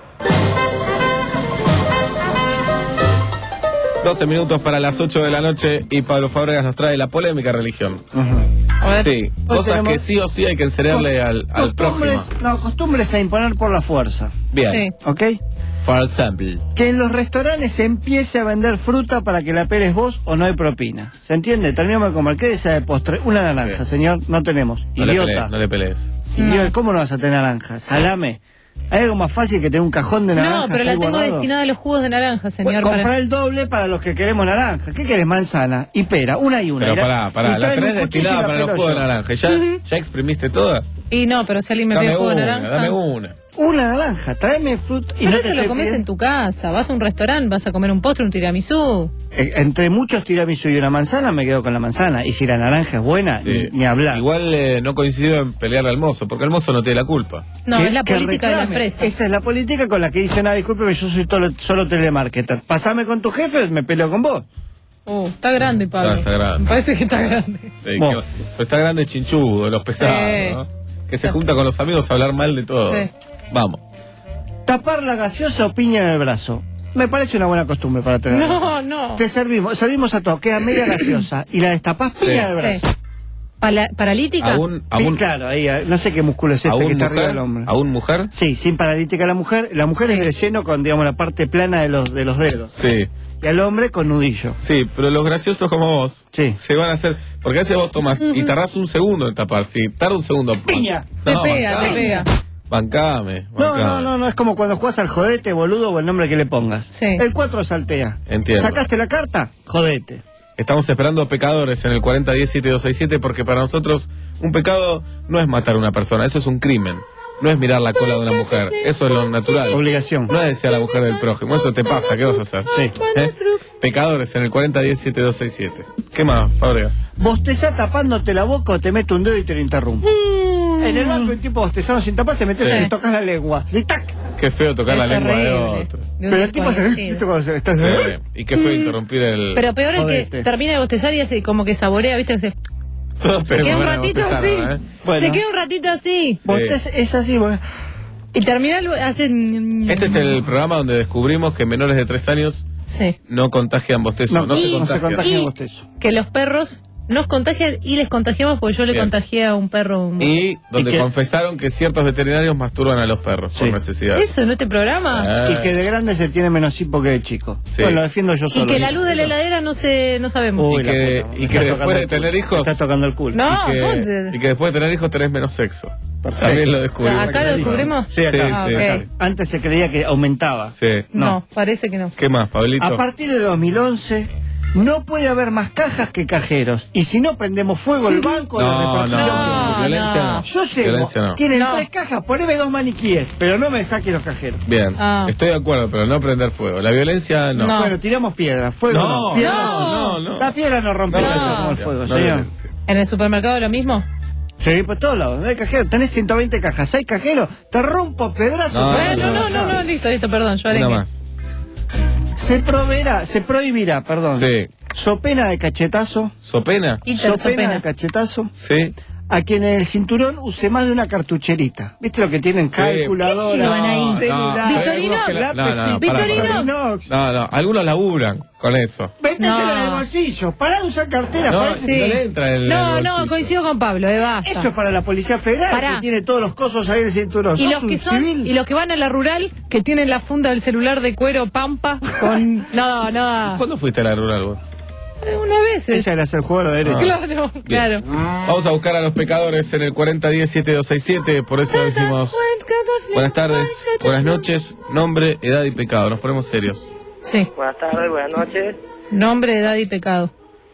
doce minutos para las ocho de la noche y Pablo Fábregas nos trae la polémica religión. Uh-huh. A ver, sí, cosas tenemos... que sí o sí hay que enseñarle al, al prójimo. No, costumbres a imponer por la fuerza. Bien. Sí. ¿Ok? For example. Que en los restaurantes se empiece a vender fruta para que la peles vos o no hay propina. ¿Se entiende? Terminamos de comer. ¿Qué desea de postre? Una naranja, sí. Señor. No tenemos. No Idiota. le pelees. No le pelees. Idiota. ¿Cómo no vas a tener naranja? Salame. ¿Hay algo más fácil que tener un cajón de naranja? No, pero la tengo guardado? destinada a los jugos de naranja, señor. Bueno, comprar para... el doble para los que queremos naranja. ¿Qué querés? Manzana y pera, una y una. Pero pará, pará, la tenés destinada para los jugos de naranja. ¿Ya, uh-huh. ¿Ya exprimiste todas? Y no, pero si alguien me pide jugo de naranja. Dame una. Una naranja, tráeme fruta. Pero no eso lo comes en tu casa, vas a un restaurante, vas a comer un postre, un tiramisú. Eh, entre muchos tiramisú y una manzana me quedo con la manzana. Y si la naranja es buena, sí. ni, ni hablar. Igual eh, no coincido en pelear al mozo, porque el mozo no tiene la culpa. No, es la política de la empresa. Esa es la política con la que dicen, ah, discúlpeme, yo soy solo, solo telemarketer. Pasame con tu jefe, me peleo con vos. Uh, está grande, Pablo. Ah, está grande. Me parece que está grande. Sí, que, pero está grande chinchudo, los pesados, sí. ¿no? Que se junta con los amigos a hablar mal de todo. Sí. Vamos. Tapar la gaseosa o piña en el brazo. Me parece una buena costumbre para tener. No, no. Te servimos, servimos a todos, queda media gaseosa y la destapás piña sí. en el brazo. Sí. Pala ¿Paralítica? ¿Aún, aún, claro, ahí, no sé qué músculo es este que está mujer, arriba del hombre. ¿Aún mujer? Sí, sin paralítica la mujer. La mujer sí. es de lleno con, digamos, la parte plana de los, de los dedos. Sí. Y al hombre con nudillo. Sí, pero los graciosos como vos sí. se van a hacer... Porque a veces vos tomás uh-huh. y tardás un segundo en tapar. Si tarda un segundo... ¡Piña! No, te pega, bancame. te pega. Bancame, bancame. No, no, no, no, es como cuando jugás al jodete, boludo, o el nombre que le pongas. Sí. El cuatro saltea. Entiendo. ¿Sacaste la carta? Jodete. Estamos esperando pecadores en el cuarenta diez siete dos seis siete porque para nosotros un pecado no es matar a una persona, eso es un crimen. No es mirar la cola de una mujer, eso es lo natural. Obligación. No es desear a la mujer del prójimo, eso te pasa, ¿qué vas a hacer? Sí. ¿Eh? Pecadores en el cuarenta diez siete dos seis siete. ¿Qué más, Fábrega? Bostezá tapándote la boca o te mete un dedo y te lo interrumpe. Mm. En el banco el tipo bostezando sin tapar se mete sí. y tocas la lengua. ¿Sí? ¡Tac! Qué feo tocar es la lengua de otro. De Pero el tipo se... Estás... Sí. Y qué feo interrumpir el... Pero peor es que termina de bostezar y hace como que saborea, ¿viste? Que se... se queda un ratito así. ¿eh? Bueno. Se queda un ratito así. Sí. Es, es así, bueno. Y termina, hacen... Este es el programa donde descubrimos que menores de tres años sí. no contagian bostezo. No, no, y, se, contagian. no se contagian bostezo. Que los perros nos contagian y les contagiamos porque yo le Bien. contagié a un perro. Un... Y donde Y que- confesaron que ciertos veterinarios masturban a los perros por Sí. necesidad. ¿Eso en este programa? Ah. Y que de grande se tiene menos hipo que de chico. Sí. Bueno, lo defiendo yo solo. Y que la luz de la heladera no se no sabemos. Uy, Y que, la puta, y me que estás después tocando de el culo. tener Me hijos. estás tocando el culo. No, y, que, ¿cómo te- y que después de tener hijos tenés menos sexo. Perfecto. También lo descubrimos. ¿Acá lo descubrimos? Sí, acá. Ah, sí, ok. acá. Antes se creía que aumentaba. Sí. No, parece que no. ¿Qué más, Pablito? A partir de dos mil once, no puede haber más cajas que cajeros. Y si no prendemos fuego el banco de No, repartición. no, violencia no. Yo llego, Violencia no. tienen No. tres cajas, poneme dos maniquíes, pero no me saquen los cajeros. Bien, Ah. estoy de acuerdo, pero no prender fuego. La violencia no. No. Bueno, tiramos piedra, fuego No, no. Piedra no, no, no. La piedra no rompe No, tanto no, como el no, fuego, no señor. violencia. ¿En el supermercado lo mismo? Sí, por todos lados, no hay cajeros. Tenés ciento veinte cajas, hay cajeros, te rompo pedazo. No, bueno, no, no, no, listo, listo, perdón, yo Una haré. más. Se proveerá, se prohibirá, perdón. Sí. So pena de cachetazo. ¿Sopena? Iter, So pena sopena. de cachetazo. Sí. A quien en el cinturón use más de una cartucherita. ¿Viste lo que tienen? Calculadora, ¿Qué llevan ahí? celular, Victorino. No, no, no, Victorino. pará, pará. No, no, algunos laburan con eso. Métetelo No. en el bolsillo. Pará de usar cartera. No, parece- sí. no le entra el- No, el no, bolsillo. coincido con Pablo, eh, basta. Eso es para la Policía Federal, Pará. que tiene todos los cosos ahí en el cinturón. Y ¿Sos los un que son, civil? y los que van a la rural, que tienen la funda del celular de cuero pampa con. No, no. ¿Cuándo fuiste a la rural vos? Una vez. Ella era ser jugador de derecho. Claro, claro. Vamos a buscar a los pecadores en el cuarenta diez siete dos seis siete, por eso decimos buenas tardes, buenas noches, nombre, edad y pecado. Nos ponemos serios. Sí. Buenas tardes, buenas noches. Nombre, edad y pecado.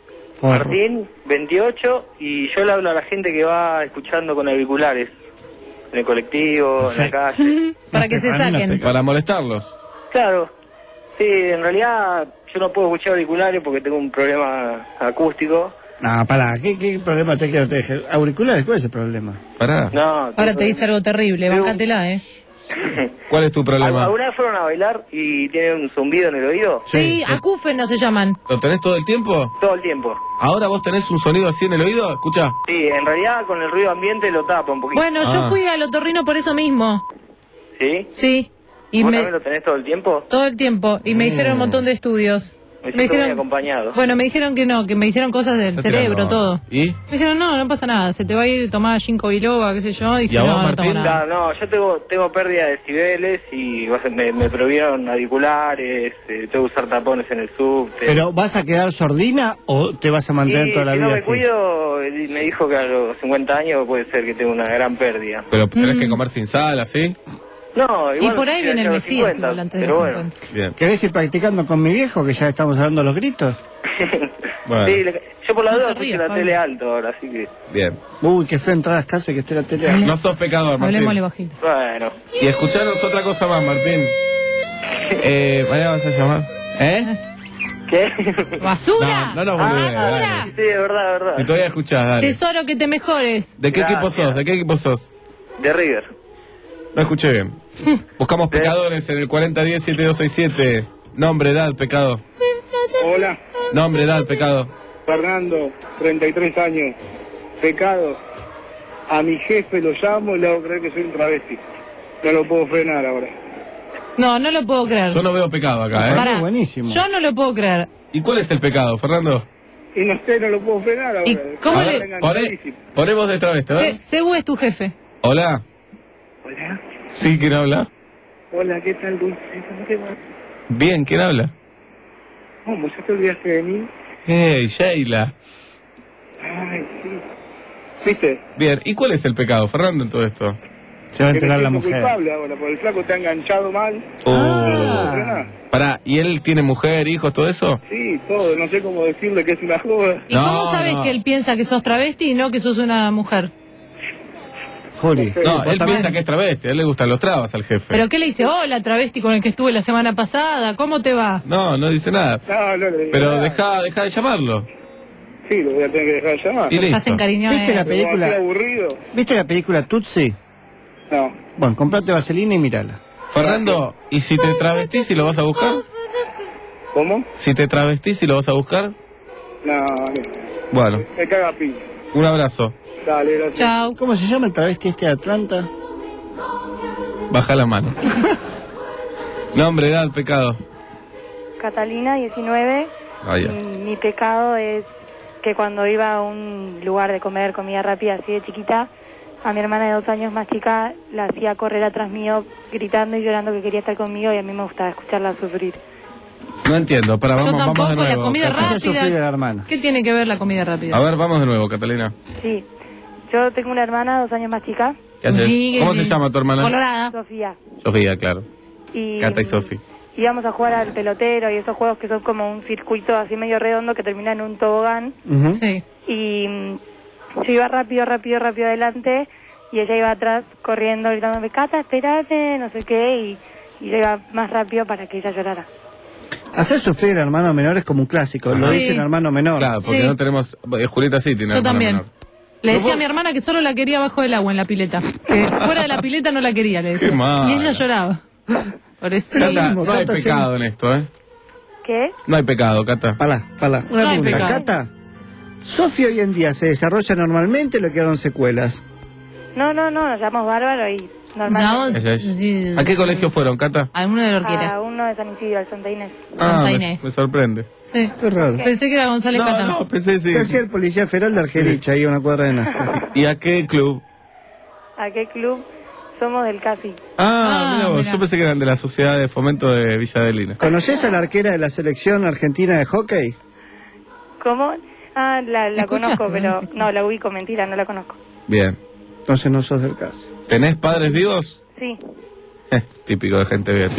Martín, veintiocho, y yo le hablo a la gente que va escuchando con auriculares. En el colectivo, en la calle. Para que se saquen. Para molestarlos. Claro. Sí, en realidad yo no puedo escuchar auriculares porque tengo un problema acústico. No, pará, ¿qué, qué problema te quiero te deje? ¿Auriculares? ¿Cuál es el problema? Pará. No. Ahora te dice algo terrible, bájatela, eh. ¿Cuál es tu problema? ¿Alguna vez fueron a bailar y tienen un zumbido en el oído? Sí, acúfenos se llaman. ¿Lo tenés todo el tiempo? Todo el tiempo. ¿Ahora vos tenés un sonido así en el oído? Escucha. Sí, en realidad con el ruido ambiente lo tapa un poquito. Bueno, yo fui al otorrino por eso mismo. ¿Sí? Sí. Y ¿Vos me, también lo tenés todo el tiempo? todo el tiempo. Y me hicieron un montón de estudios. Me Me siento muy dijeron, acompañado. bueno, me dijeron que no, que me hicieron cosas del Está cerebro, tirando. todo. ¿Y? Me dijeron, no, no pasa nada, se te va a ir tomar ginkgo biloba, qué sé yo. Y dije, ¿Y a vos, no, no tomo Martín? nada. Claro, no, yo tengo, tengo pérdida de decibeles y vas a- me, me prohibieron auriculares, eh, tengo que usar tapones en el subte. ¿Pero vas a quedar sordina o te vas a mantener y toda la si vida no me así? cuido, eh, me dijo que a los cincuenta años puede ser que tenga una gran pérdida. Pero tenés que comer sin sal, ¿así? No, Y igual por ahí no viene el a los Mesías cincuenta, igual antes de pero los bueno. cincuenta. Bien. ¿Querés ir practicando con mi viejo, que ya estamos dando los gritos? Bueno, Sí, le- yo por la No te duda puse rías, la Pablo. tele alto ahora, así que... bien. Uy, qué feo entrar a las casas y que esté la tele ahí. No sos pecador, Martín. Hablemosle bajito. Bueno, Y escucharos otra cosa más, Martín. Eh, ¿mañana vas a llamar? ¿Eh? ¿qué? ¡Basura! No, no nos volvés, Ah, dale. sí, sí, de verdad, de verdad. Si todavía escuchás, dale. Tesoro, que te mejores. ¿De qué equipo Gracias. sos? ¿De qué equipo sos? De River. No escuché bien. Buscamos pecadores en el cuarenta diez siete dos seis siete. Nombre, edad, pecado. Hola, Nombre, edad, pecado. Fernando, treinta y tres años. Pecado. A mi jefe lo llamo y le hago creer que soy un travesti. No lo puedo frenar ahora. No, no lo puedo creer. Yo no veo pecado acá, ¿eh? Pará, buenísimo. yo no lo puedo creer. ¿Y cuál es el pecado, Fernando? Y no sé, no lo puedo frenar ahora. ¿Y cómo A le- ver, poné, poné voz de travesti, a ver. Se- Segu es tu jefe. Hola. Hola, ¿Sí? ¿Quién habla? hola, ¿qué tal, Dulce? ¿Cómo te va? Bien, ¿quién habla? ¿Cómo? ¿Ya te olvidaste de mí? Hey, Sheila. Ay, sí. ¿Viste? Bien, ¿y cuál es el pecado, Fernando, en todo esto? Se va a Que me enterar la siento mujer. culpable ahora, porque el flaco te ha enganchado mal. Oh. Ah. Pará, ¿y él tiene mujer, hijos, todo eso? Sí, todo. No sé cómo decirle que es una joda. ¿Y cómo sabes que él piensa que sos travesti y no que sos una mujer? Juli. No, él piensa que es travesti, a él le gustan los trabas al jefe. ¿Pero qué le dice? Hola, travesti con el que estuve la semana pasada, ¿cómo te va? No, no dice nada. No, no le digo Pero nada. deja, deja de llamarlo. Sí, lo voy a tener que dejar de llamar. Y listo. Ya se encariñó ¿Viste de la él. película? Demasiado aburrido. ¿Viste la película Tutsi? No. Bueno, comprate vaselina y mírala. Fernando, ¿y si te travestís y lo vas a buscar? ¿Cómo? Si te travestís y lo vas a buscar? No, no. Bueno, Me caga pi. un abrazo. Dale, gracias. Chao. ¿Cómo se llama el travesti este de Atlanta? Baja la mano. Nombre, edad, pecado. Catalina, diecinueve. Ah, ya. Mi, mi pecado es que cuando iba a un lugar de comer comida rápida así de chiquita, a mi hermana de dos años más chica la hacía correr atrás mío gritando y llorando que quería estar conmigo y a mí me gustaba escucharla sufrir. No entiendo, para, Yo vamos, tampoco, vamos de nuevo. la comida Catalina. rápida. ¿Qué tiene que ver la comida rápida? A ver, vamos de nuevo, Catalina. Sí, yo tengo una hermana dos años más chica. ¿Qué haces? Sí, ¿Cómo sí. se llama tu hermana? Colorada. Sofía. Sofía, claro. Y Cata y Sofi. íbamos a jugar al pelotero y esos juegos que son como un circuito así medio redondo que termina en un tobogán. Uh-huh. Sí. Y mm, yo iba rápido, rápido, rápido adelante y ella iba atrás corriendo, gritándome, Cata, espérate, no sé qué, y, y yo iba más rápido para que ella llorara. Hacer sufrir a hermano menor es como un clásico, lo Sí. dice un hermano menor. Claro, porque Sí. no tenemos... eh, Julieta sí tiene Yo hermana también. menor. Le decía a mi hermana que solo la quería abajo del agua en la pileta. Que fuera de la pileta no la quería, le decía. Qué mal. Y ella lloraba. Por eso. Cata, no hay pecado en esto, ¿eh? ¿Qué? No hay pecado, Cata. Palá, palá. Una No hay pregunta. pecado. Cata, ¿Sofía hoy en día se desarrolla normalmente o le quedaron secuelas? No, no, no, nos llamamos Bárbaro y normal. Llamamos- Ella es. sí. ¿A qué colegio fueron, Cata? Alguno de la orquera. A uno de San Isidro, al Santa Inés. Ah, Santa me, Inés. me sorprende. Sí. Qué raro. Pensé que era González Cata. No, pensé sí. ¿Qué hacía el policía federal de Argerich ahí a una cuadra de Nazca? ¿Y a qué club? ¿A qué club? Somos del Casi. Ah, Ah, mira vos, mira. yo pensé que eran de la Sociedad de Fomento de Villa Adelina. ¿Conoces a la arquera de la selección argentina de hockey? ¿Cómo? Ah, la, la ¿Escuchaste, conozco, pero no? no, la ubico, mentira, no la conozco. Bien. Entonces no sos del caso. ¿Tenés padres vivos? Sí, Eh, típico de gente bien.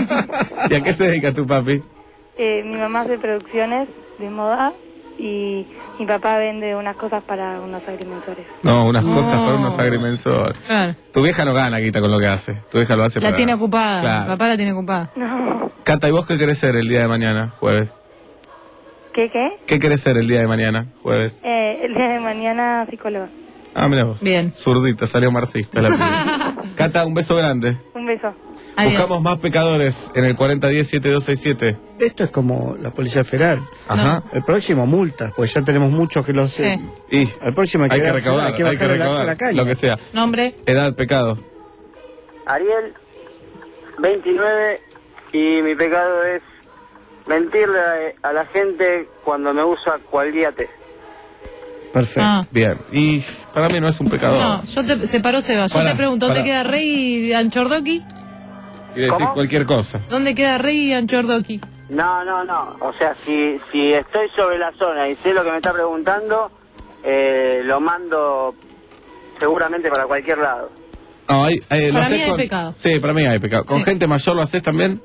¿Y a qué se dedica tu papi? eh, mi mamá hace producciones de moda y mi papá vende unas cosas para unos agrimensores. No, unas No. cosas para unos agrimensores. Claro. Tu vieja no gana guita con lo que hace. Tu vieja lo hace La para... tiene ocupada. Claro. Papá la tiene ocupada. No. Cata, ¿y vos qué querés ser el día de mañana, jueves? ¿Qué, qué? ¿Qué querés ser el día de mañana, jueves? Eh, el día de mañana psicóloga. Ah, mira vos. Bien. Zurdita, salió marxista la piba. Cata, un beso grande. Un beso. Adiós. Buscamos más pecadores en el cuarenta diez siete dos seis siete. Esto es como la policía federal. Ajá. El próximo multa, pues ya tenemos muchos que lo hacen. Y Al próximo hay que, hay que dar- recaudar, hay que hay que bajarle la- recaudar, la caña. lo que sea. Nombre. Edad, pecado. Ariel, veintinueve, y mi pecado es mentirle a, a la gente cuando me usa cual guíate. Perfecto. Ah. Bien. Y para mí no es un pecador. No, yo te, se paró Seba. Yo Pará, te pregunto, ¿dónde pará. queda Rey y Anchordoqui? Y decir ¿Cómo? cualquier cosa. ¿Dónde queda Rey y Anchordoqui? No, no, no. O sea, si, si estoy sobre la zona y sé lo que me está preguntando, eh, lo mando seguramente para cualquier lado. No, hay, eh, lo Para haces mí hay con... pecado. Sí, para mí hay pecado. ¿Con Sí. gente mayor lo haces también?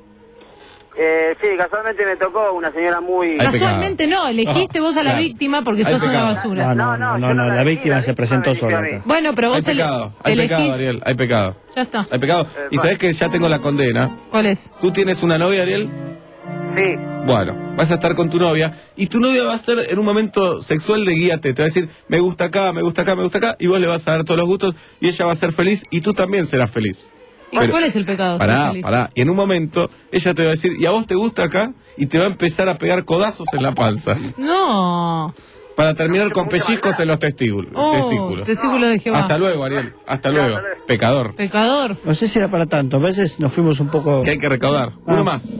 Eh, sí, casualmente me tocó una señora muy... Hay Casualmente no, elegiste No, vos a la claro. víctima porque Hay sos una pecado. basura. No, no, no, no, no, la víctima se presentó sola acá. Bueno, pero Hay vos ele- pecado, hay elegís. pecado, Ariel, hay pecado. Ya está. Hay pecado. Y sabés que ya tengo la condena. ¿Cuál es? ¿Tú tienes una novia, Ariel? Sí. Bueno, vas a estar con tu novia y tu novia va a ser en un momento sexual de guíate. Te va a decir, me gusta acá, me gusta acá, me gusta acá. Y vos le vas a dar todos los gustos y ella va a ser feliz y tú también serás feliz. ¿Y Pero- cuál es el pecado? Ser Pará, feliz. pará. Y en un momento ella te va a decir, ¿y a vos te gusta acá? Y te va a empezar a pegar codazos en la panza. No. Para terminar con pellizcos en los testículos. Oh, testículos. testículo de Jehová. Hasta luego, Ariel. Hasta luego. Pecador. Pecador. No sé si era para tanto, a veces nos fuimos un poco... Que hay que recaudar. Uno Ah. más.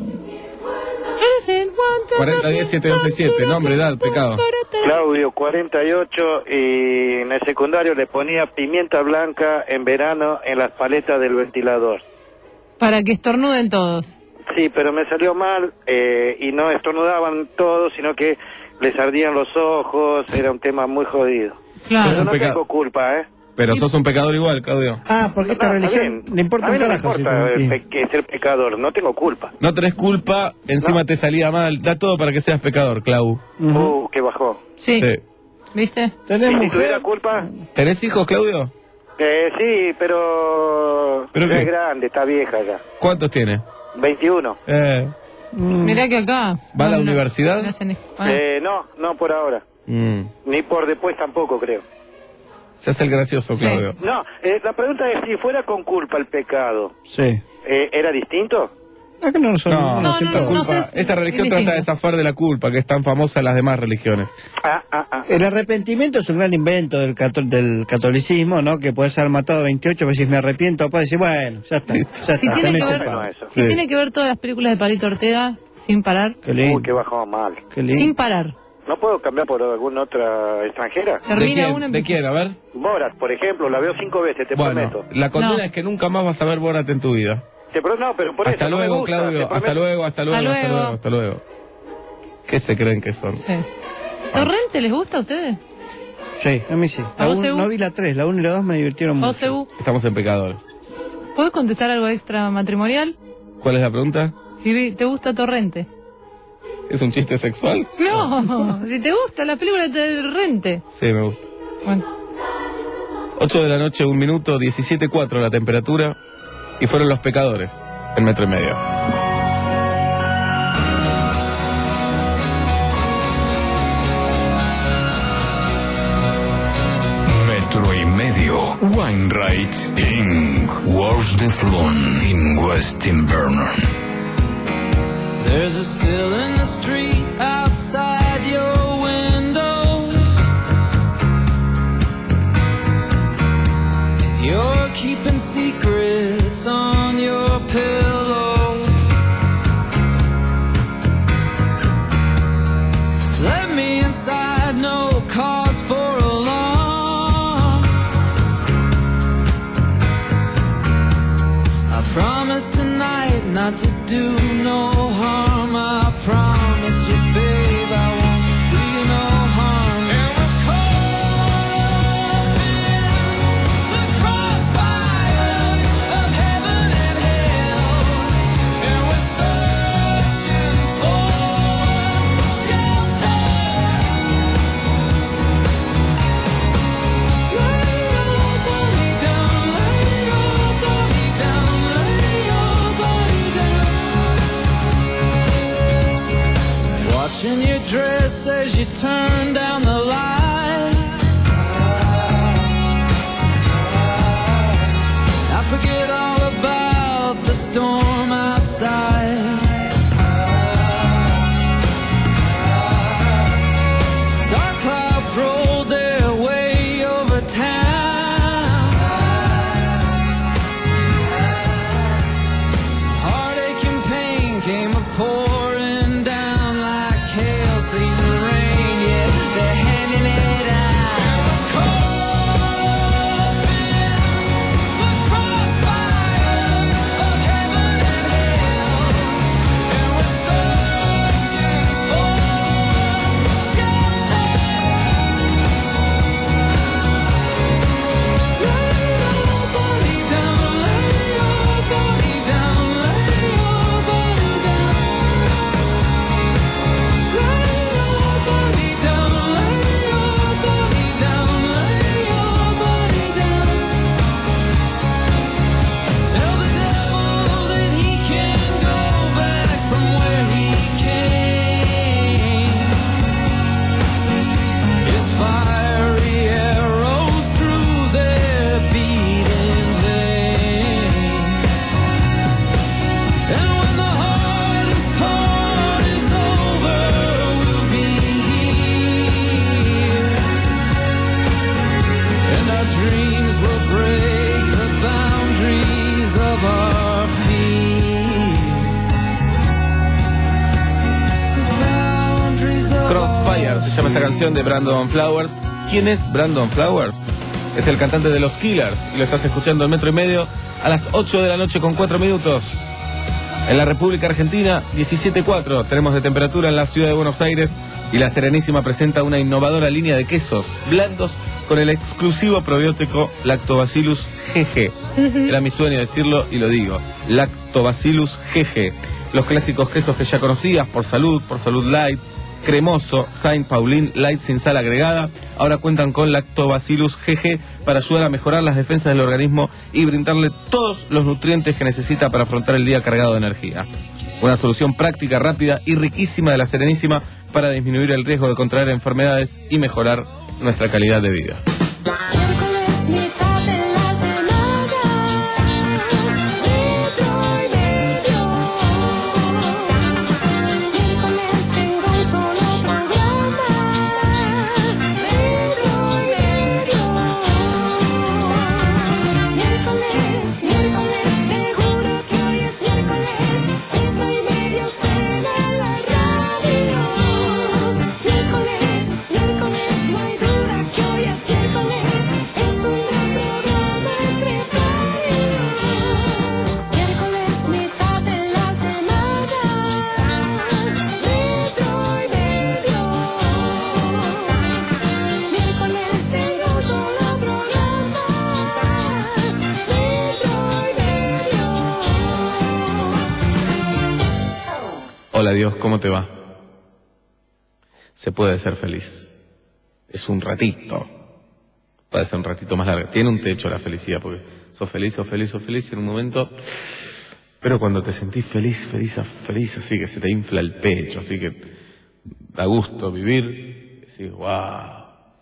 cuarenta diez siete dos seis siete. Nombre, edad, pecado. Claudio, cuarenta y ocho, y en el secundario le ponía pimienta blanca en verano en las paletas del ventilador. Para que estornuden todos. Sí, pero me salió mal eh, y no estornudaban todos, sino que les ardían los ojos, era un tema muy jodido. Claro. Es Pero un no pecado. tengo culpa, ¿eh? Pero sos un pecador igual, Claudio. Ah, porque esta Ah, religión está bien. le importa A mí un no me carajo. importa sí, sí. eh, pe- que ser pecador, no tengo culpa. No tenés culpa, encima te salía mal. Da todo para que seas pecador, Clau. Ujú. Uh, que bajó. Sí. Sí. ¿Viste? ¿Y ¿Tenés si mujer? tuviera culpa? ¿Tenés hijos, Claudio? Eh, sí, pero... ¿Pero ya qué? es grande, está vieja ya. ¿Cuántos tiene? veintiuno. Eh, Mm. Mirá que acá. ¿Va a la no, universidad? no hacen- ah. Eh, no, no por ahora. mm, Ni por después tampoco, creo. se hace el gracioso, Sí. Claudio. No, eh, la pregunta es si fuera con culpa el pecado, Sí. eh, ¿era distinto? Acá no son... No, No, siempre- la no, culpa, sé si- esta religión es trata de distinto. zafar de la culpa, que es tan famosa en las demás religiones. Ah, ah, ah. El arrepentimiento es un gran invento del, cato- del catolicismo, ¿no? Que puedes haber matado a veintiocho, veces me arrepiento, puedes decir, bueno, ya está. Ya Si está, tiene tenés que el ver- pago. eso. Si Sí. tiene que ver todas las películas de Palito Ortega sin parar. Qué lindo, Uy, que bajó mal. qué lindo. Sin parar. ¿No puedo cambiar por alguna otra extranjera? ¿De quién? ¿De quién? A ver. Borat, por ejemplo, la veo cinco veces, te Bueno, prometo. la condena No. es que nunca más vas a ver Borat en tu vida. Te pro- no, pero por Hasta eso no me luego, gusta, Claudio. te Hasta prometo. luego, hasta luego, Hasta hasta luego. luego, hasta luego. ¿Qué se creen que son? Sí. ¿Torrente les gusta a ustedes? Sí, a mí sí. ¿A La vos, un- Ebu? no vi la tres, la uno y la dos me divirtieron ¿Vos, mucho. Ebu? Estamos en pecadores. ¿Puedes contestar algo extra matrimonial? ¿Cuál es la pregunta? Si vi- te gusta Torrente. ¿Es un chiste sexual? No, si te gusta la película de Torrente. Sí, me gusta. Bueno. ocho de la noche, un minuto, diecisiete cuatro la temperatura. Y fueron los pecadores en metro y medio. Metro y medio. Weinreich in Wars de Flon in West Invernon. There's a still in the street outside your window. You're keeping secrets on your pillow. Let me inside, no cause for alarm. I promise tonight not to do no harm. I promise you, babe, I won't do you no harm. And we're caught in the crossfire of heaven and hell, and we're searching for shelter. Lay your body down, lay your body down, lay your body down. Watching your dress as you turn down the light. I forget all about the storm outside. Dark clouds rolled their way over town. Heartache and pain came a pouring down like hail, sleet and rain. Yeah, they're handing it out. And we're caught in the crossfire of heaven and hell, and we're searching for shelter. Lay your body down, lay your body down, lay your body down. Lay your body down, lay your body down, lay your body down. Tell the devil that he can go back from where he came. His fiery arrows drew their beating vein. And when the hardest part is over, we'll be here. And our dreams will break the boundaries of our fear. The boundaries of Crossfire se llama esta canción de Brandon Flowers. ¿Quién es Brandon Flowers? Es el cantante de los Killers y lo estás escuchando en metro y medio a las ocho de la noche con cuatro minutos. En la República Argentina, diecisiete cuatro. Tenemos de temperatura en la ciudad de Buenos Aires y la Serenísima presenta una innovadora línea de quesos blandos con el exclusivo probiótico Lactobacillus G G. Era mi sueño decirlo y lo digo. Lactobacillus G G. Los clásicos quesos que ya conocías por Salud, por Salud Light, cremoso, Saint Paulin Light sin sal agregada, ahora cuentan con Lactobacillus G G para ayudar a mejorar las defensas del organismo y brindarle todos los nutrientes que necesita para afrontar el día cargado de energía. Una solución práctica, rápida y riquísima de la Serenísima para disminuir el riesgo de contraer enfermedades y mejorar nuestra calidad de vida. Miércoles, Hola Dios, ¿cómo te va? Se puede ser feliz. Es un ratito. Puede ser un ratito más largo. Tiene un techo la felicidad, porque sos feliz, sos feliz, sos feliz y en un momento... Pero cuando te sentís feliz, feliz, feliz, así que se te infla el pecho, así que da gusto vivir, decís, wow.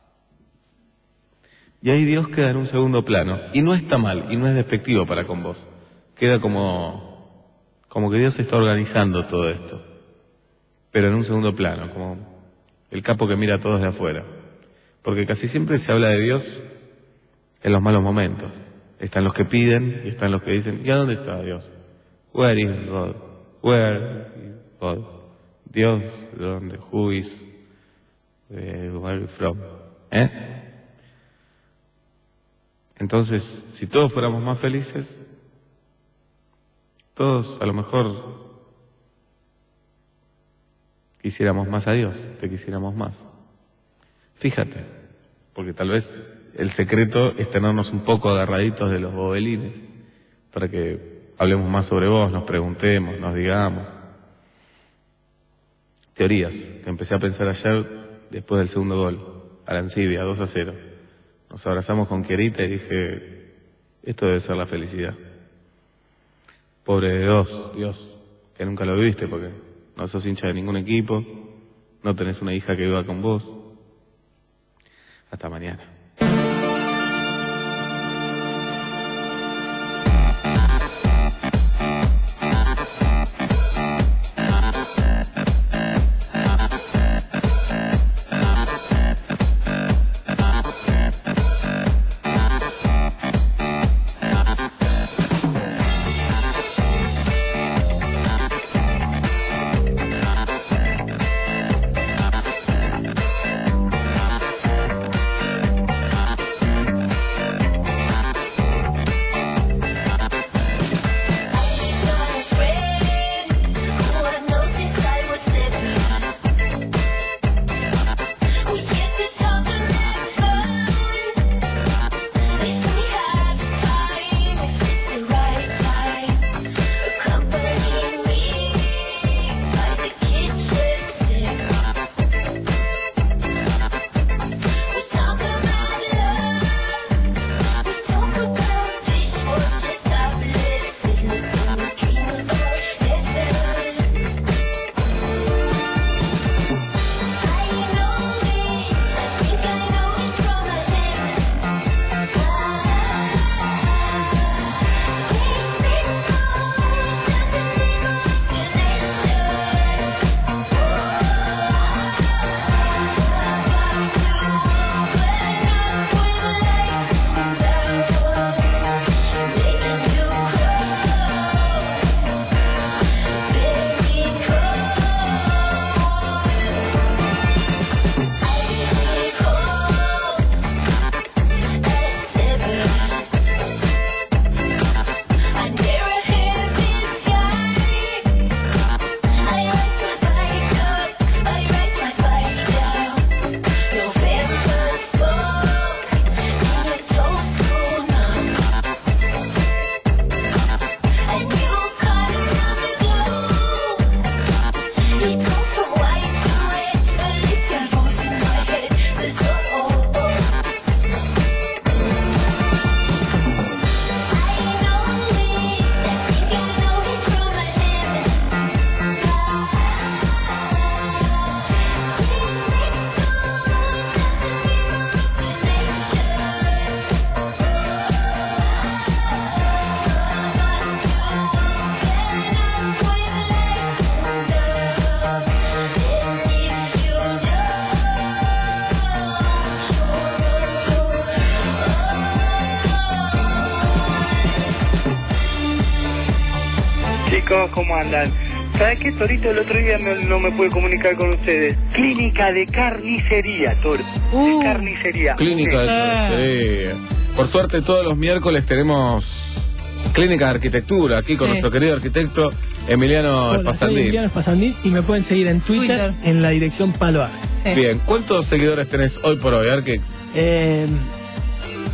Y ahí Dios queda en un segundo plano. Y no está mal, y no es despectivo para con vos. Queda como, como que Dios está organizando todo esto. Pero en un segundo plano, como el capo que mira a todos de afuera. Porque casi siempre se habla de Dios en los malos momentos. Están los que piden y están los que dicen, ¿y a dónde está Dios? Where is God? Where is God? Dios, ¿de dónde? Who is? Where are you from? ¿Eh? Entonces, si todos fuéramos más felices, todos a lo mejor quisiéramos más a Dios, te quisiéramos más. Fíjate, porque tal vez el secreto es tenernos un poco agarraditos de los bobelines, para que hablemos más sobre vos, nos preguntemos, nos digamos. Teorías que empecé a pensar ayer después del segundo gol, Arancibia, dos a cero. Nos abrazamos con Quierita y dije, esto debe ser la felicidad. Pobre de dos, Dios, que nunca lo viviste porque no sos hincha de ningún equipo, no tenés una hija que viva con vos. Hasta mañana. Chicos, ¿cómo andan? ¿Sabes qué, Torito? El otro día no, no me pude comunicar con ustedes. Clínica de carnicería, Toro. Uh, de carnicería. Clínica de Sí. carnicería. Por suerte, todos los miércoles tenemos clínica de arquitectura aquí con Sí. nuestro querido arquitecto Emiliano Hola, soy Espasandín. Emiliano Espasandín y me pueden seguir en Twitter, Twitter. en la dirección Paloar. Sí. Bien, ¿cuántos seguidores tenés hoy por hoy? A ver qué. Eh,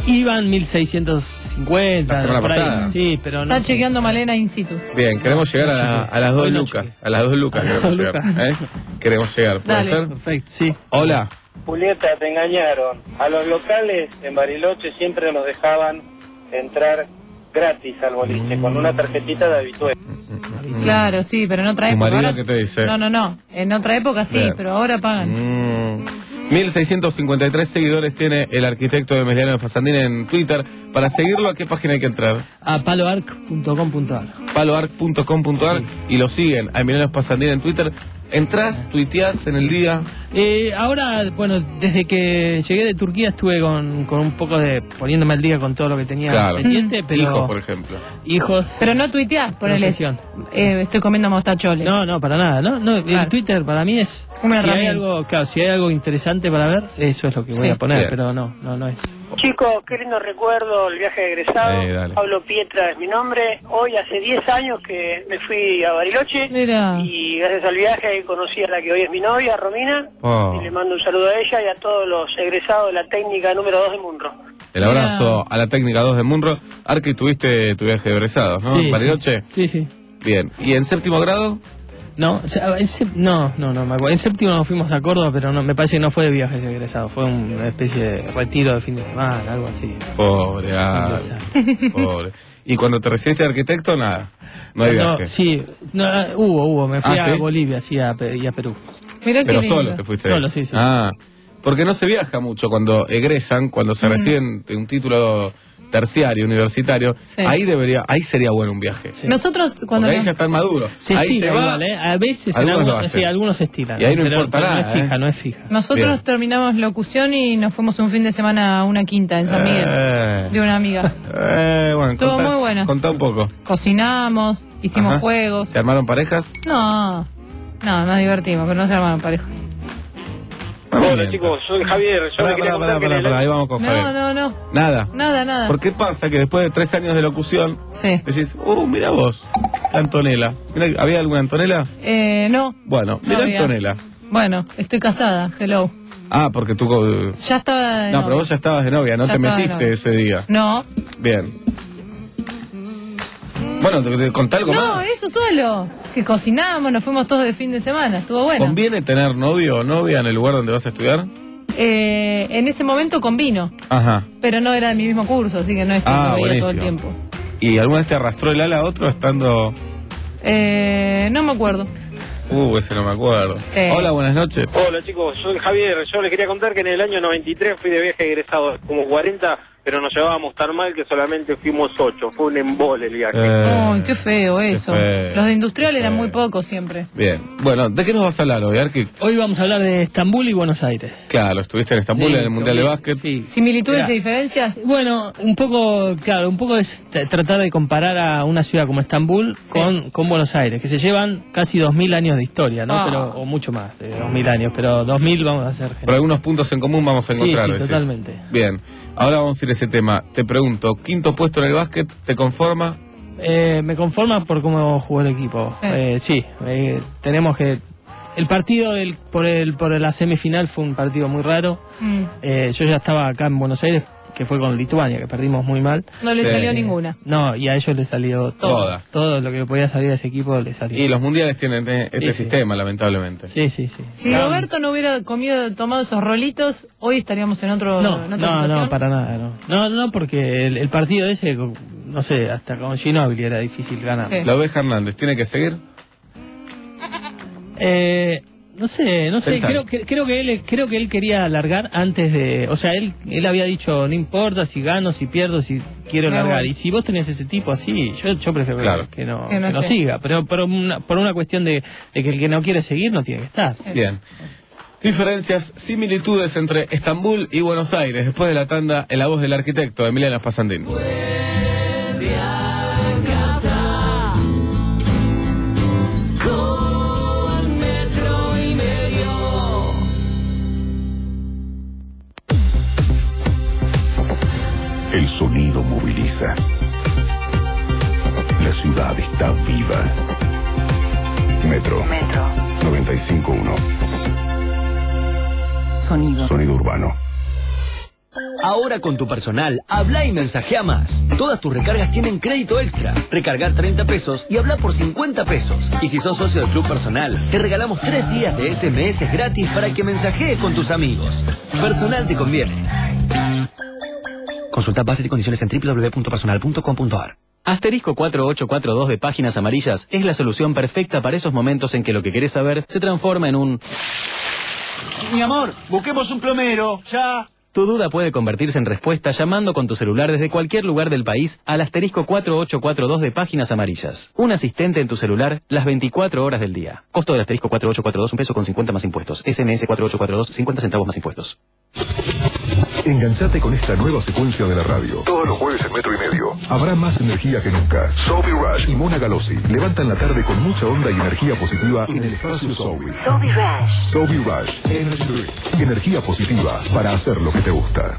Iban mil seiscientos cincuenta. La semana por ahí. pasada. Sí, pero no. Está chequeando Malena in situ. Bien, queremos llegar a, la- a las dos lucas. A las dos lucas queremos llegar. ¿eh? Queremos llegar. ¿Puede Dale. ser? Perfecto, sí. Hola. Julieta, te engañaron. A los locales en Bariloche siempre nos dejaban entrar gratis al boliche con una tarjetita de habitué. Claro, sí, pero en otra ¿Tu época. marido ahora- qué te dice? No, no, no. En otra época sí, Bien. pero ahora pagan. Mm. mil seiscientos cincuenta y tres seguidores tiene el arquitecto de Emiliano Spasandín en Twitter. Para seguirlo, ¿a qué página hay que entrar? A paloarc punto com punto ar. paloarc punto com punto ar y lo siguen a Emiliano Spasandín en Twitter. ¿Entrás, tuiteás en el día? Eh, ahora, bueno, desde que llegué de Turquía estuve con, con un poco de poniéndome al día con todo lo que tenía Claro. pendiente, pero Hijos, por ejemplo. hijos. Pero no tuiteás, ponele. Profesión. Eh, estoy comiendo mostacholes. No, no, para nada, ¿no? no Claro. El Twitter para mí es Una si hay herramienta. algo, claro, si hay algo interesante para ver, eso es lo que voy Sí. a poner, Bien. pero no, no, no es. Chicos, qué lindo recuerdo el viaje de egresado. Sí, dale. Pablo Pietra es mi nombre. Hoy hace diez años que me fui a Bariloche. Mira. Y gracias al viaje conocí a la que hoy es mi novia, Romina. Oh. Y le mando un saludo a ella y a todos los egresados de la técnica número dos de Munro. El abrazo a la técnica dos de Munro. Arqui, tuviste tu viaje de egresados, ¿no? Sí, ¿En Bariloche? Sí, sí. Bien. ¿Y en séptimo grado? No, o sea, en sep- no, no, no me acuerdo. En séptimo nos fuimos a Córdoba, pero no, me parece que no fue de viaje de egresado, fue una especie de retiro de fin de semana, algo así. Pobre, ah, pobre. ¿Y cuando te recibiste de arquitecto, nada? No hay No, viaje. sí, no, hubo, hubo, me fui Ah, a ¿sí? Bolivia, sí, a, Pe- y a Perú. Mirá qué Pero lindo. solo te fuiste. Solo, sí, sí. Ah, porque no se viaja mucho cuando egresan, cuando se Mm. reciben de un título terciario, universitario. Sí. Ahí debería, ahí sería bueno un viaje. Nosotros cuando Porque ahí nos- ya están maduros. Se ahí estira se va. igual, ¿eh? A veces en Algunos lo algunos, hacen. sí, algunos se estiran. Y ahí no pero- importa pero nada, No es fija, ¿eh? no es fija. Nosotros Bien. terminamos locución y nos fuimos un fin de semana a una quinta en San Miguel Eh. de una amiga. Eh, bueno, Estuvo contá- muy bueno. Contá un poco. Cocinamos, hicimos Ajá. juegos. ¿Se armaron parejas? No, no, nos divertimos, pero no se armaron parejas. Hola chicos, soy Javier. Yo Pará, le quería pará, contar pará, que en pará, el pará, ahí vamos con No, Javier. no, no. Nada. Nada, nada. ¿Por qué pasa que después de tres años de locución Sí. decís, uh, mira vos, Antonella? Mirá, ¿había alguna Antonella? Eh, no. Bueno, No mira había. Antonella. Bueno, estoy casada, hello. Ah, porque tú... eh, Ya estaba de No, novia. pero vos ya estabas de novia, no Ya te estaba de metiste novia. ese día. No. Bien. Bueno, te, te contá algo No, más. eso solo. Que cocinamos, nos fuimos todos de fin de semana, estuvo bueno. ¿Conviene tener novio o novia en el lugar donde vas a estudiar? Eh, en ese momento convino, Ajá. pero no era de mi mismo curso, así que no es que Ah, lo veía todo el buenísimo. tiempo. ¿Y alguna vez te arrastró el ala a otro estando...? Eh, no me acuerdo. Uh, ese no me acuerdo. Sí. Hola, buenas noches. Hola chicos, soy Javier. Yo les quería contar que en el año noventa y tres fui de viaje egresado, como cuarenta, pero nos llevábamos tan mal que solamente fuimos ocho. Fue un embole el viaje. Eh, Uy, qué feo eso. feo, Los de industrial qué eran feo. muy pocos siempre. Bien. Bueno, ¿de qué nos vas a hablar hoy, Arqui? Hoy vamos a hablar de Estambul y Buenos Aires. Claro, estuviste en Estambul Sí, en el Mundial de sí, Básquet. Sí. ¿Similitudes Mira, y diferencias? Bueno, un poco, claro, un poco es t- tratar de comparar a una ciudad como Estambul Sí. con, con Buenos Aires, que se llevan casi dos mil años de historia, ¿no? Ah. Pero, o mucho más, de dos mil años, pero dos mil vamos a hacer. Por algunos puntos en común vamos a Sí, encontrar. sí, decís. totalmente. Bien. Ahora vamos a ir a ese tema. Te pregunto, quinto puesto en el básquet, ¿te conforma? Eh, me conforma por cómo jugó el equipo. Sí. Eh, sí, eh, tenemos que... El partido del, por, el, por la semifinal fue un partido muy raro. Mm, Eh, yo ya estaba acá en Buenos Aires, que fue con Lituania, que perdimos muy mal. no le Sí. salió ninguna. No, y a ellos les salió todo. Todas. Todo lo que podía salir a ese equipo les salió. Y los mundiales tienen eh, este Sí, sí. sistema, lamentablemente. Sí, sí, sí. Si No, Roberto no hubiera comido, tomado esos rolitos, hoy estaríamos en otro No, en otra no, situación. no, para nada, no. No, no, porque el, el partido ese, no sé, hasta con Ginóbili era difícil ganar. Sí. La oveja Hernández, ¿tiene que seguir? Eh, no sé, no sé, Pensá. creo que creo que él creo que él quería largar antes de, o sea, él él había dicho, no importa si gano, si pierdo, si quiero Me largar. voy. Y si vos tenés ese tipo así, yo yo prefiero que- Claro. que no Que no que no esté. siga, pero por una por una cuestión de, de que el que no quiere seguir no tiene que estar. Bien. Diferencias, similitudes entre Estambul y Buenos Aires. Después de la tanda, en la voz del arquitecto Emiliano Spasandín. El sonido moviliza. La ciudad está viva. Metro. Metro. noventa y cinco punto uno. Sonido. Sonido urbano. Ahora con tu personal, habla y mensajea más. Todas tus recargas tienen crédito extra. Recarga treinta pesos y habla por cincuenta pesos. Y si sos socio del Club Personal, te regalamos tres días de S M S gratis para que mensajees con tus amigos. Personal te conviene. Consulta bases y condiciones en doble u doble u doble u punto personal punto com punto a r. Asterisco cuatro ocho cuatro dos de Páginas Amarillas es la solución perfecta para esos momentos en que lo que querés saber se transforma en un... Mi amor, busquemos un plomero, ya. Tu duda puede convertirse en respuesta llamando con tu celular desde cualquier lugar del país al asterisco cuatro ocho cuatro dos de Páginas Amarillas. Un asistente en tu celular las veinticuatro horas del día. Costo del asterisco cuatro ocho cuatro dos, un peso con cincuenta más impuestos. S M S cuatro ocho cuatro dos, cincuenta centavos más impuestos. Enganchate con esta nueva secuencia de la radio. Todos los jueves en Metro y Medio. Habrá más energía que nunca. Sobi Rush y Mona Galossi levantan la tarde con mucha onda y energía positiva en el espacio Sobi. Sobi Rush. Sobi Rush. Energy Drink. Energía positiva para hacer lo que te gusta.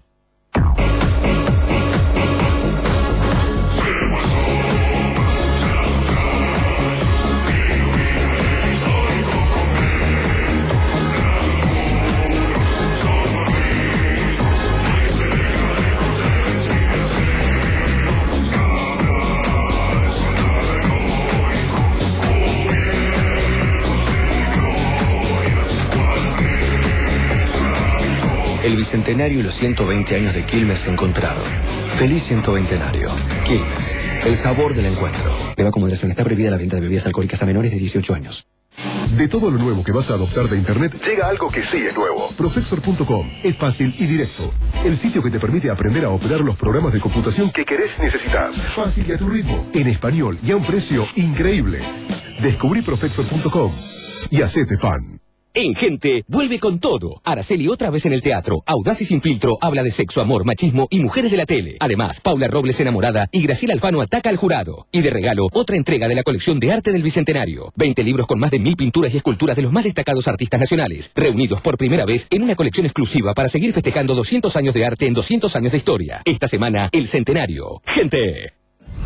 El Bicentenario y los ciento veinte años de Quilmes se encontraron. Feliz ciento veintenario. Quilmes, el sabor del encuentro. Beba con moderación. Está prohibida la venta de bebidas alcohólicas a menores de dieciocho años. De todo lo nuevo que vas a adoptar de Internet, llega algo que sí es nuevo. Professor punto com es fácil y directo. El sitio que te permite aprender a operar los programas de computación que querés y necesitas. Fácil y a tu ritmo. En español y a un precio increíble. Descubrí Professor punto com y hacete fan. En Gente, vuelve con todo. Araceli otra vez en el teatro. Audaz y sin filtro, habla de sexo, amor, machismo y mujeres de la tele. Además, Paula Robles enamorada y Graciela Alfano ataca al jurado. Y de regalo, otra entrega de la colección de arte del Bicentenario. veinte libros con más de mil pinturas y esculturas de los más destacados artistas nacionales. Reunidos por primera vez en una colección exclusiva para seguir festejando doscientos años de arte en doscientos años de historia. Esta semana, el Centenario. Gente.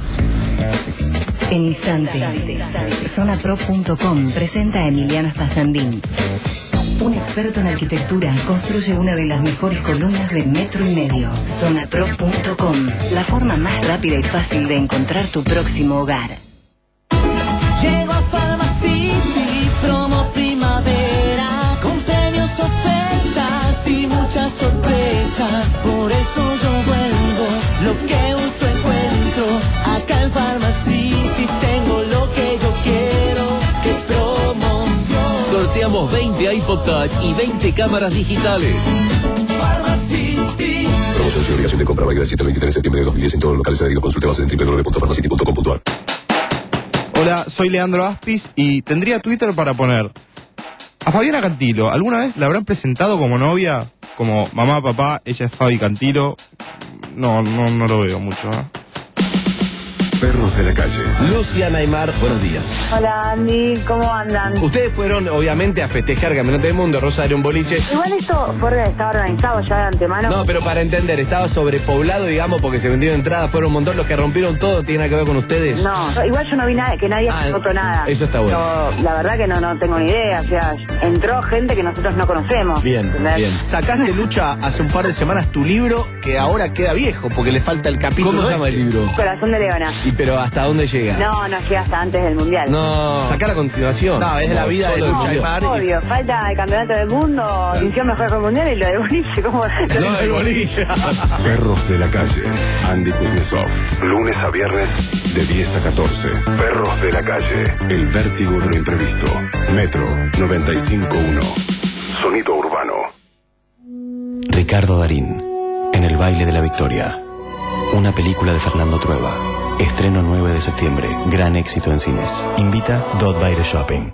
En instantes, Zona Pro punto com presenta a Emiliano Spasandín. Un experto en arquitectura construye una de las mejores columnas de Metro y Medio. Zona Pro punto com, la forma más rápida y fácil de encontrar tu próximo hogar. Llego a Pharmacity, promo primavera, con premios, ofertas y muchas sorpresas. Por eso yo vuelvo, lo que busco encuentro. Acá en Pharmacity tengo lo que yo quiero, que promoción. Sorteamos veinte iPod Touch y veinte cámaras digitales. Pharmacity. Promoción sin obligación de compra válida del siete al veintitrés de septiembre de dos mil diez en todos los locales adheridos. Consulte bases en doble u doble u doble u punto pharmacity punto com punto a r. Hola, soy Leandro Aspis y tendría Twitter para poner a Fabiana Cantilo. ¿Alguna vez la habrán presentado como novia? Como mamá, papá, ella es Fabi Cantilo. No, no, no lo veo mucho, ¿eh? Perros de la calle. Lucia Neymar, buenos días. Hola Andy, ¿cómo andan? Ustedes fueron obviamente a festejar Campeonato del Mundo, Rosario, un boliche. Igual esto fue, estaba organizado ya de antemano. No, pero para entender, estaba sobrepoblado, digamos, porque se vendieron entradas, fueron un montón, los que rompieron todo, ¿tiene nada que ver con ustedes? No, igual yo no vi nada, que nadie Ah, roto nada. eso está bueno. Pero la verdad que no, no tengo ni idea, o sea, entró gente que nosotros no conocemos. Bien, ¿entendés? bien. Sacaste, Lucha, hace un par de semanas tu libro, que ahora queda viejo, porque le falta el capítulo. ¿Cómo se llama el libro? Corazón de Leona. ¿Y pero hasta dónde llega? No, no llega hasta antes del Mundial. No. Sacar a continuación. No, es de la vida de Lucha Neymar. Obvio, falta el campeonato del mundo, inició mejor que el Mundial y lo de boliche, ¿cómo? No, el boliche. Perros de la calle. Andy Kuznetsov. Lunes a viernes de diez a catorce. Perros de la calle. El vértigo de lo imprevisto. Metro noventa y cinco punto uno. Sonido urbano. Ricardo Darín, en el baile de la victoria. Una película de Fernando Trueba. Estreno nueve de septiembre. Gran éxito en cines. Invita Dot Baile Shopping.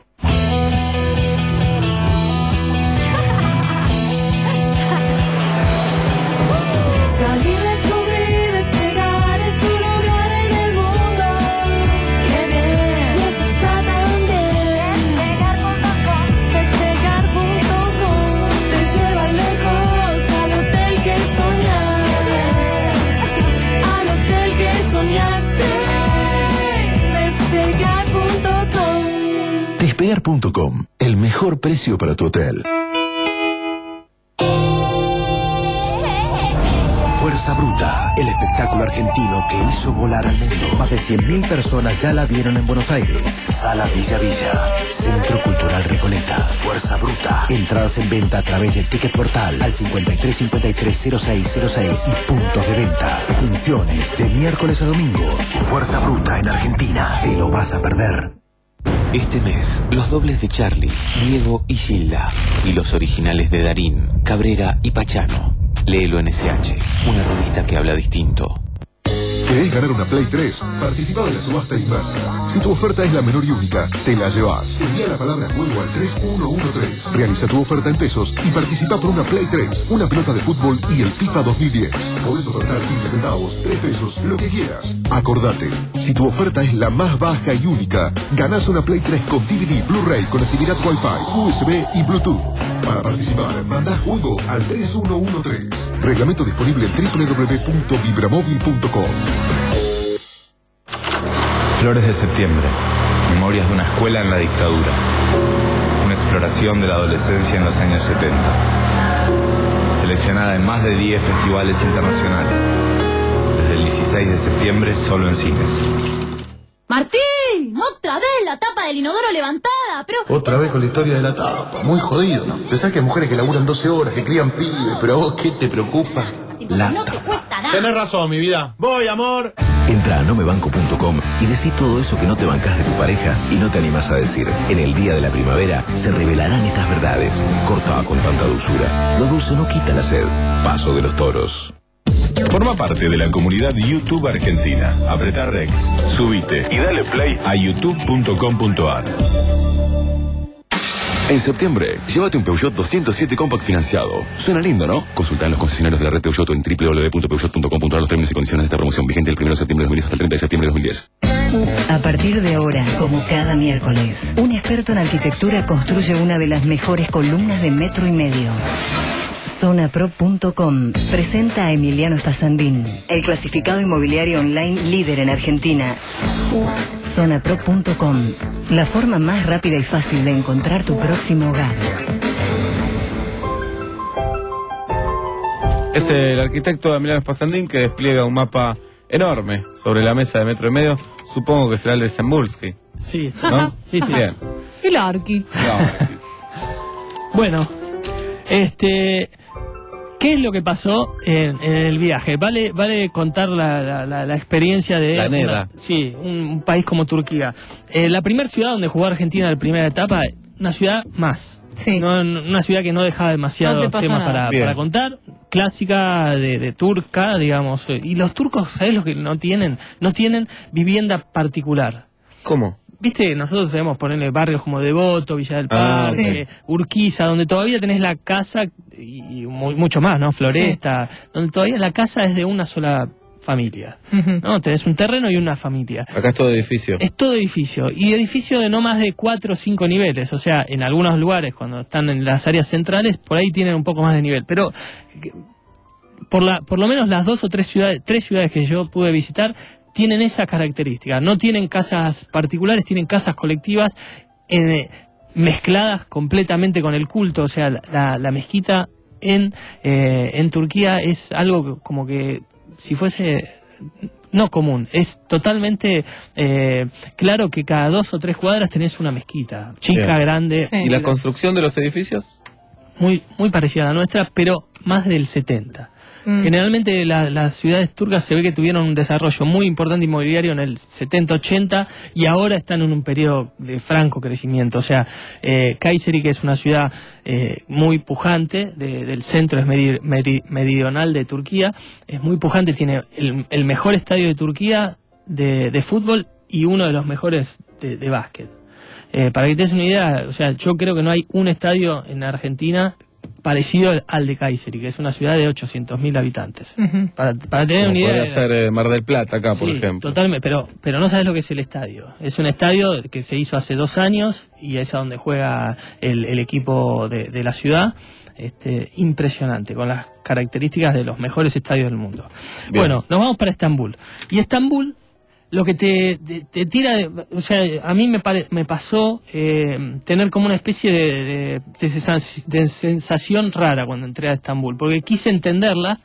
Salir, descubrir, despegar es tu lugar en el mundo. ¡Qué bien! Y eso está tan bien. Despegar punto com te lleva lejos al hotel que soñaste. Al hotel que soñaste. Despegar punto com. Despegar punto com. El mejor precio para tu hotel. Fuerza Bruta, el espectáculo argentino que hizo volar al mundo. Más de cien mil personas ya la vieron en Buenos Aires. Sala Villa Villa, Centro Cultural Recoleta. Fuerza Bruta. Entradas en venta a través de Ticket Portal al cincuenta y tres cincuenta y tres cero seis cero seis y puntos de venta. Funciones de miércoles a domingos. Fuerza Bruta en Argentina. Te lo vas a perder. Este mes, los dobles de Charlie, Diego y Gilda. Y los originales de Darín, Cabrera y Pachano. Léelo en S H, una revista que habla distinto. ¿Querés ganar una Play tres? Participa de la subasta inversa. Si tu oferta es la menor y única, te la llevas. Envía la palabra juego al tres uno uno tres. Realiza tu oferta en pesos y participa por una Play tres, una pelota de fútbol y el FIFA dos mil diez. Podés ofertar quince centavos, tres pesos, lo que quieras. Acordate, si tu oferta es la más baja y única, ganás una Play tres con D V D, Blu-ray, conectividad Wi-Fi, U S B y Bluetooth. Para participar, mandá juego al tres uno uno tres. Reglamento disponible en doble u doble u doble u punto vibramóvil punto com. Flores de septiembre. Memorias de una escuela en la dictadura. Una exploración de la adolescencia en los años setenta. Seleccionada en más de diez festivales internacionales. Desde el dieciséis de septiembre solo en cines. ¡Martín! ¡Otra vez la tapa del inodoro levantada! Pero... Otra vez con la historia de la tapa. Muy jodido, ¿no? Pensás que hay mujeres que laburan doce horas, que crían pibes, pero a vos, ¿qué te preocupa? La no te cuesta nada. Tenés razón, mi vida. Voy, amor. Entra a nomebanco punto com y decí todo eso que no te bancás de tu pareja y no te animás a decir. En el día de la primavera se revelarán estas verdades. Corta con tanta dulzura. Lo dulce no quita la sed. Paso de los toros. Forma parte de la comunidad YouTube Argentina. Apretá Rec, subite y dale play a youtube punto com punto ar. En septiembre, llévate un Peugeot doscientos siete Compact financiado. Suena lindo, ¿no? Consulta en los concesionarios de la red Peugeot en doble u doble u doble u punto peugeot punto com punto ar los términos y condiciones de esta promoción vigente del primero de septiembre de dos mil diez hasta el treinta de septiembre de dos mil diez. A partir de ahora, como cada miércoles, un experto en arquitectura construye una de las mejores columnas de metro y medio. Zona Pro punto com presenta a Emiliano Spasandín, el clasificado inmobiliario online líder en Argentina. Zona Pro punto com, la forma más rápida y fácil de encontrar tu próximo hogar. Es el arquitecto Emiliano Spasandín que despliega un mapa enorme sobre la mesa de metro y medio. Supongo que será el de Zembulski. Sí, ¿no? sí, sí. Bien. El arqui. Bueno, este... ¿qué es lo que pasó en, en el viaje? Vale vale contar la, la, la, la experiencia de... La neda. Una, sí, un, un país como Turquía. Eh, la primera ciudad donde jugó Argentina en la primera etapa, una ciudad más. Sí. No, no, una ciudad que no dejaba demasiado No te pasa tema nada. para, para contar. Clásica de, de turca, digamos. Y los turcos, ¿sabes lo que no tienen? No tienen vivienda particular. ¿Cómo? Viste, nosotros tenemos ponerle barrios como Devoto, Villa del Ah, Parque, sí. Urquiza, donde todavía tenés la casa y, y mu- mucho más, ¿no? Floresta, donde todavía la casa es de una sola familia, Ujú. ¿no? Tenés un terreno y una familia. Acá es todo edificio. Es todo edificio, y edificio de no más de cuatro o cinco niveles, o sea, en algunos lugares, cuando están en las áreas centrales, por ahí tienen un poco más de nivel, pero por, la, por lo menos las dos o tres ciudades, tres ciudades que yo pude visitar, tienen esa característica. No tienen casas particulares, tienen casas colectivas eh, mezcladas completamente con el culto. O sea, la, la, la mezquita en, eh, en Turquía es algo que, como que si fuese... no común, es totalmente eh, claro que cada dos o tres cuadras tenés una mezquita, chica, Bien. grande. ¿Y la construcción de los edificios? Muy, muy parecida a la nuestra, pero más del setenta. Mm. Generalmente la- las ciudades turcas se ve que tuvieron un desarrollo muy importante inmobiliario en el setenta ochenta y ahora están en un periodo de franco crecimiento. O sea, eh, Kayseri, que es una ciudad eh, muy pujante de- del centro es meri- meri- meridional de Turquía, es muy pujante, tiene el, el mejor estadio de Turquía de, de fútbol y uno de los mejores de, de básquet. Eh, para que te des una idea, o sea, yo creo que no hay un estadio en Argentina parecido al, al de Kayseri, que es una ciudad de ochocientos mil habitantes. Ujú. Para, para tener Como una idea... podría ser eh, Mar del Plata acá, por Sí, ejemplo. totalmente, pero, pero no sabes lo que es el estadio. Es un estadio que se hizo hace dos años y es a donde juega el, el equipo de, de la ciudad. Este, impresionante, con las características de los mejores estadios del mundo. Bien. Bueno, nos vamos para Estambul. Y Estambul, lo que te, te, te tira, de- o sea, a mí me, pare- me pasó eh, tener como una especie de, de, de sens- de sensación rara cuando entré a Estambul, porque quise entenderla.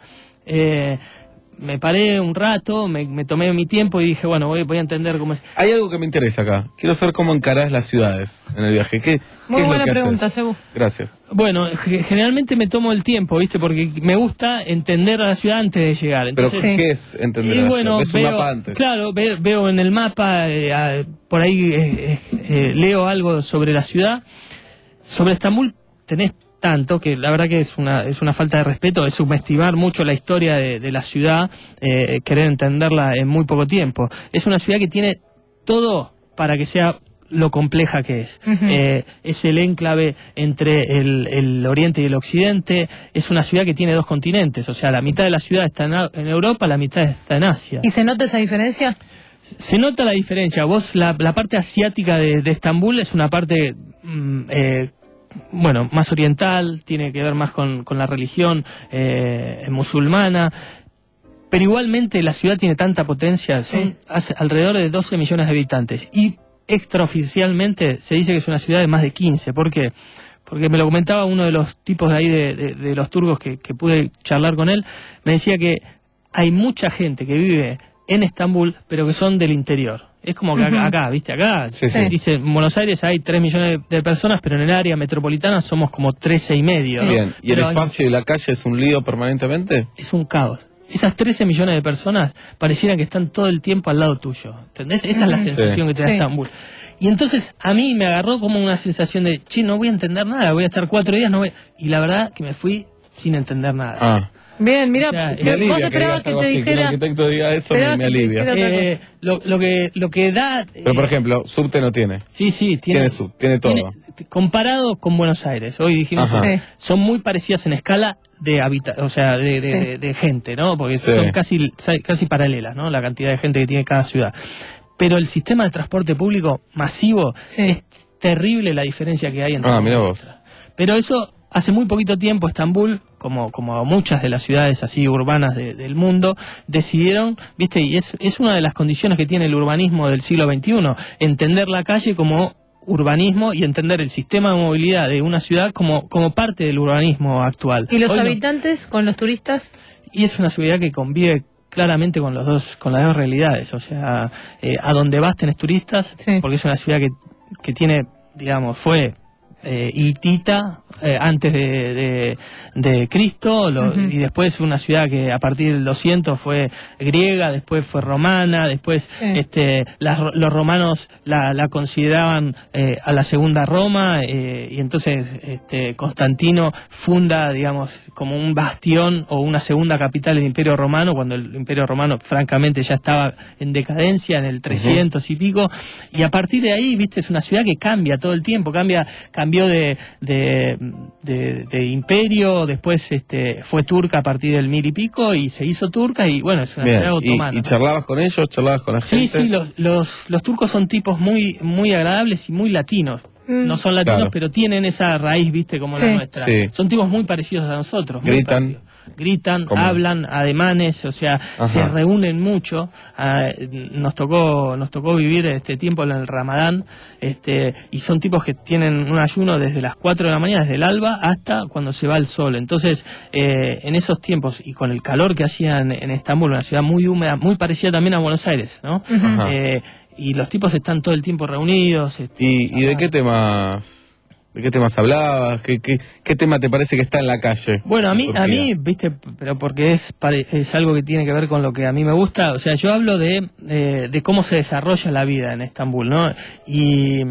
Eh, me paré un rato, me, me tomé mi tiempo y dije, bueno, voy, voy a entender cómo es. Hay algo que me interesa acá. Quiero saber cómo encarás las ciudades en el viaje. ¿Qué, Muy qué es buena lo que pregunta, haces? Sebu. Gracias. Bueno, generalmente me tomo el tiempo, ¿viste? Porque me gusta entender a la ciudad antes de llegar. Entonces, Pero, ¿qué es entender y la bueno, ciudad? ¿Ves un veo, mapa antes? Claro, ve, veo en el mapa, eh, a, por ahí eh, eh, leo algo sobre la ciudad. Sobre Estambul tenés tanto que la verdad que es una es una falta de respeto, es subestimar mucho la historia de, de la ciudad, eh, querer entenderla en muy poco tiempo. Es una ciudad que tiene todo para que sea lo compleja que es. Ujú. Eh, es el enclave entre el, el oriente y el occidente, es una ciudad que tiene dos continentes, o sea, la mitad de la ciudad está en, en Europa, la mitad está en Asia. ¿Y se nota esa diferencia? Se nota la diferencia. Vos, la, la parte asiática de, de Estambul es una parte, mm, eh, bueno, más oriental, tiene que ver más con, con la religión eh, musulmana, pero igualmente la ciudad tiene tanta potencia, son hace alrededor de doce millones de habitantes, y extraoficialmente se dice que es una ciudad de más de quince. ¿Por qué? Porque me lo comentaba uno de los tipos de ahí de, de, de los turcos que, que pude charlar con él, me decía que hay mucha gente que vive en Estambul, pero que son del interior. Es como que acá, Ujú. acá, ¿viste? Acá, Sí, se sí. dice, en Buenos Aires hay tres millones de personas, pero en el área metropolitana somos como trece y medio, ¿no? Bien, ¿y el Pero hay- espacio de la calle es un lío permanentemente? es un caos. Esas trece millones de personas parecieran que están todo el tiempo al lado tuyo, ¿entendés? Esa es la Ujú. sensación Sí. que te da Sí. Estambul. Y entonces a mí me agarró como una sensación de, che, no voy a entender nada, voy a estar cuatro días, no voy... Y la verdad que me fui sin entender nada. Ah, Bien, mira, O sea, que me alivia vos que esperabas digas que algo te así, que un dijera... arquitecto diga eso me, esperabas me que te alivia. dijera- otra Eh, lo, lo que lo que da... Pero, por eh, ejemplo, subte no tiene. sí, sí, tiene, Tiene sub, tiene todo. comparado con Buenos Aires, hoy dijimos, Ajá. Sí. son muy parecidas en escala de habita o sea, de, de, Sí. de- de gente, ¿no? Porque Sí. son casi casi paralelas, ¿no? La cantidad de gente que tiene cada ciudad. Pero el sistema de transporte público masivo Sí. es terrible la diferencia que hay entre Ah, una mira y vos. otra. Pero eso hace muy poquito tiempo Estambul, como como muchas de las ciudades así urbanas de- del mundo, decidieron, viste, y es es una de las condiciones que tiene el urbanismo del siglo veintiuno, entender la calle como urbanismo y entender el sistema de movilidad de una ciudad como, como parte del urbanismo actual. ¿Y los Hoy no- habitantes con los turistas? y es una ciudad que convive claramente con los dos, con las dos realidades. O sea, eh, a donde vas tenés turistas, Sí. porque es una ciudad que, que tiene, digamos, fue eh, hitita eh, antes de, de, de Cristo, lo- Ujú. y después una ciudad que a partir del doscientos fue griega, después fue romana, después Sí. este, las- los romanos la, la consideraban eh, a la segunda Roma, eh, y entonces este, Constantino funda, digamos, como un bastión o una segunda capital del Imperio Romano, cuando el Imperio Romano francamente ya estaba en decadencia en el trescientos y pico, y a partir de ahí, viste, es una ciudad que cambia todo el tiempo, cambia cambió de, de, de, de imperio, después este, fue turca a partir del mil y pico y se hizo turca y bueno, es una Bien, ciudad ¿y, otomana. y charlabas con ellos? ¿Charlabas con la Sí, gente? sí, los, los, los turcos son tipos muy, muy agradables y muy latinos. Mm. No son latinos, Claro. pero tienen esa raíz, viste, como Sí. la nuestra. Sí. Son tipos muy parecidos a nosotros. muy Gritan. parecidos. Gritan, ¿Cómo? hablan, ademanes, o sea, Ajá. se reúnen mucho. Ah, nos tocó nos tocó vivir este tiempo en el Ramadán, este, y son tipos que tienen un ayuno desde las cuatro de la mañana, desde el alba hasta cuando se va el sol. Entonces, eh, en esos tiempos, y con el calor que hacían en Estambul, una ciudad muy húmeda, muy parecida también a Buenos Aires, ¿no? Ajá. Eh, y los tipos están todo el tiempo reunidos. este, ¿Y, y de qué temas de qué temas hablabas? ¿Qué, qué, qué tema te parece que está en la calle? Bueno, a mí, en a Turquía? mí, viste, pero porque es pare- es algo que tiene que ver con lo que a mí me gusta. O sea, yo hablo de, eh, de cómo se desarrolla la vida en Estambul, ¿no? Y,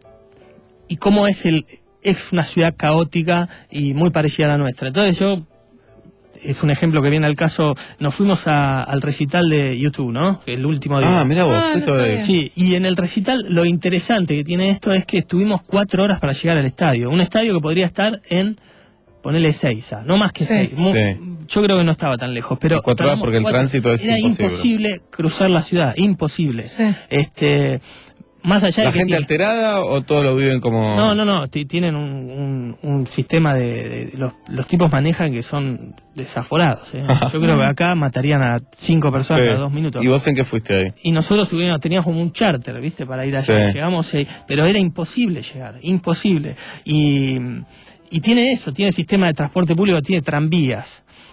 y cómo es el es una ciudad caótica y muy parecida a la nuestra. Entonces yo, es un ejemplo que viene al caso, nos fuimos a- al recital de YouTube, ¿no? El último día. Ah, mira vos, Ah, no fuiste a ver. sabía. Sí, y en el recital lo interesante que tiene esto es que estuvimos cuatro horas para llegar al estadio. Un estadio que podría estar en, ponele Ezeiza, no más que Sí. seis. Mu- Sí. Yo creo que no estaba tan lejos, pero... Y cuatro horas tardamos porque el cuatro- tránsito es Era imposible. imposible cruzar la ciudad, imposible. Sí. Este, más allá ¿La de que gente tiene- alterada o todos lo viven como...? No, no, no, ti- tienen un, un, un sistema de... de- los, los tipos manejan que son desaforados. ¿eh? Yo creo que acá matarían a cinco personas Sí. cada dos minutos. ¿Y vos en qué fuiste ahí? Y nosotros tuvimos, teníamos como un charter, ¿viste? Para ir allá. Sí. Llegamos, eh, pero era imposible llegar, imposible. Y, y tiene eso, tiene sistema de transporte público, tiene tranvías.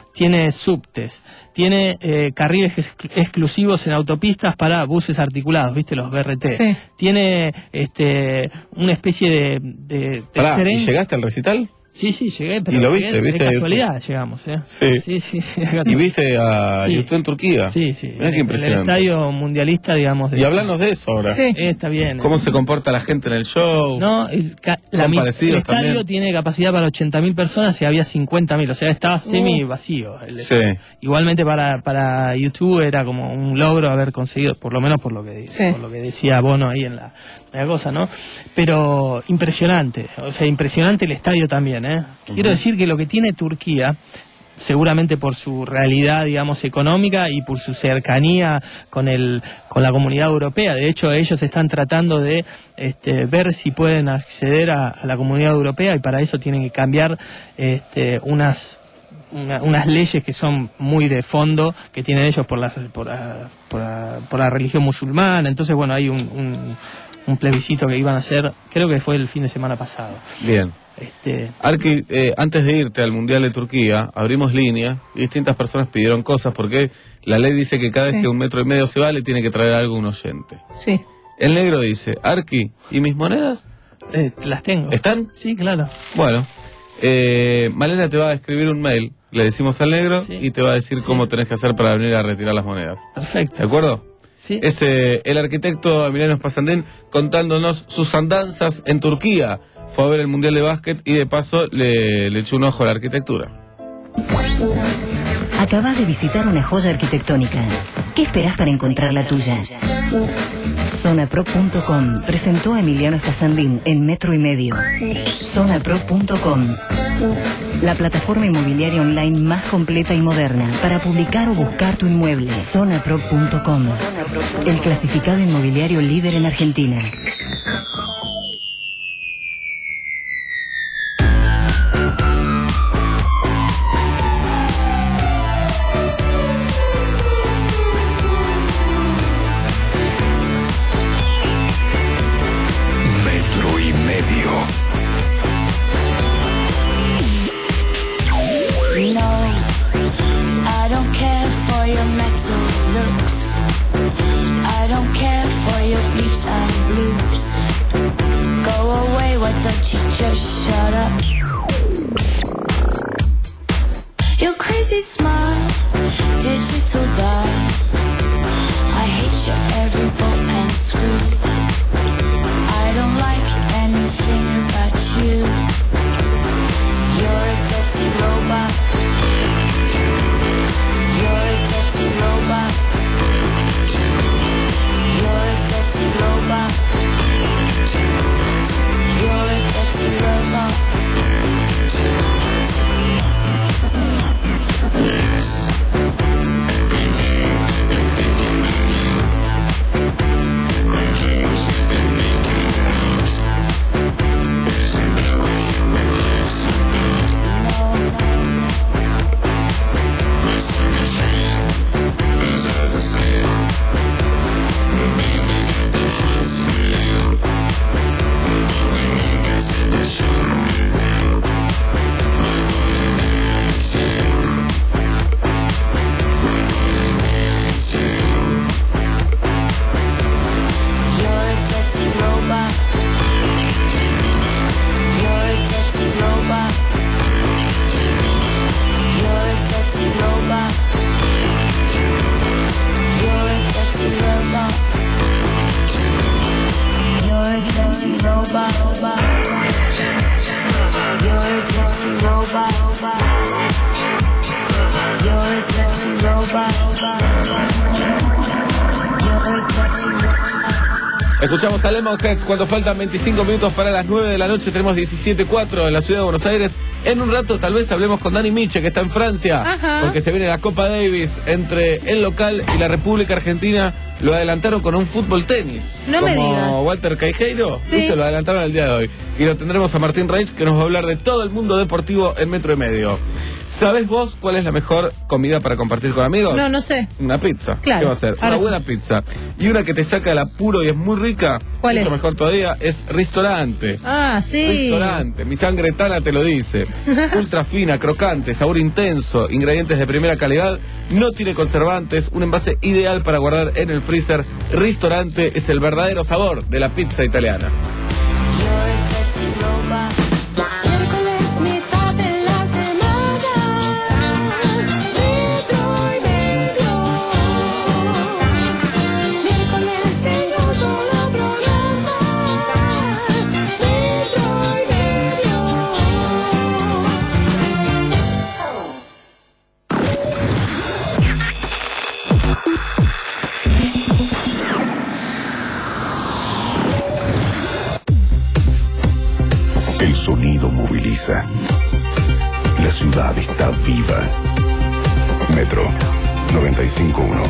tiene subtes, tiene eh, carriles ex exclusivos en autopistas para buses articulados, ¿viste? Los B R T. Sí. Tiene este una especie de, de, de Pará, tren. ¿y llegaste al recital? Sí, sí, llegué, pero ¿Y lo llegué viste? de ¿Viste casualidad YouTube? llegamos, ¿eh? Sí. Sí, sí, sí. ¿Y viste a Sí. YouTube en Turquía? Sí, sí. Mirá qué En impresionante. el estadio mundialista, digamos. De... Y hablanos de eso ahora. Sí. Eh, está bien. ¿Cómo se comporta la gente en el show? No, el, ca- la Son mi- parecidos el estadio también. tiene capacidad para ochenta mil personas y había cincuenta mil, o sea, estaba semi vacío. El Sí. estadio. Igualmente para, para YouTube era como un logro haber conseguido, por lo menos por lo que, Sí. por lo que decía Bono ahí en la, en la cosa, ¿no? Pero impresionante, o sea, impresionante el estadio también, ¿eh? Quiero Ujú. decir que lo que tiene Turquía, seguramente por su realidad, digamos, económica y por su cercanía con el con la comunidad europea. De hecho, ellos están tratando de este, ver si pueden acceder a, a la comunidad europea, y para eso tienen que cambiar este, unas una- unas leyes que son muy de fondo, que tienen ellos por la por la, por la, por la religión musulmana. Entonces, bueno, hay un, un, un plebiscito que iban a hacer, creo que fue el fin de semana pasado. Bien. Este, Arqui, eh, antes de irte al Mundial de Turquía, abrimos línea y distintas personas pidieron cosas porque la ley dice que cada Sí. vez que un metro y medio se va le tiene que traer algo a un oyente. Sí. El negro dice, Arqui, ¿y mis monedas? eh, las tengo. ¿Están? Sí, claro. Bueno, eh, Malena te va a escribir un mail, le decimos al negro Sí. y te va a decir Sí. cómo tenés que hacer para venir a retirar las monedas. Perfecto. ¿De acuerdo? Sí. Es eh, el arquitecto Emiliano Spasandín contándonos sus andanzas en Turquía. Fue a ver el Mundial de Básquet y de paso le, le echó un ojo a la arquitectura. Acabas de visitar una joya arquitectónica. ¿Qué esperás para encontrar la tuya? Zonapro punto com presentó a Emiliano Spasandín en Metro y Medio. Zonapro punto com, la plataforma inmobiliaria online más completa y moderna para publicar o buscar tu inmueble. Zonapro punto com, el clasificado inmobiliario líder en Argentina. Metro y Medio. No, I don't care for your metal looks. I don't care for your bleeps and bloops. Go away, why don't you just shut up? Your crazy smile, digital dial. I hate your every bolt and screw. I don't like anything about you. You're a dirty robot. You're a dirty robot. You're a dirty robot. You're a dirty robot. Escuchamos a Lemonheads cuando faltan veinticinco minutos para las nueve de la noche. Tenemos diecisiete cuatro en la ciudad de Buenos Aires. En un rato tal vez hablemos con Dani Miche, que está en Francia. Ajá. Porque se viene la Copa Davis entre el local y la República Argentina. Lo adelantaron con un fútbol tenis. No me como digas. Walter Caijeiro. Sí. ¿Viste? Lo adelantaron el día de hoy. Y lo tendremos a Martín Reich, que nos va a hablar de todo el mundo deportivo en Metro y Medio. ¿Sabés vos cuál es la mejor comida para compartir con amigos? No, no sé. Una pizza. Claro. ¿Qué va a ser? Ahora Una sí. buena pizza. Y una que te saca el apuro y es muy rica. ¿Cuál mucho es? mejor todavía, es Ristorante. Ah, sí. Ristorante. Mi sangre tana te lo dice. Ultra fina, crocante, sabor intenso, ingredientes de primera calidad, no tiene conservantes, un envase ideal para guardar en el freezer. Ristorante es el verdadero sabor de la pizza italiana. El sonido moviliza. La ciudad está viva. Metro noventa y cinco punto uno.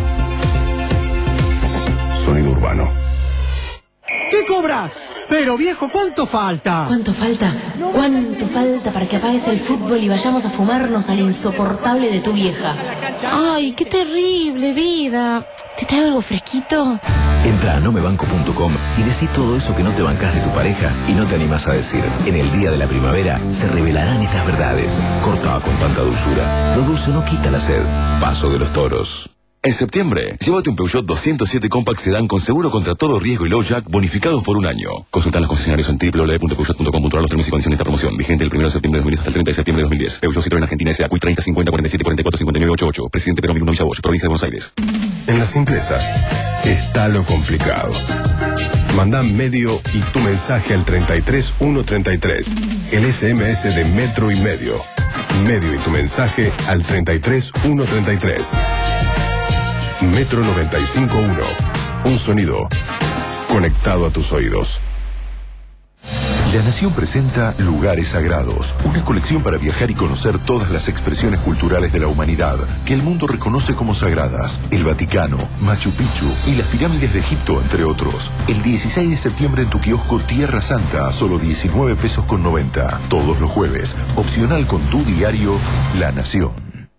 Sonido urbano. ¿Qué cobras? Pero viejo, ¿cuánto falta? ¿Cuánto falta? ¿Cuánto falta para que apagues el fútbol y vayamos a fumarnos al insoportable de tu vieja? Ay, qué terrible vida. ¿Te traigo algo fresquito? Entra a nomebanco punto com y decí todo eso que no te bancás de tu pareja y no te animás a decir. En el día de la primavera se revelarán estas verdades. Cortá con tanta dulzura. Lo dulce no quita la sed. Paso de los toros. En septiembre, llévate un Peugeot doscientos siete Compact Sedán con seguro contra todo riesgo y low jack bonificados por un año. Consulta en los concesionarios en doble u doble u doble u punto peugeot punto com punto a r los términos y condiciones de esta promoción. Vigente del primero de septiembre de dos mil diez hasta el treinta de septiembre de dos mil diez. Peugeot Citroën Argentina S A. Q treinta cincuenta cuarenta y siete cuarenta y cuatro cincuenta y nueve ochenta y ocho. Presidente Perón Villa Bosch, provincia de Buenos Aires. En la simpleza está lo complicado. Manda medio y tu mensaje al treinta y tres ciento treinta y tres. El S M S de Metro y Medio. Medio y tu mensaje al treinta y tres ciento treinta y tres. Metro noventa y cinco punto uno. Un sonido conectado a tus oídos. La Nación presenta Lugares Sagrados, una colección para viajar y conocer todas las expresiones culturales de la humanidad que el mundo reconoce como sagradas. El Vaticano, Machu Picchu y las pirámides de Egipto, entre otros. El dieciséis de septiembre en tu kiosco Tierra Santa, a solo diecinueve pesos con noventa. Todos los jueves, opcional con tu diario La Nación.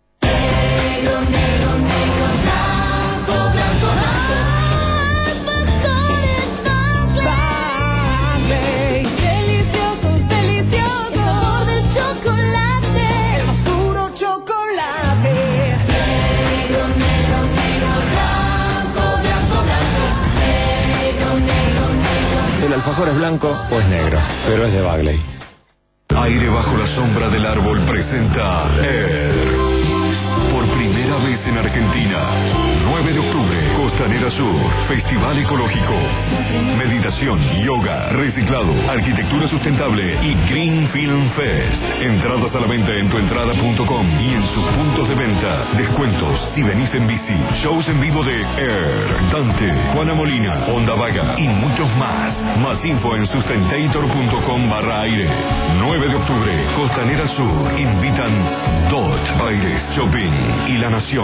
Deliciosos, deliciosos, sabor del chocolate, el más puro chocolate. Negro, negro, negro, blanco, blanco, blanco. Negro, negro, negro. El alfajor es blanco o es negro, pero es de Bagley. Aire bajo la sombra del árbol presenta Air. Por primera vez en Argentina. nueve de octubre, Costanera Sur, Festival Ecológico. Meditación, yoga, reciclado, arquitectura sustentable y Green Film Fest. Entradas a la venta en tuentrada punto com y en sus puntos de venta. Descuentos si venís en bici. Shows en vivo de Air, Dante, Juana Molina, Onda Vaga y muchos más. Más info en sustentator punto com barra aire. nueve de octubre, Costanera Sur. Invitan Dot, Aires, Shopping y La Nación.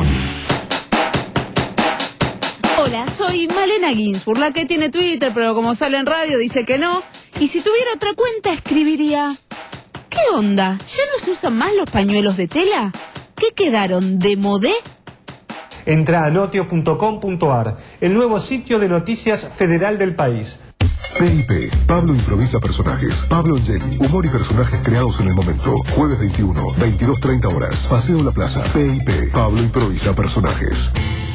Hola, soy Malena Ginsburg, la que tiene Twitter, pero como sale en radio dice que no. Y si tuviera otra cuenta escribiría... ¿Qué onda? ¿Ya no se usan más los pañuelos de tela? ¿Qué quedaron? ¿De modé? Entra a notio punto com punto a r, el nuevo sitio de noticias federal del país. P I P. Pablo improvisa personajes. Pablo Angeli. Humor y personajes creados en el momento. Jueves veintiuno, veintidós treinta horas. Paseo La Plaza. P I P. Pablo improvisa personajes.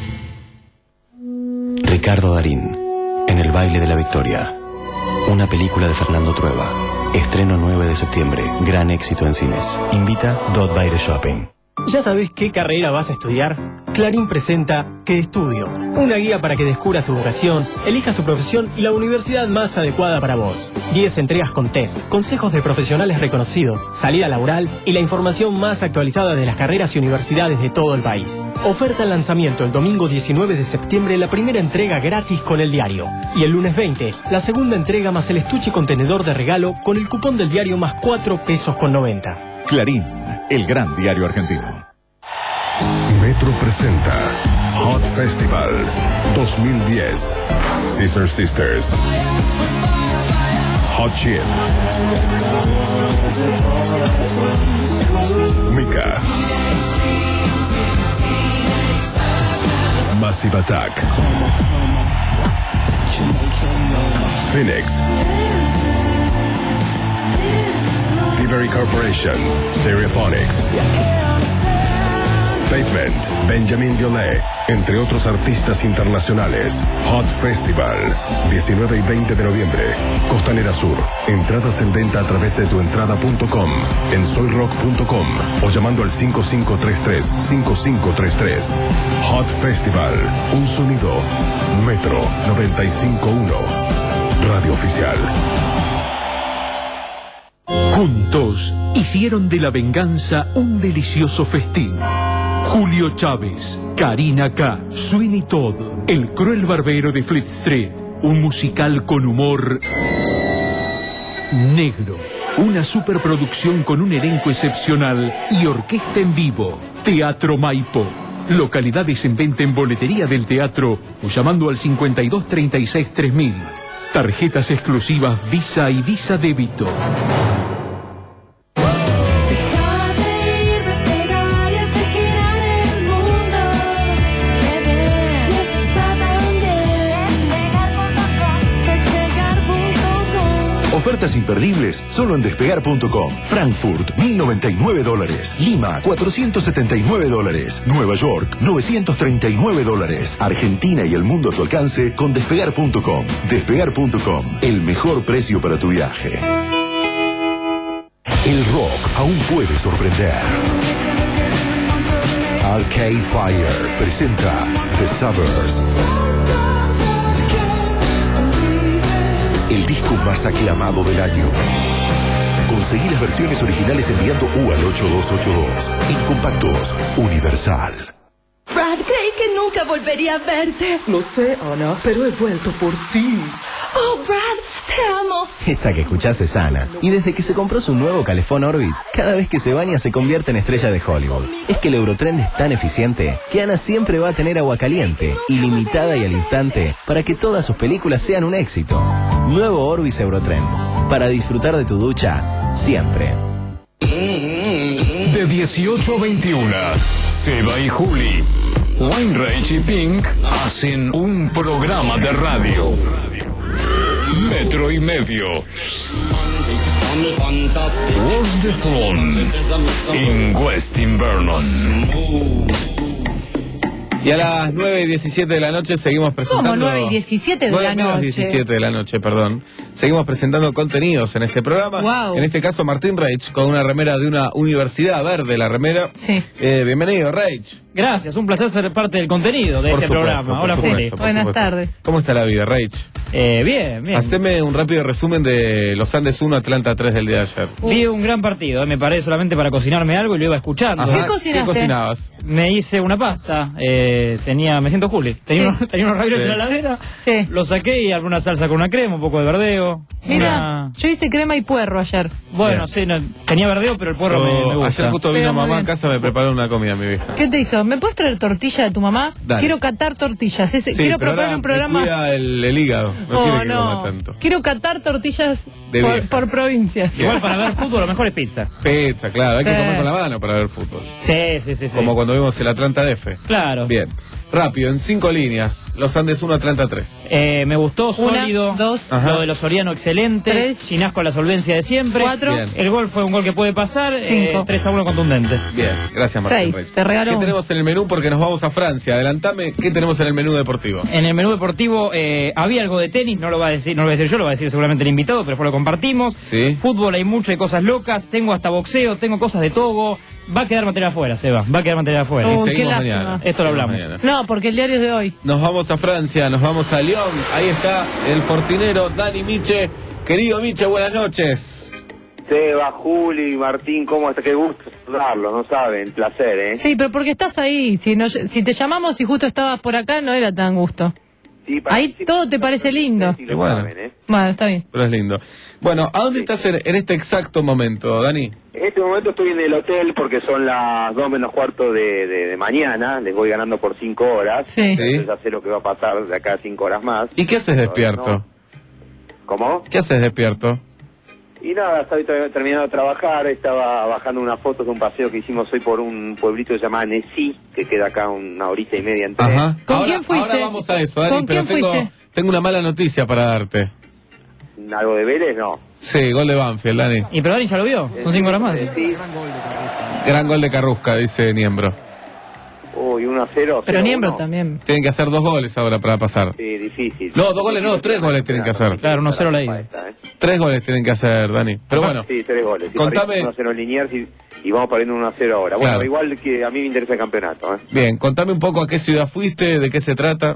Ricardo Darín, en el baile de la victoria. Una película de Fernando Trueba. Estreno nueve de septiembre. Gran éxito en cines. Invita Dot Baile Shopping. ¿Ya sabes qué carrera vas a estudiar? Clarín presenta ¿Qué estudio? Una guía para que descubras tu vocación, elijas tu profesión y la universidad más adecuada para vos. diez entregas con test, consejos de profesionales reconocidos, salida laboral y la información más actualizada de las carreras y universidades de todo el país. Oferta lanzamiento el domingo diecinueve de septiembre, la primera entrega gratis con el diario. Y el lunes veinte, la segunda entrega más el estuche contenedor de regalo con el cupón del diario más cuatro pesos con noventa. Clarín, el gran diario argentino. Metro presenta Hot Festival dos mil diez. Scissor Sisters. Hot Chip, Mika, Massive Attack, Phoenix, Thievery Corporation, Stereophonics, Pavement, Benjamin Biolay, entre otros artistas internacionales. Hot Festival, diecinueve y veinte de noviembre, Costanera Sur. Entradas en venta a través de tuentrada punto com, en soyrock punto com o llamando al cinco cinco tres tres, cinco cinco tres tres. Hot Festival, un sonido. Metro noventa y cinco punto uno, Radio Oficial. Juntos hicieron de la venganza un delicioso festín. Julio Chávez, Karina K, Sweeney Todd, El cruel barbero de Fleet Street, un musical con humor negro, una superproducción con un elenco excepcional y orquesta en vivo. Teatro Maipo. Localidades en venta en boletería del teatro o llamando al cincuenta y dos treinta y seis tres mil. Tarjetas exclusivas Visa y Visa Débito. Ofertas imperdibles solo en despegar punto com. Frankfurt, mil noventa y nueve dólares. Lima, cuatrocientos setenta y nueve dólares. Nueva York, novecientos treinta y nueve dólares. Argentina y el mundo a tu alcance con despegar punto com. despegar punto com, el mejor precio para tu viaje. El rock aún puede sorprender. Arcade Fire presenta The Suburbs, el disco más aclamado del año. Conseguí las versiones originales enviando U al ocho dos ocho dos. En compactos Universal. Brad, creí que nunca volvería a verte. Lo sé, Ana, pero he vuelto por ti. Oh, Brad, te amo. Esta que escuchás es Ana. Y desde que se compró su nuevo calefón Orbis, cada vez que se baña se convierte en estrella de Hollywood. Es que el Eurotrend es tan eficiente que Ana siempre va a tener agua caliente, ilimitada y al instante, para que todas sus películas sean un éxito. Nuevo Orbis Eurotrend. Para disfrutar de tu ducha, siempre. De dieciocho a veintiuno, Seba y Juli, Weinreich y Pink hacen un programa de radio. Metro y medio. What's the fun in West Invernon? Y a las nueve y diecisiete de la noche seguimos presentando... ¿Cómo nueve y diecisiete de la nueve menos noche? diecisiete de la noche, perdón. Seguimos presentando contenidos en este programa. Wow. En este caso, Martín Reich, con una remera de una universidad verde, la remera. Sí. Eh, bienvenido, Reich. Gracias, un placer ser parte del contenido de Por este supuesto, programa. por Hola, supuesto, Juli. por Buenas supuesto. tardes. ¿Cómo está la vida, Reich? Eh, bien, bien. Haceme un rápido resumen de los Andes uno, Atlanta tres del día de ayer. Vi un gran partido, eh, me paré solamente para cocinarme algo y lo iba escuchando. Ajá. ¿Qué cocinaste? ¿Qué cocinabas? Me hice una pasta, eh, tenía, me siento Juli, tenía, Sí. unos, tenía unos raviolis Sí. en la heladera, Sí. lo saqué y alguna salsa con una crema, un poco de verdeo. Mira, una- yo hice crema y puerro ayer. Bueno, Bien. sí, no, tenía verdeo, pero el puerro Yo- me, me gusta. Ayer justo Pero vino muy mamá a bien. casa, me preparó una comida, mi vieja. ¿Qué te hizo? ¿Me puedes traer tortilla de tu mamá? Dale. Quiero catar tortillas. Ese- Sí, quiero pero proponer ahora un programa. me cuida el, el hígado. No Oh, quiere que no. coma tanto. Quiero catar tortillas De por, viejas. por provincias. Igual para ver fútbol lo mejor es pizza. Pizza, claro, hay que Sí. comer con la mano para ver fútbol. Sí, sí, sí. sí. Como cuando vimos el Atlanta F. Claro. Bien. Rápido, en cinco líneas. Los Andes uno, Atlanta tres. Eh, me gustó, Una, sólido. dos, Ajá. Lo de los Soriano, excelente. Tres. Ginasco, la solvencia de siempre. Cuatro. Bien. El gol fue un gol que puede pasar. Cinco. Eh, tres a uno contundente. Bien, gracias Martín Seis. Reich. Te regalo ¿Qué uno. tenemos en el menú? Porque nos vamos a Francia. Adelantame, ¿qué tenemos en el menú deportivo? En el menú deportivo eh, había algo de tenis, no lo va a decir, no lo voy a decir yo, lo va a decir seguramente el invitado, pero después lo compartimos. Sí. Fútbol hay mucho, hay cosas locas, tengo hasta boxeo, tengo cosas de Togo. Va a quedar material afuera, Seba, va a quedar material afuera. Oh, Y qué seguimos lástima. mañana. Esto lo Seguimos hablamos. mañana. No, porque el diario es de hoy. Nos vamos a Francia, nos vamos a Lyon. Ahí está el fortinero Dani Miche. Querido Miche, buenas noches. Seba, Juli, Martín, ¿cómo está? Qué gusto saludarlo, no saben, placer, ¿eh? Sí, pero porque estás ahí. Si, no, si te llamamos y justo estabas por acá, no era tan gusto. Sí, para Ahí mí sí, todo te parece lindo. sí lo Bueno. saben, ¿eh? Bueno, está bien. Pero es lindo. Bueno, ¿a dónde estás en, en este exacto momento, Dani? En este momento estoy en el hotel porque son las dos menos cuarto de, de, de mañana, les voy ganando por cinco horas. Sí. Entonces ya sé lo que va a pasar de acá a cinco horas más. ¿Y qué haces despierto? ¿Cómo? ¿Qué haces despierto? Y nada, estoy ter- terminando de trabajar, estaba bajando unas fotos de un paseo que hicimos hoy por un pueblito que se llama Annecy, que queda acá una horita y media en tren. Ajá. ¿Con ahora, quién fuiste? Ahora vamos a eso, Dani, ¿Con pero quién tengo, fuiste? tengo una mala noticia para darte. ¿Algo de Vélez? No. Sí, gol de Banfield, Dani. ¿Y pero Dani ya lo vio? Son cinco horas más. Sí. Gran gol de Carrusca, dice Niembro. Uy, uno a cero. Pero cero Niembro uno. también. Tienen que hacer dos goles ahora para pasar. Sí, difícil. No, dos goles no, tres goles tienen que hacer. Claro, uno cero la ida. Esta, ¿eh? Tres goles tienen que hacer, Dani. Pero bueno, Sí, tres goles. Y Contame- París uno a cero en Liniers y, y vamos perdiendo uno a cero ahora. Bueno, Claro. igual que a mí me interesa el campeonato. ¿eh? bien, contame un poco a qué ciudad fuiste, de qué se trata.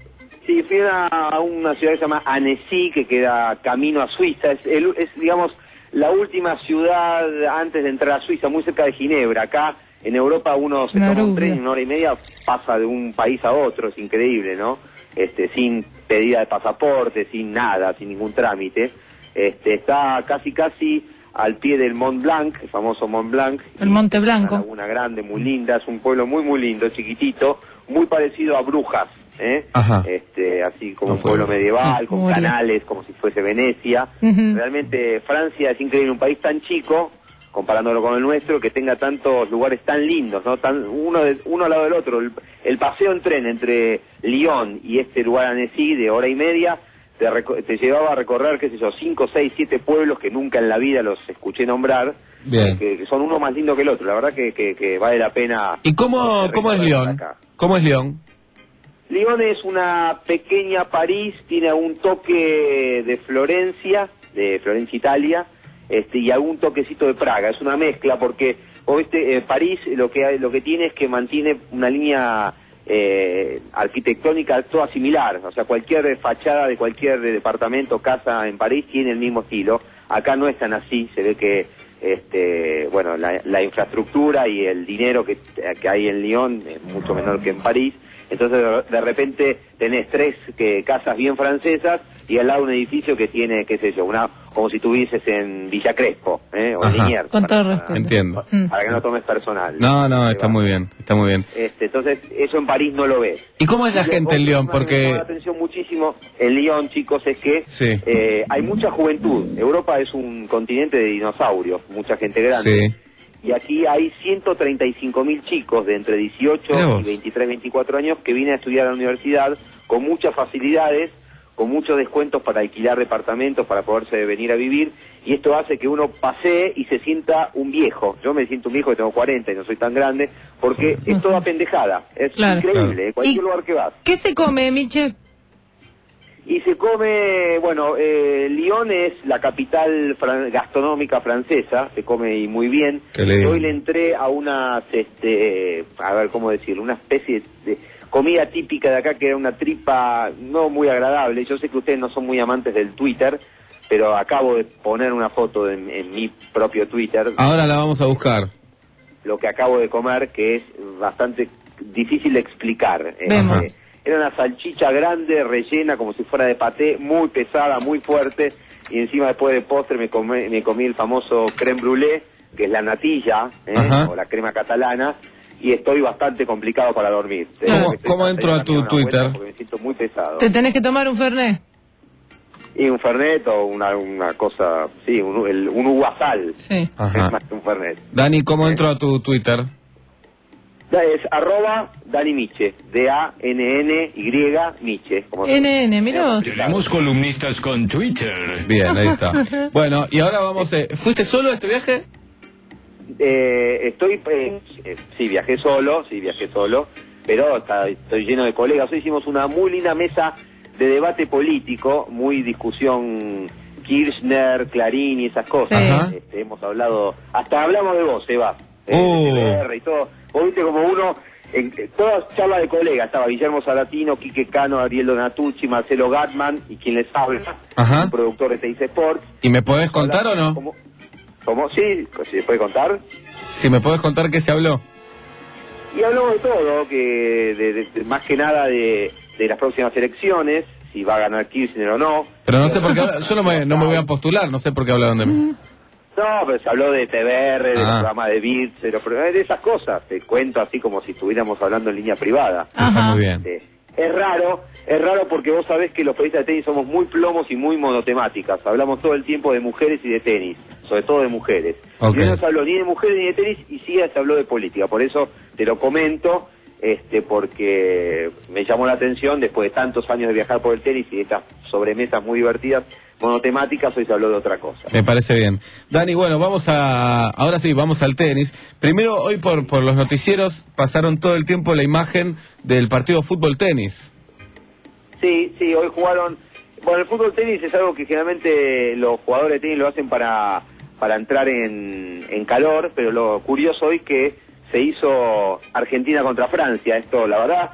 Sí, fui a a una ciudad que se llama Annecy, que queda camino a Suiza. Es, el- es, digamos, la última ciudad antes de entrar a Suiza, muy cerca de Ginebra. Acá en Europa uno se toma un Maruga. tren y en una hora y media pasa de un país a otro. Es increíble, ¿no? Este, sin pedida de pasaporte, sin nada, sin ningún trámite. Este, está casi, casi al pie del Mont Blanc, el famoso Mont Blanc. El Monte Una Blanco. laguna grande, muy linda, es un pueblo muy, muy lindo, chiquitito, muy parecido a Brujas, ¿eh? Ajá. Este, así como No un fue. pueblo medieval, con Moria. canales, como si fuese Venecia. Ujú. Realmente Francia es increíble, un país tan chico, comparándolo con el nuestro, que tenga tantos lugares tan lindos, ¿no? Tan, uno, de- uno al lado del otro. El, el paseo en tren entre Lyon y este lugar Annecy de hora y media, te, reco- te llevaba a recorrer, qué sé yo, cinco, seis, siete pueblos que nunca en la vida los escuché nombrar, Bien. que, que son uno más lindo que el otro. La verdad que, que, que vale la pena. ¿Y cómo, este, cómo es recorrer León? acá. ¿Cómo es León? Lyon es una pequeña París, tiene un toque de Florencia, de Florencia, Italia, este, y algún toquecito de Praga. Es una mezcla porque, vos viste, eh, París lo que hay- lo que tiene es que mantiene una línea eh, arquitectónica toda similar. O sea, cualquier fachada de cualquier departamento, casa en París tiene el mismo estilo. Acá no es tan así, se ve que este, bueno, la, la infraestructura y el dinero que, que hay en Lyon es mucho menor que en París. Entonces de, de repente tenés tres que, casas bien francesas y al lado un edificio que tiene, qué sé yo, una como si tuvieses en Villa Crespo, ¿eh? O en Ajá. Liniers. Con todo para, respeto. Entiendo. Mm. para que no tomes personal. No, no, Ahí está va. muy bien, está muy bien. Este, entonces eso en París no lo ves. ¿Y cómo es la Y gente en otra León? cosa que me Porque... llama la atención muchísimo en Lyon, chicos, es que Sí. eh, hay mucha juventud. Europa es un continente de dinosaurios, mucha gente grande. Sí. Y aquí hay ciento treinta y cinco mil chicos de entre dieciocho Mirá vos. y veintitrés, veinticuatro años que vienen a estudiar a la universidad con muchas facilidades, con muchos descuentos para alquilar departamentos, para poderse venir a vivir, y esto hace que uno pasee y se sienta un viejo. Yo me siento un viejo que tengo cuarenta y no soy tan grande, porque es toda pendejada. Es Claro. increíble, Claro. ¿eh? Cualquier Y- lugar que vas. ¿Qué se come, Miche? Y se come, bueno, eh, Lyon es la capital fran- gastronómica francesa, se come y muy bien. Qué lindo. Hoy le entré a unas, este, a ver cómo decirlo, una especie de comida típica de acá que era una tripa no muy agradable. Yo sé que ustedes no son muy amantes del Twitter, pero acabo de poner una foto en, en mi propio Twitter, Ahora la vamos a buscar. lo que acabo de comer, que es bastante difícil de explicar. Vemos. Este, era una salchicha grande, rellena como si fuera de paté, muy pesada, muy fuerte, y encima después de postre me comí, me comí el famoso crème brûlée, que es la natilla, ¿eh? Ajá. o la crema catalana, y estoy bastante complicado para dormir. Te ¿Cómo- digo que estoy cómo tratando entro de a tu darme una vuelta Twitter? porque me siento muy pesado. Te tenés que tomar un Fernet. Y un Fernet o una, una cosa, sí, un, el, un uguasal, Sí. Ajá. es más que un Fernet. Dani, ¿cómo entro a tu Twitter? Da- Es arroba Dani Miche, D A N N Y Miche. Como N N, mirá vos. Tenemos columnistas con Twitter. Bien, ahí está. Bueno, y ahora vamos... eh, ¿Fuiste solo a este viaje? Eh, estoy, eh, eh, sí, viajé solo, sí, viajé solo, pero está- estoy lleno de colegas. Hoy hicimos una muy linda mesa de debate político, muy discusión Kirchner, Clarín y esas cosas. Sí. Ajá. Este, hemos hablado, hasta hablamos de vos, Eva, eh, Oh. de T V R y todo. Vos viste como uno, en, en todas charlas de colegas, estaba Guillermo Salatino, Quique Cano, Ariel Donatucci, Marcelo Gatman y quien les habla, Ajá. un productor de T I C Sports. ¿Y me podés contar o no? ¿Cómo? ¿Cómo? Sí, ¿se puede contar? Si me podés contar qué se habló. Y hablamos de todo, que de, de- de- más que nada de, de las próximas elecciones, si va a ganar Kirchner o no. Pero no sé por qué... habla- Yo no me, no me voy a postular, no sé por qué hablaron de mí. No, pero se habló de T V R, de Ah. los programas de Bits, de, los programas- de esas cosas. Te cuento así como si estuviéramos hablando en línea privada. Está muy bien. Este, Es raro, es raro porque vos sabés que los periodistas de tenis somos muy plomos y muy monotemáticas. Hablamos todo el tiempo de mujeres y de tenis, sobre todo de mujeres. Okay. Y no se habló ni de mujeres ni de tenis y sí se habló de política. Por eso te lo comento, este, porque me llamó la atención después de tantos años de viajar por el tenis y de estas sobremesas muy divertidas, monotemáticas, hoy se habló de otra cosa. Me parece bien. Dani, bueno, vamos a... Ahora sí, vamos al tenis. Primero, hoy por, por los noticieros pasaron todo el tiempo la imagen del partido fútbol-tenis. Sí, sí, hoy jugaron... Bueno, el fútbol-tenis es algo que generalmente los jugadores de tenis lo hacen para, para entrar en, en calor, pero lo curioso hoy que se hizo Argentina contra Francia. Esto, la verdad,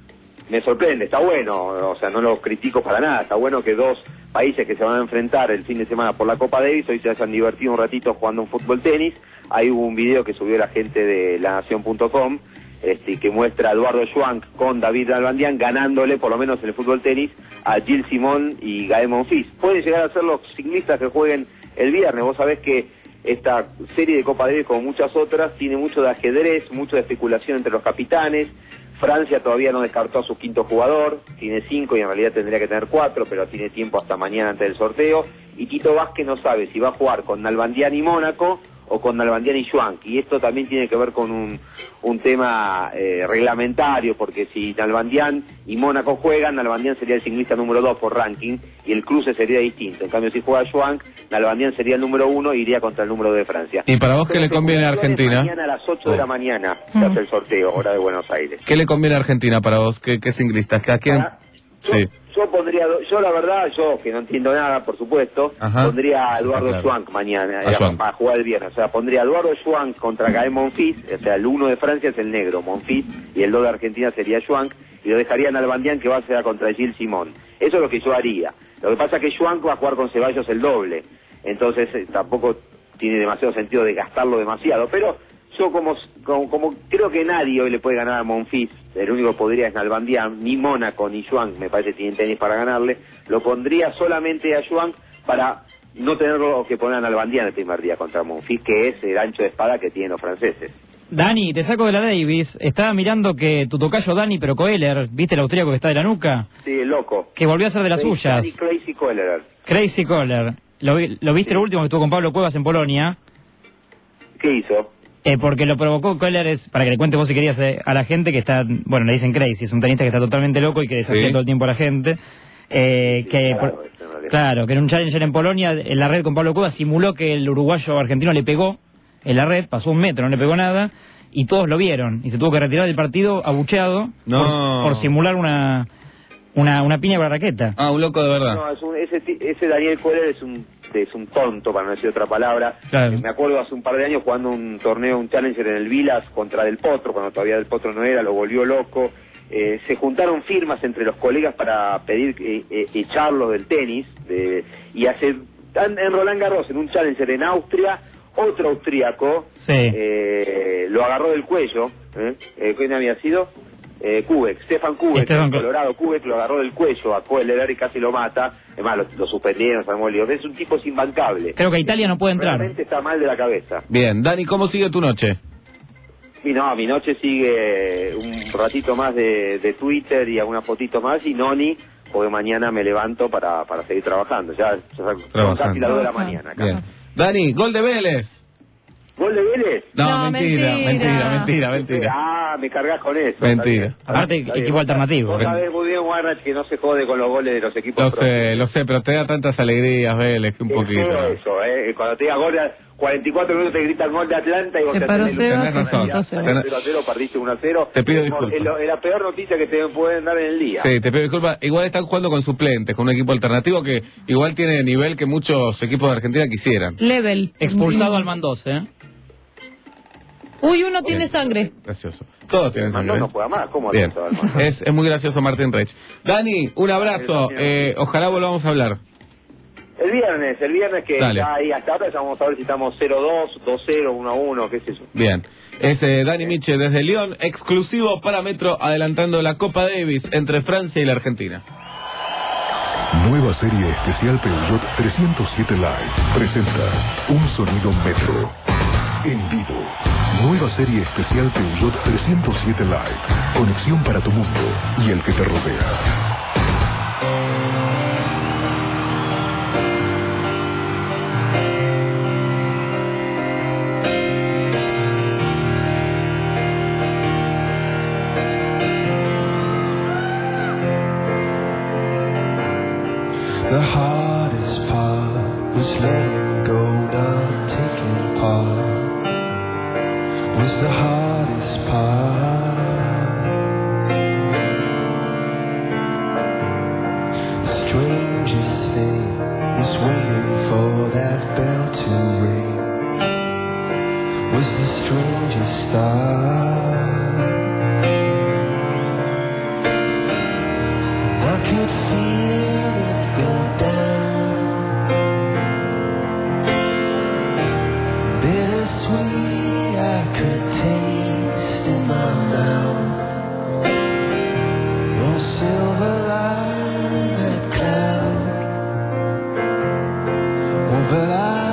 me sorprende, está bueno, o sea, no lo critico para nada, está bueno que dos países que se van a enfrentar el fin de semana por la Copa Davis hoy se hayan divertido un ratito jugando un fútbol tenis. Ahí hubo un video que subió la gente de la nación punto com este, que muestra a Eduardo Schwank con David Nalbandian ganándole, por lo menos en el fútbol tenis, a Gilles Simon y Gael Monfils. Pueden llegar a ser los ciclistas que jueguen el viernes. Vos sabés que esta serie de Copa Davis, como muchas otras, tiene mucho de ajedrez, mucho de especulación entre los capitanes. Francia todavía no descartó a su quinto jugador, tiene cinco y en realidad tendría que tener cuatro, pero tiene tiempo hasta mañana antes del sorteo. Y Tito Vázquez no sabe si va a jugar con Nalbandian y Mónaco o con Nalbandian y Schwank. Y esto también tiene que ver con un, un tema eh, reglamentario, porque si Nalbandian y Mónaco juegan, Nalbandian sería el ciclista número dos por ranking y el cruce sería distinto. En cambio, si juega Schwank, Nalbandian sería el número uno e iría contra el número dos de Francia. ¿Y para vos qué le conviene a Argentina? Mañana a las ocho de la mañana se hace el sorteo, hora de Buenos Aires. ¿Qué le conviene a Argentina para vos? ¿Qué, qué ciclistas? ¿A quién? Para, sí. Yo, yo pondría, yo la verdad, yo que no entiendo nada, por supuesto, Ajá. pondría a Eduardo Claro. Schwank mañana, A eh, Schwank. para jugar el viernes. O sea, pondría a Eduardo Schwank contra Gael Monfils, o sea, el uno de Francia es el negro, Monfils, y el dos de Argentina sería Schwank, y lo dejaría en Nalbandian, que va a ser contra Gilles Simon. Eso es lo que yo haría. Lo que pasa es que Schwank va a jugar con Ceballos el doble, entonces eh, tampoco tiene demasiado sentido de gastarlo demasiado, pero yo como, como, como creo que nadie hoy le puede ganar a Monfils, el único que podría es Nalbandian, ni Mónaco ni Schwank, me parece que tienen tenis para ganarle, lo pondría solamente a Schwank para no tenerlo que poner a Nalbandian el primer día contra Monfils, que es el ancho de espada que tienen los franceses. Dani, te saco de la Davis. Estaba mirando que tu tocayo Dani, pero Coeler, ¿viste el austríaco que está de la nuca? Sí, el loco. Que volvió a ser de las Crazy, suyas. Crazy Coeler. Crazy Coeler. ¿Lo, vi- lo viste Sí. lo último que estuvo con Pablo Cuevas en Polonia? ¿Qué hizo? Eh, porque lo provocó Coeler, es, para que le cuente vos si querías eh, a la gente que está, bueno, le dicen Crazy, es un tenista que está totalmente loco y que desafía Sí. todo el tiempo a la gente. Eh, que por- Claro, en realidad. claro, que en un challenger en Polonia, en la red con Pablo Cuevas, simuló que el uruguayo argentino le pegó en la red, pasó un metro, no le pegó nada, y todos lo vieron, y se tuvo que retirar del partido abucheado No. por, por simular una, una, una piña con la raqueta. Ah, un loco de verdad. No, es un, ese, ti- ese Daniel Coeler es un es un tonto, para no decir otra palabra. Claro. Me acuerdo hace un par de años jugando un torneo, un challenger en el Vilas contra Del Potro, cuando todavía Del Potro no era, lo volvió loco. Eh, se juntaron firmas entre los colegas para pedir eh, eh, echarlo del tenis, de, y hace en, en Roland Garros, en un challenger en Austria, otro austríaco Sí. eh, lo agarró del cuello. ¿eh? Eh, ¿Quién había sido? Eh, Kubek, Stefan Kubek, Stefan el Ku- Colorado Kubek lo agarró del cuello a Coeler y casi lo mata. Además, lo, lo suspendieron, se armó el lío. Es un tipo es imbancable. Creo que Italia no puede entrar. Realmente está mal de la cabeza. Bien, Dani, ¿cómo sigue tu noche? Y no, mi noche sigue un ratito más de, de Twitter y alguna fotito más y Noni, porque mañana me levanto para, para seguir trabajando. Ya, ya son Trabajando. casi las dos de la mañana acá. Bien. Dani, gol de Vélez. ¿Gol de Vélez? No, No, mentira, mentira, mentira. mentira, mentira. Ah, me cargas con eso. Mentira. Está bien. Aparte, Está bien. equipo alternativo. Vos sabés muy bien, Warnach, que no se jode con los goles de los equipos Lo propios. sé, lo sé, pero te da tantas alegrías, Vélez, que un Es poquito. feo ¿no? eso, ¿eh? Cuando te diga gol, de cuarenta y cuatro minutos te gritan gol de Atlanta y vos Se te paró tenés Seba, Tenés se razón. sentó Seba. Tenés- cero a cero, perdiste uno a cero. Te pido Es disculpas. lo- Es la peor noticia que te pueden dar en el día. Sí, te pido disculpas. Igual están jugando con suplentes, con un equipo alternativo que igual tiene nivel que muchos equipos de Argentina quisieran. Level. Expulsado al Mandós, ¿eh? Uy, uno tiene Bien. sangre. Gracioso. Todos tienen Mandó sangre. no ¿eh? juega más, ¿cómo Bien. hace eso, Armando? Es, es muy gracioso Martín Reich. Dani, un abrazo. Eh, ojalá volvamos a hablar. El viernes, el viernes que Dale. ya ahí hasta ahora ya vamos a ver si estamos cero dos, dos cero, uno a uno, qué sé yo. Bien. Es eh, Dani Miche desde León, exclusivo para Metro, adelantando la Copa Davis entre Francia y la Argentina. Nueva serie especial Peugeot trescientos siete Live presenta un sonido Metro en vivo. Nueva serie especial Peugeot trescientos siete Live. Conexión para tu mundo y el que te rodea. The hardest part was letting go, not taking part. Was the hardest part. The strangest thing was waiting for that bell to ring. Was the strangest start. And I could feel it go down. Bittersweet I could taste in my mouth. No silver line in that cloud. Oh, but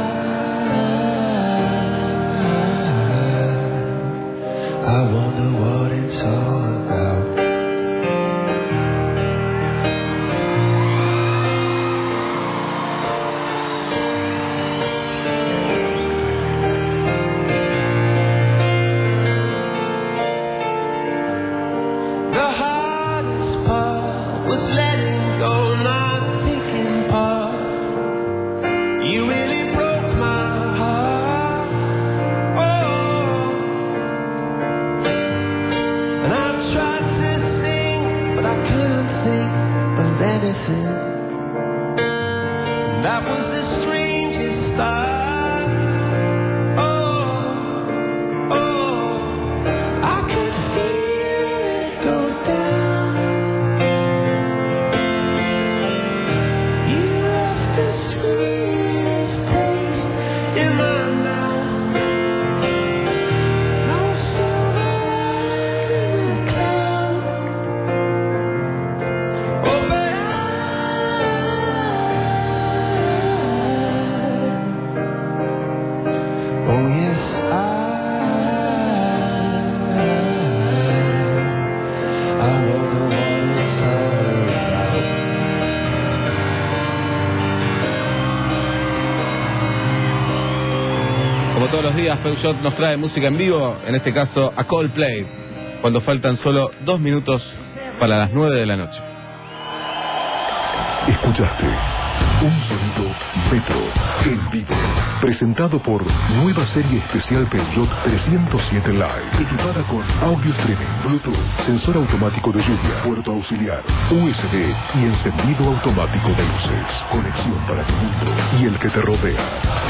I, I wonder what it's all about. The hardest part was letting go, not taking part. You really broke my heart. Oh, and I tried to sing, but I couldn't think of anything. And that was the strangest start. Oh, oh, I could feel it go down. You left the sweetest taste in my mouth. No silver line in the cloud. Oh, but I, oh yes, I, I wonder what it's all about. Como todos los días, Peugeot nos trae música en vivo, en este caso a Coldplay, cuando faltan solo dos minutos para las nueve de la noche. Escuchaste un sonido Metro en vivo, presentado por nueva serie especial Peugeot trescientos siete Live, equipada con audio streaming, Bluetooth, sensor automático de lluvia, puerto auxiliar, U S B y encendido automático de luces. Conexión para tu mundo y el que te rodea.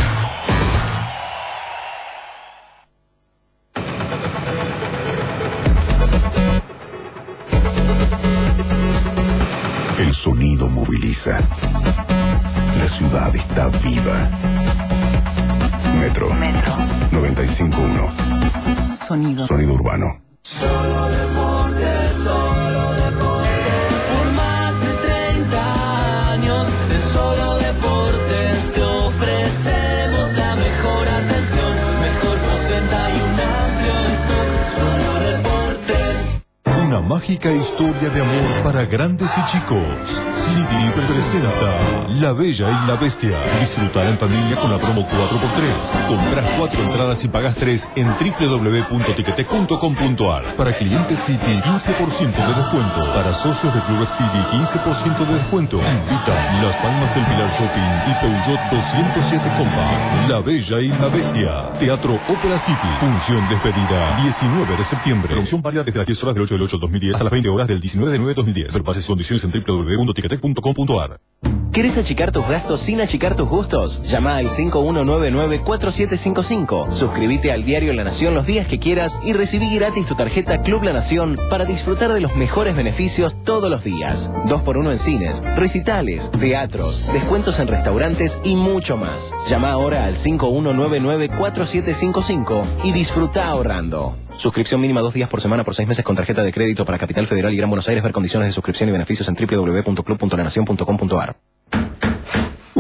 El sonido moviliza. La ciudad está viva. Metro. Metro. noventa y cinco punto uno. Sonido. Sonido urbano. Solo deporte, solo deporte. Por más de treinta años de Solo Deportes te ofrecemos la mejor atención, mejor postventa y un amplio stock. Solo Deportes. Una mágica historia de amor para grandes y chicos. City presenta La Bella y la Bestia. Disfrutar en familia con la promo cuatro por tres. Compras cuatro entradas y pagas tres en doble u doble u doble u punto ticketek punto com punto ar. Para clientes City, quince por ciento de descuento. Para socios de Club Speedy, quince por ciento de descuento. Invita Las Palmas del Pilar Shopping y Peugeot doscientos siete Compact. La Bella y la Bestia. Teatro Ópera City. Función despedida diecinueve de septiembre. Promoción válida desde las diez horas del ocho del ocho del dos mil diez a las veinte horas del diecinueve de nueve del dos mil diez. Ver bases y condiciones en doble u doble u doble u punto ticketek punto com punto ar. ¿Querés achicar tus gastos sin achicar tus gustos? Llama al cinco uno nueve nueve cuatro siete cinco cinco. Suscríbete al diario La Nación los días que quieras y recibí gratis tu tarjeta Club La Nación para disfrutar de los mejores beneficios todos los días. dos por uno en cines, recitales, teatros, descuentos en restaurantes y mucho más. Llama ahora al cinco uno nueve nueve cuatro siete cinco cinco y disfruta ahorrando. Suscripción mínima dos días por semana por seis meses con tarjeta de crédito para Capital Federal y Gran Buenos Aires. Ver condiciones de suscripción y beneficios en doble u doble u doble u punto club punto la nación punto com punto ar.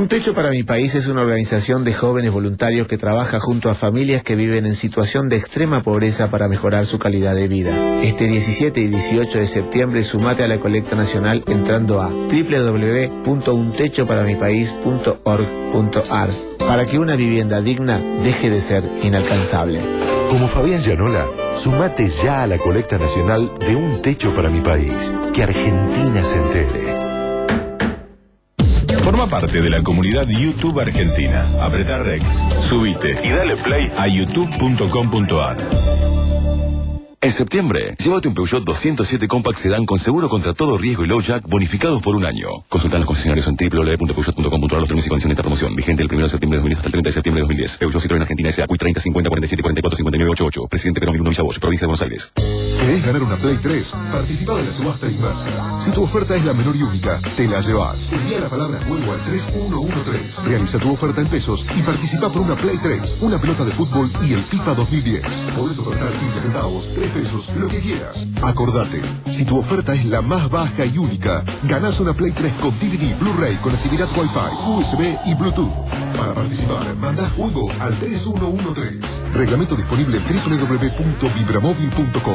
Un Techo para mi País es una organización de jóvenes voluntarios que trabaja junto a familias que viven en situación de extrema pobreza para mejorar su calidad de vida. Este diecisiete y dieciocho de septiembre sumate a la colecta nacional entrando a doble u doble u doble u punto un techo para mi país punto org punto a r para que una vivienda digna deje de ser inalcanzable. Como Fabián Llanola, sumate ya a la colecta nacional de Un Techo para mi País. Que Argentina se entere. Forma parte de la comunidad YouTube Argentina. Apretá Rec, subite y dale play a youtube punto com punto a r. En septiembre, llévate un Peugeot doscientos siete Compact Sedán con seguro contra todo riesgo y low jack bonificados por un año. Consulta los concesionarios en doble u doble u doble u punto peugeot punto com punto a r los términos y condiciones de esta promoción. Vigente del primero de septiembre de dos mil diez hasta el treinta de septiembre de dos mil diez. Peugeot Citroën Argentina S A Q I treinta cincuenta cuarenta y siete cuarenta y cuatro cincuenta y nueve ochenta y ocho. Presidente Perón y uno Villa Bosch, provincia de Buenos Aires. ¿Querés ganar una Play tres? Participa de la subasta inversa. Si tu oferta es la menor y única, te la llevas. Envía la palabra juego al tres uno uno tres. Realiza tu oferta en pesos y participa por una Play tres, una pelota de fútbol y el FIFA dos mil diez. Podés ofertar quince centavos, tres pesos, lo que quieras. Acordate, si tu oferta es la más baja y única, ganás una Play tres con D V D, Blu-ray, conectividad Wi-Fi, U S B y Bluetooth. Para participar, mandá juego al tres uno uno tres. Reglamento disponible en doble u doble u doble u punto vibramóvil punto com.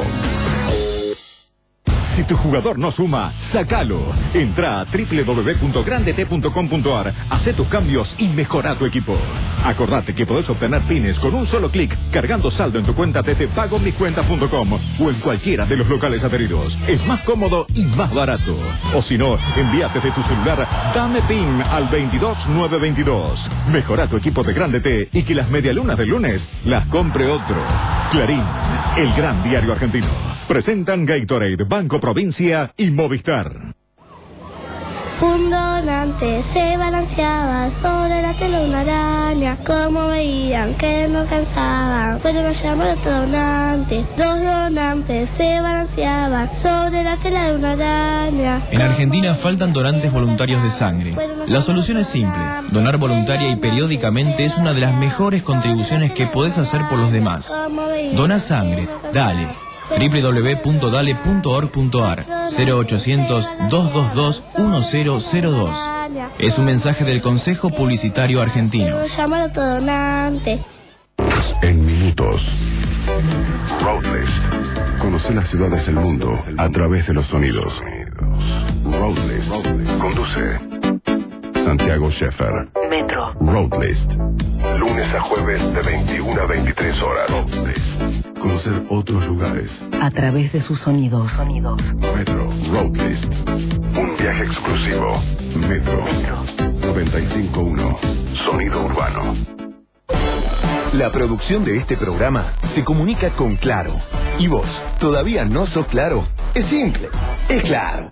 Si tu jugador no suma, sácalo. Entra a doble u doble u doble u punto grande t punto com punto a r, hacé tus cambios y mejora tu equipo. Acordate que podés obtener pines con un solo clic cargando saldo en tu cuenta T T pago mis cuentas punto com o en cualquiera de los locales adheridos. Es más cómodo y más barato. O si no, envíate de tu celular Dame PIN al veintidós nueve veintidós. Mejora tu equipo de Grande T y que las medialunas del lunes las compre otro. Clarín, el gran diario argentino. Presentan Gatorade, Banco Provincia y Movistar. Un donante se balanceaba sobre la tela de una araña. Como veían que no cansaban, fueron a llamar a otro donante. Dos donantes se balanceaban sobre la tela de una araña. En Argentina faltan donantes voluntarios de sangre. La solución es simple. Donar voluntaria y periódicamente es una de las mejores contribuciones que podés hacer por los demás. Dona sangre, dale. doble u doble u doble u punto dale punto org punto a r cero ochocientos, dos dos dos, uno cero cero dos. Es un mensaje del Consejo Publicitario Argentino. Llamar a otro donante. En minutos. Roadlist. Conoce las ciudades del mundo a través de los sonidos. Roadlist. Conduce Santiago Scheffer. Metro. Roadlist. Lunes a jueves de veintiuna a veintitrés horas. Roadlist. Conocer otros lugares A través de sus sonidos. Sonidos. Metro Roadlist. Un viaje exclusivo. Metro. noventa y cinco punto uno. Sonido urbano. La producción de este programa se comunica con Claro. ¿Y vos todavía no sos Claro? Es simple. Es Claro.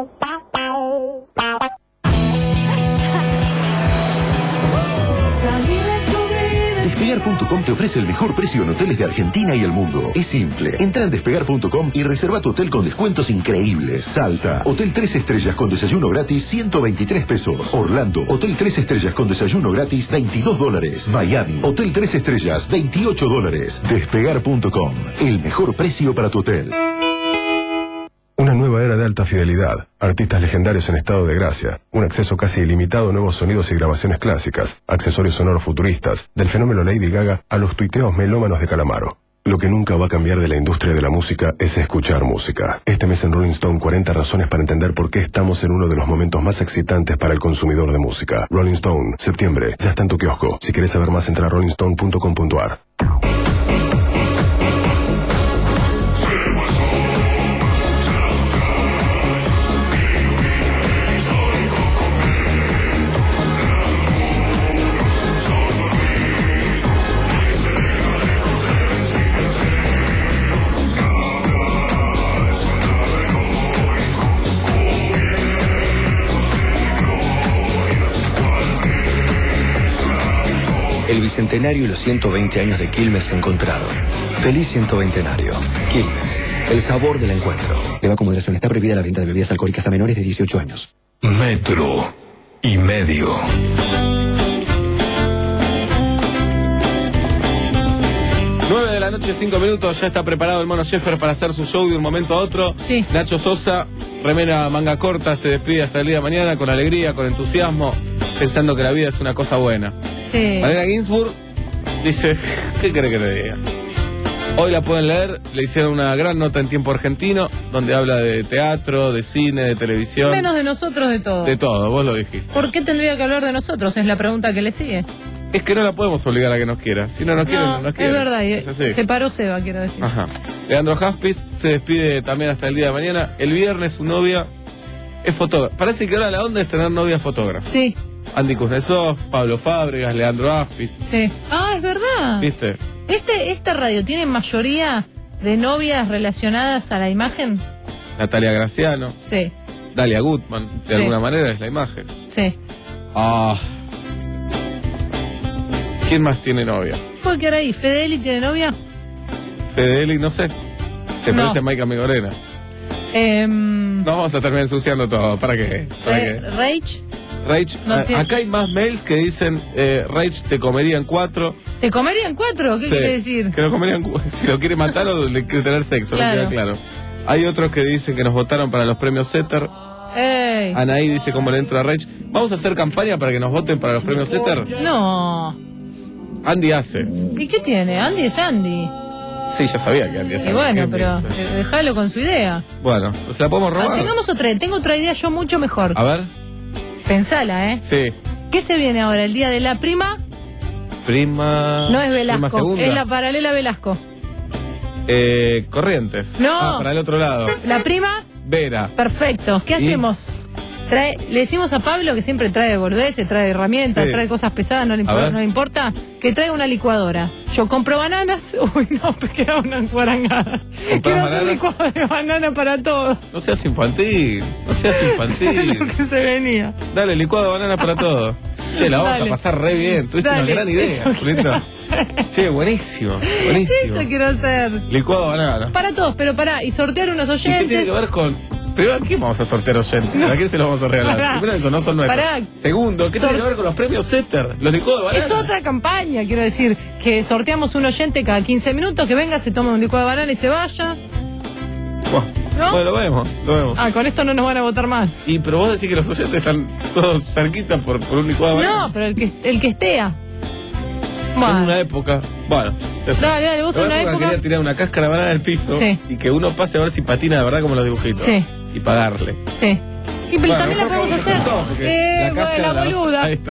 Despegar punto com te ofrece el mejor precio en hoteles de Argentina y el mundo. Es simple. Entra en despegar punto com y reserva tu hotel con descuentos increíbles. Salta, hotel tres estrellas con desayuno gratis, ciento veintitrés pesos. Orlando, hotel tres estrellas con desayuno gratis, veintidós dólares. Miami, hotel tres estrellas, veintiocho dólares. Despegar punto com, el mejor precio para tu hotel. Una nueva era de alta fidelidad, artistas legendarios en estado de gracia, un acceso casi ilimitado a nuevos sonidos y grabaciones clásicas, accesorios sonoros futuristas, del fenómeno Lady Gaga a los tuiteos melómanos de Calamaro. Lo que nunca va a cambiar de la industria de la música es escuchar música. Este mes en Rolling Stone, cuarenta razones para entender por qué estamos en uno de los momentos más excitantes para el consumidor de música. Rolling Stone, septiembre, ya está en tu kiosco. Si querés saber más, entra a rolling stone punto com punto a r. El bicentenario y los ciento veinte años de Quilmes se encontraron. Feliz ciento veintenario. Quilmes, el sabor del encuentro. Beba con moderación. Está prohibida la venta de bebidas alcohólicas a menores de dieciocho años. Metro y medio. nueve de la noche, cinco minutos, ya está preparado el Mono Scheffer para hacer su show de un momento a otro. Sí. Nacho Sosa, remera manga corta, se despide hasta el día de mañana con alegría, con entusiasmo. pensando que la vida es una cosa buena. Sí. Malena Ginsburg dice, ¿qué cree que le diga? Hoy la pueden leer, le hicieron una gran nota en Tiempo Argentino, donde habla de teatro, de cine, de televisión. Menos de nosotros, de todo. De todo, vos lo dijiste. ¿Por qué tendría que hablar de nosotros? Es la pregunta que le sigue. Es que no la podemos obligar a que nos quiera. Si no nos quiere, no, no nos quiere. Es verdad, Es así. se paró Seba, quiero decir. Ajá. Leandro Jaspis se despide también hasta el día de mañana. El viernes su novia es fotógrafa. Parece que ahora la onda es tener novia fotógrafa. Sí. Andy Kuznetsov, Pablo Fábregas, Leandro Aspis. Sí. Ah, es verdad. ¿Viste? Este, ¿Esta radio tiene mayoría de novias relacionadas a la imagen? Natalia Graciano. Sí. Dalia Gutman, de Sí. alguna manera es la imagen. Sí. Ah. ¿Quién más tiene novia? ¿Puede quedar ahí? ¿Fedeli tiene novia? Fedeli, no sé. Se No. parece a Maika Migorena. Eh, No vamos a terminar ensuciando todo. ¿Para qué? ¿Para qué? Rage, Rage, No a- tiene- acá hay más mails que dicen eh, Rage te comerían cuatro. ¿te comerían cuatro? ¿Qué Sí, quiere decir? Que lo comerían cu- si lo quiere matar o le quiere tener sexo, Claro. no queda claro. Hay otros que dicen que nos votaron para los premios Setter. Ey. Anaí dice cómo le entra a Rage. Vamos a hacer campaña para que nos voten para los premios Setter. No. Andy hace. ¿Y qué tiene? Andy es Andy. Sí, ya sabía que Andy hace. Y bueno, ¿Qué pero me- eh, déjalo con su idea. Bueno, ¿se la podemos Ah, robar? tengamos otra, tengo otra idea yo mucho mejor. A ver. Pensala, ¿eh? Sí. ¿Qué se viene ahora? ¿El día de la prima? Prima. No es Prima Velasco, segunda. es la paralela Velasco. Eh, Corrientes. No. Ah, para el otro lado. ¿La prima? Vera. Perfecto. ¿Qué ¿Y? hacemos? Trae, le decimos a Pablo, que siempre trae bordeces, trae herramientas, Sí. trae cosas pesadas, no le, A impor- ver. no le importa, que traiga una licuadora. Yo compro bananas, uy no, me queda una guarangada. Quiero hacer bananas? licuado de banana para todos. No seas infantil. No seas infantil. Lo que se venía. Dale, licuado de banana para todo. Che, la vamos Dale. a pasar re bien. Tuviste Dale, una gran idea, eso quiero Julieta. Che, buenísimo. Buenísimo. Eso quiero hacer. Licuado de banana. Para todos, pero para, y sortear unos ¿Y qué oyentes. tiene que ver con...? Primero, ¿a quién vamos a sortear oyentes? No. ¿A quién se los vamos a regalar? Pará. Primero, eso no son nuestros. Pará. Segundo, ¿qué Sor- tiene que ver con los premios Setter? Los licuados de banana. Es otra campaña, quiero decir, que sorteamos un oyente cada quince minutos, que venga, se tome un licuado de banana y se vaya. Buah. ¿No? Bueno, lo vemos, lo vemos. Ah, con esto no nos van a votar más. Y pero vos decís que los oyentes están todos cerquitas por, por un licuado de banana. No, pero el que, el que estea. En Bueno, una época. Bueno. ya está. Dale, dale, vos en una época- quería tirar una cáscara de banana al piso Sí. y que uno pase a ver si patina de verdad como los dibujitos. Sí. Y pagarle. sí. Y pero Bueno, también la mejor podemos que hacer. presentó, porque Eh, la bueno, cáscara la la- boluda. Ahí está.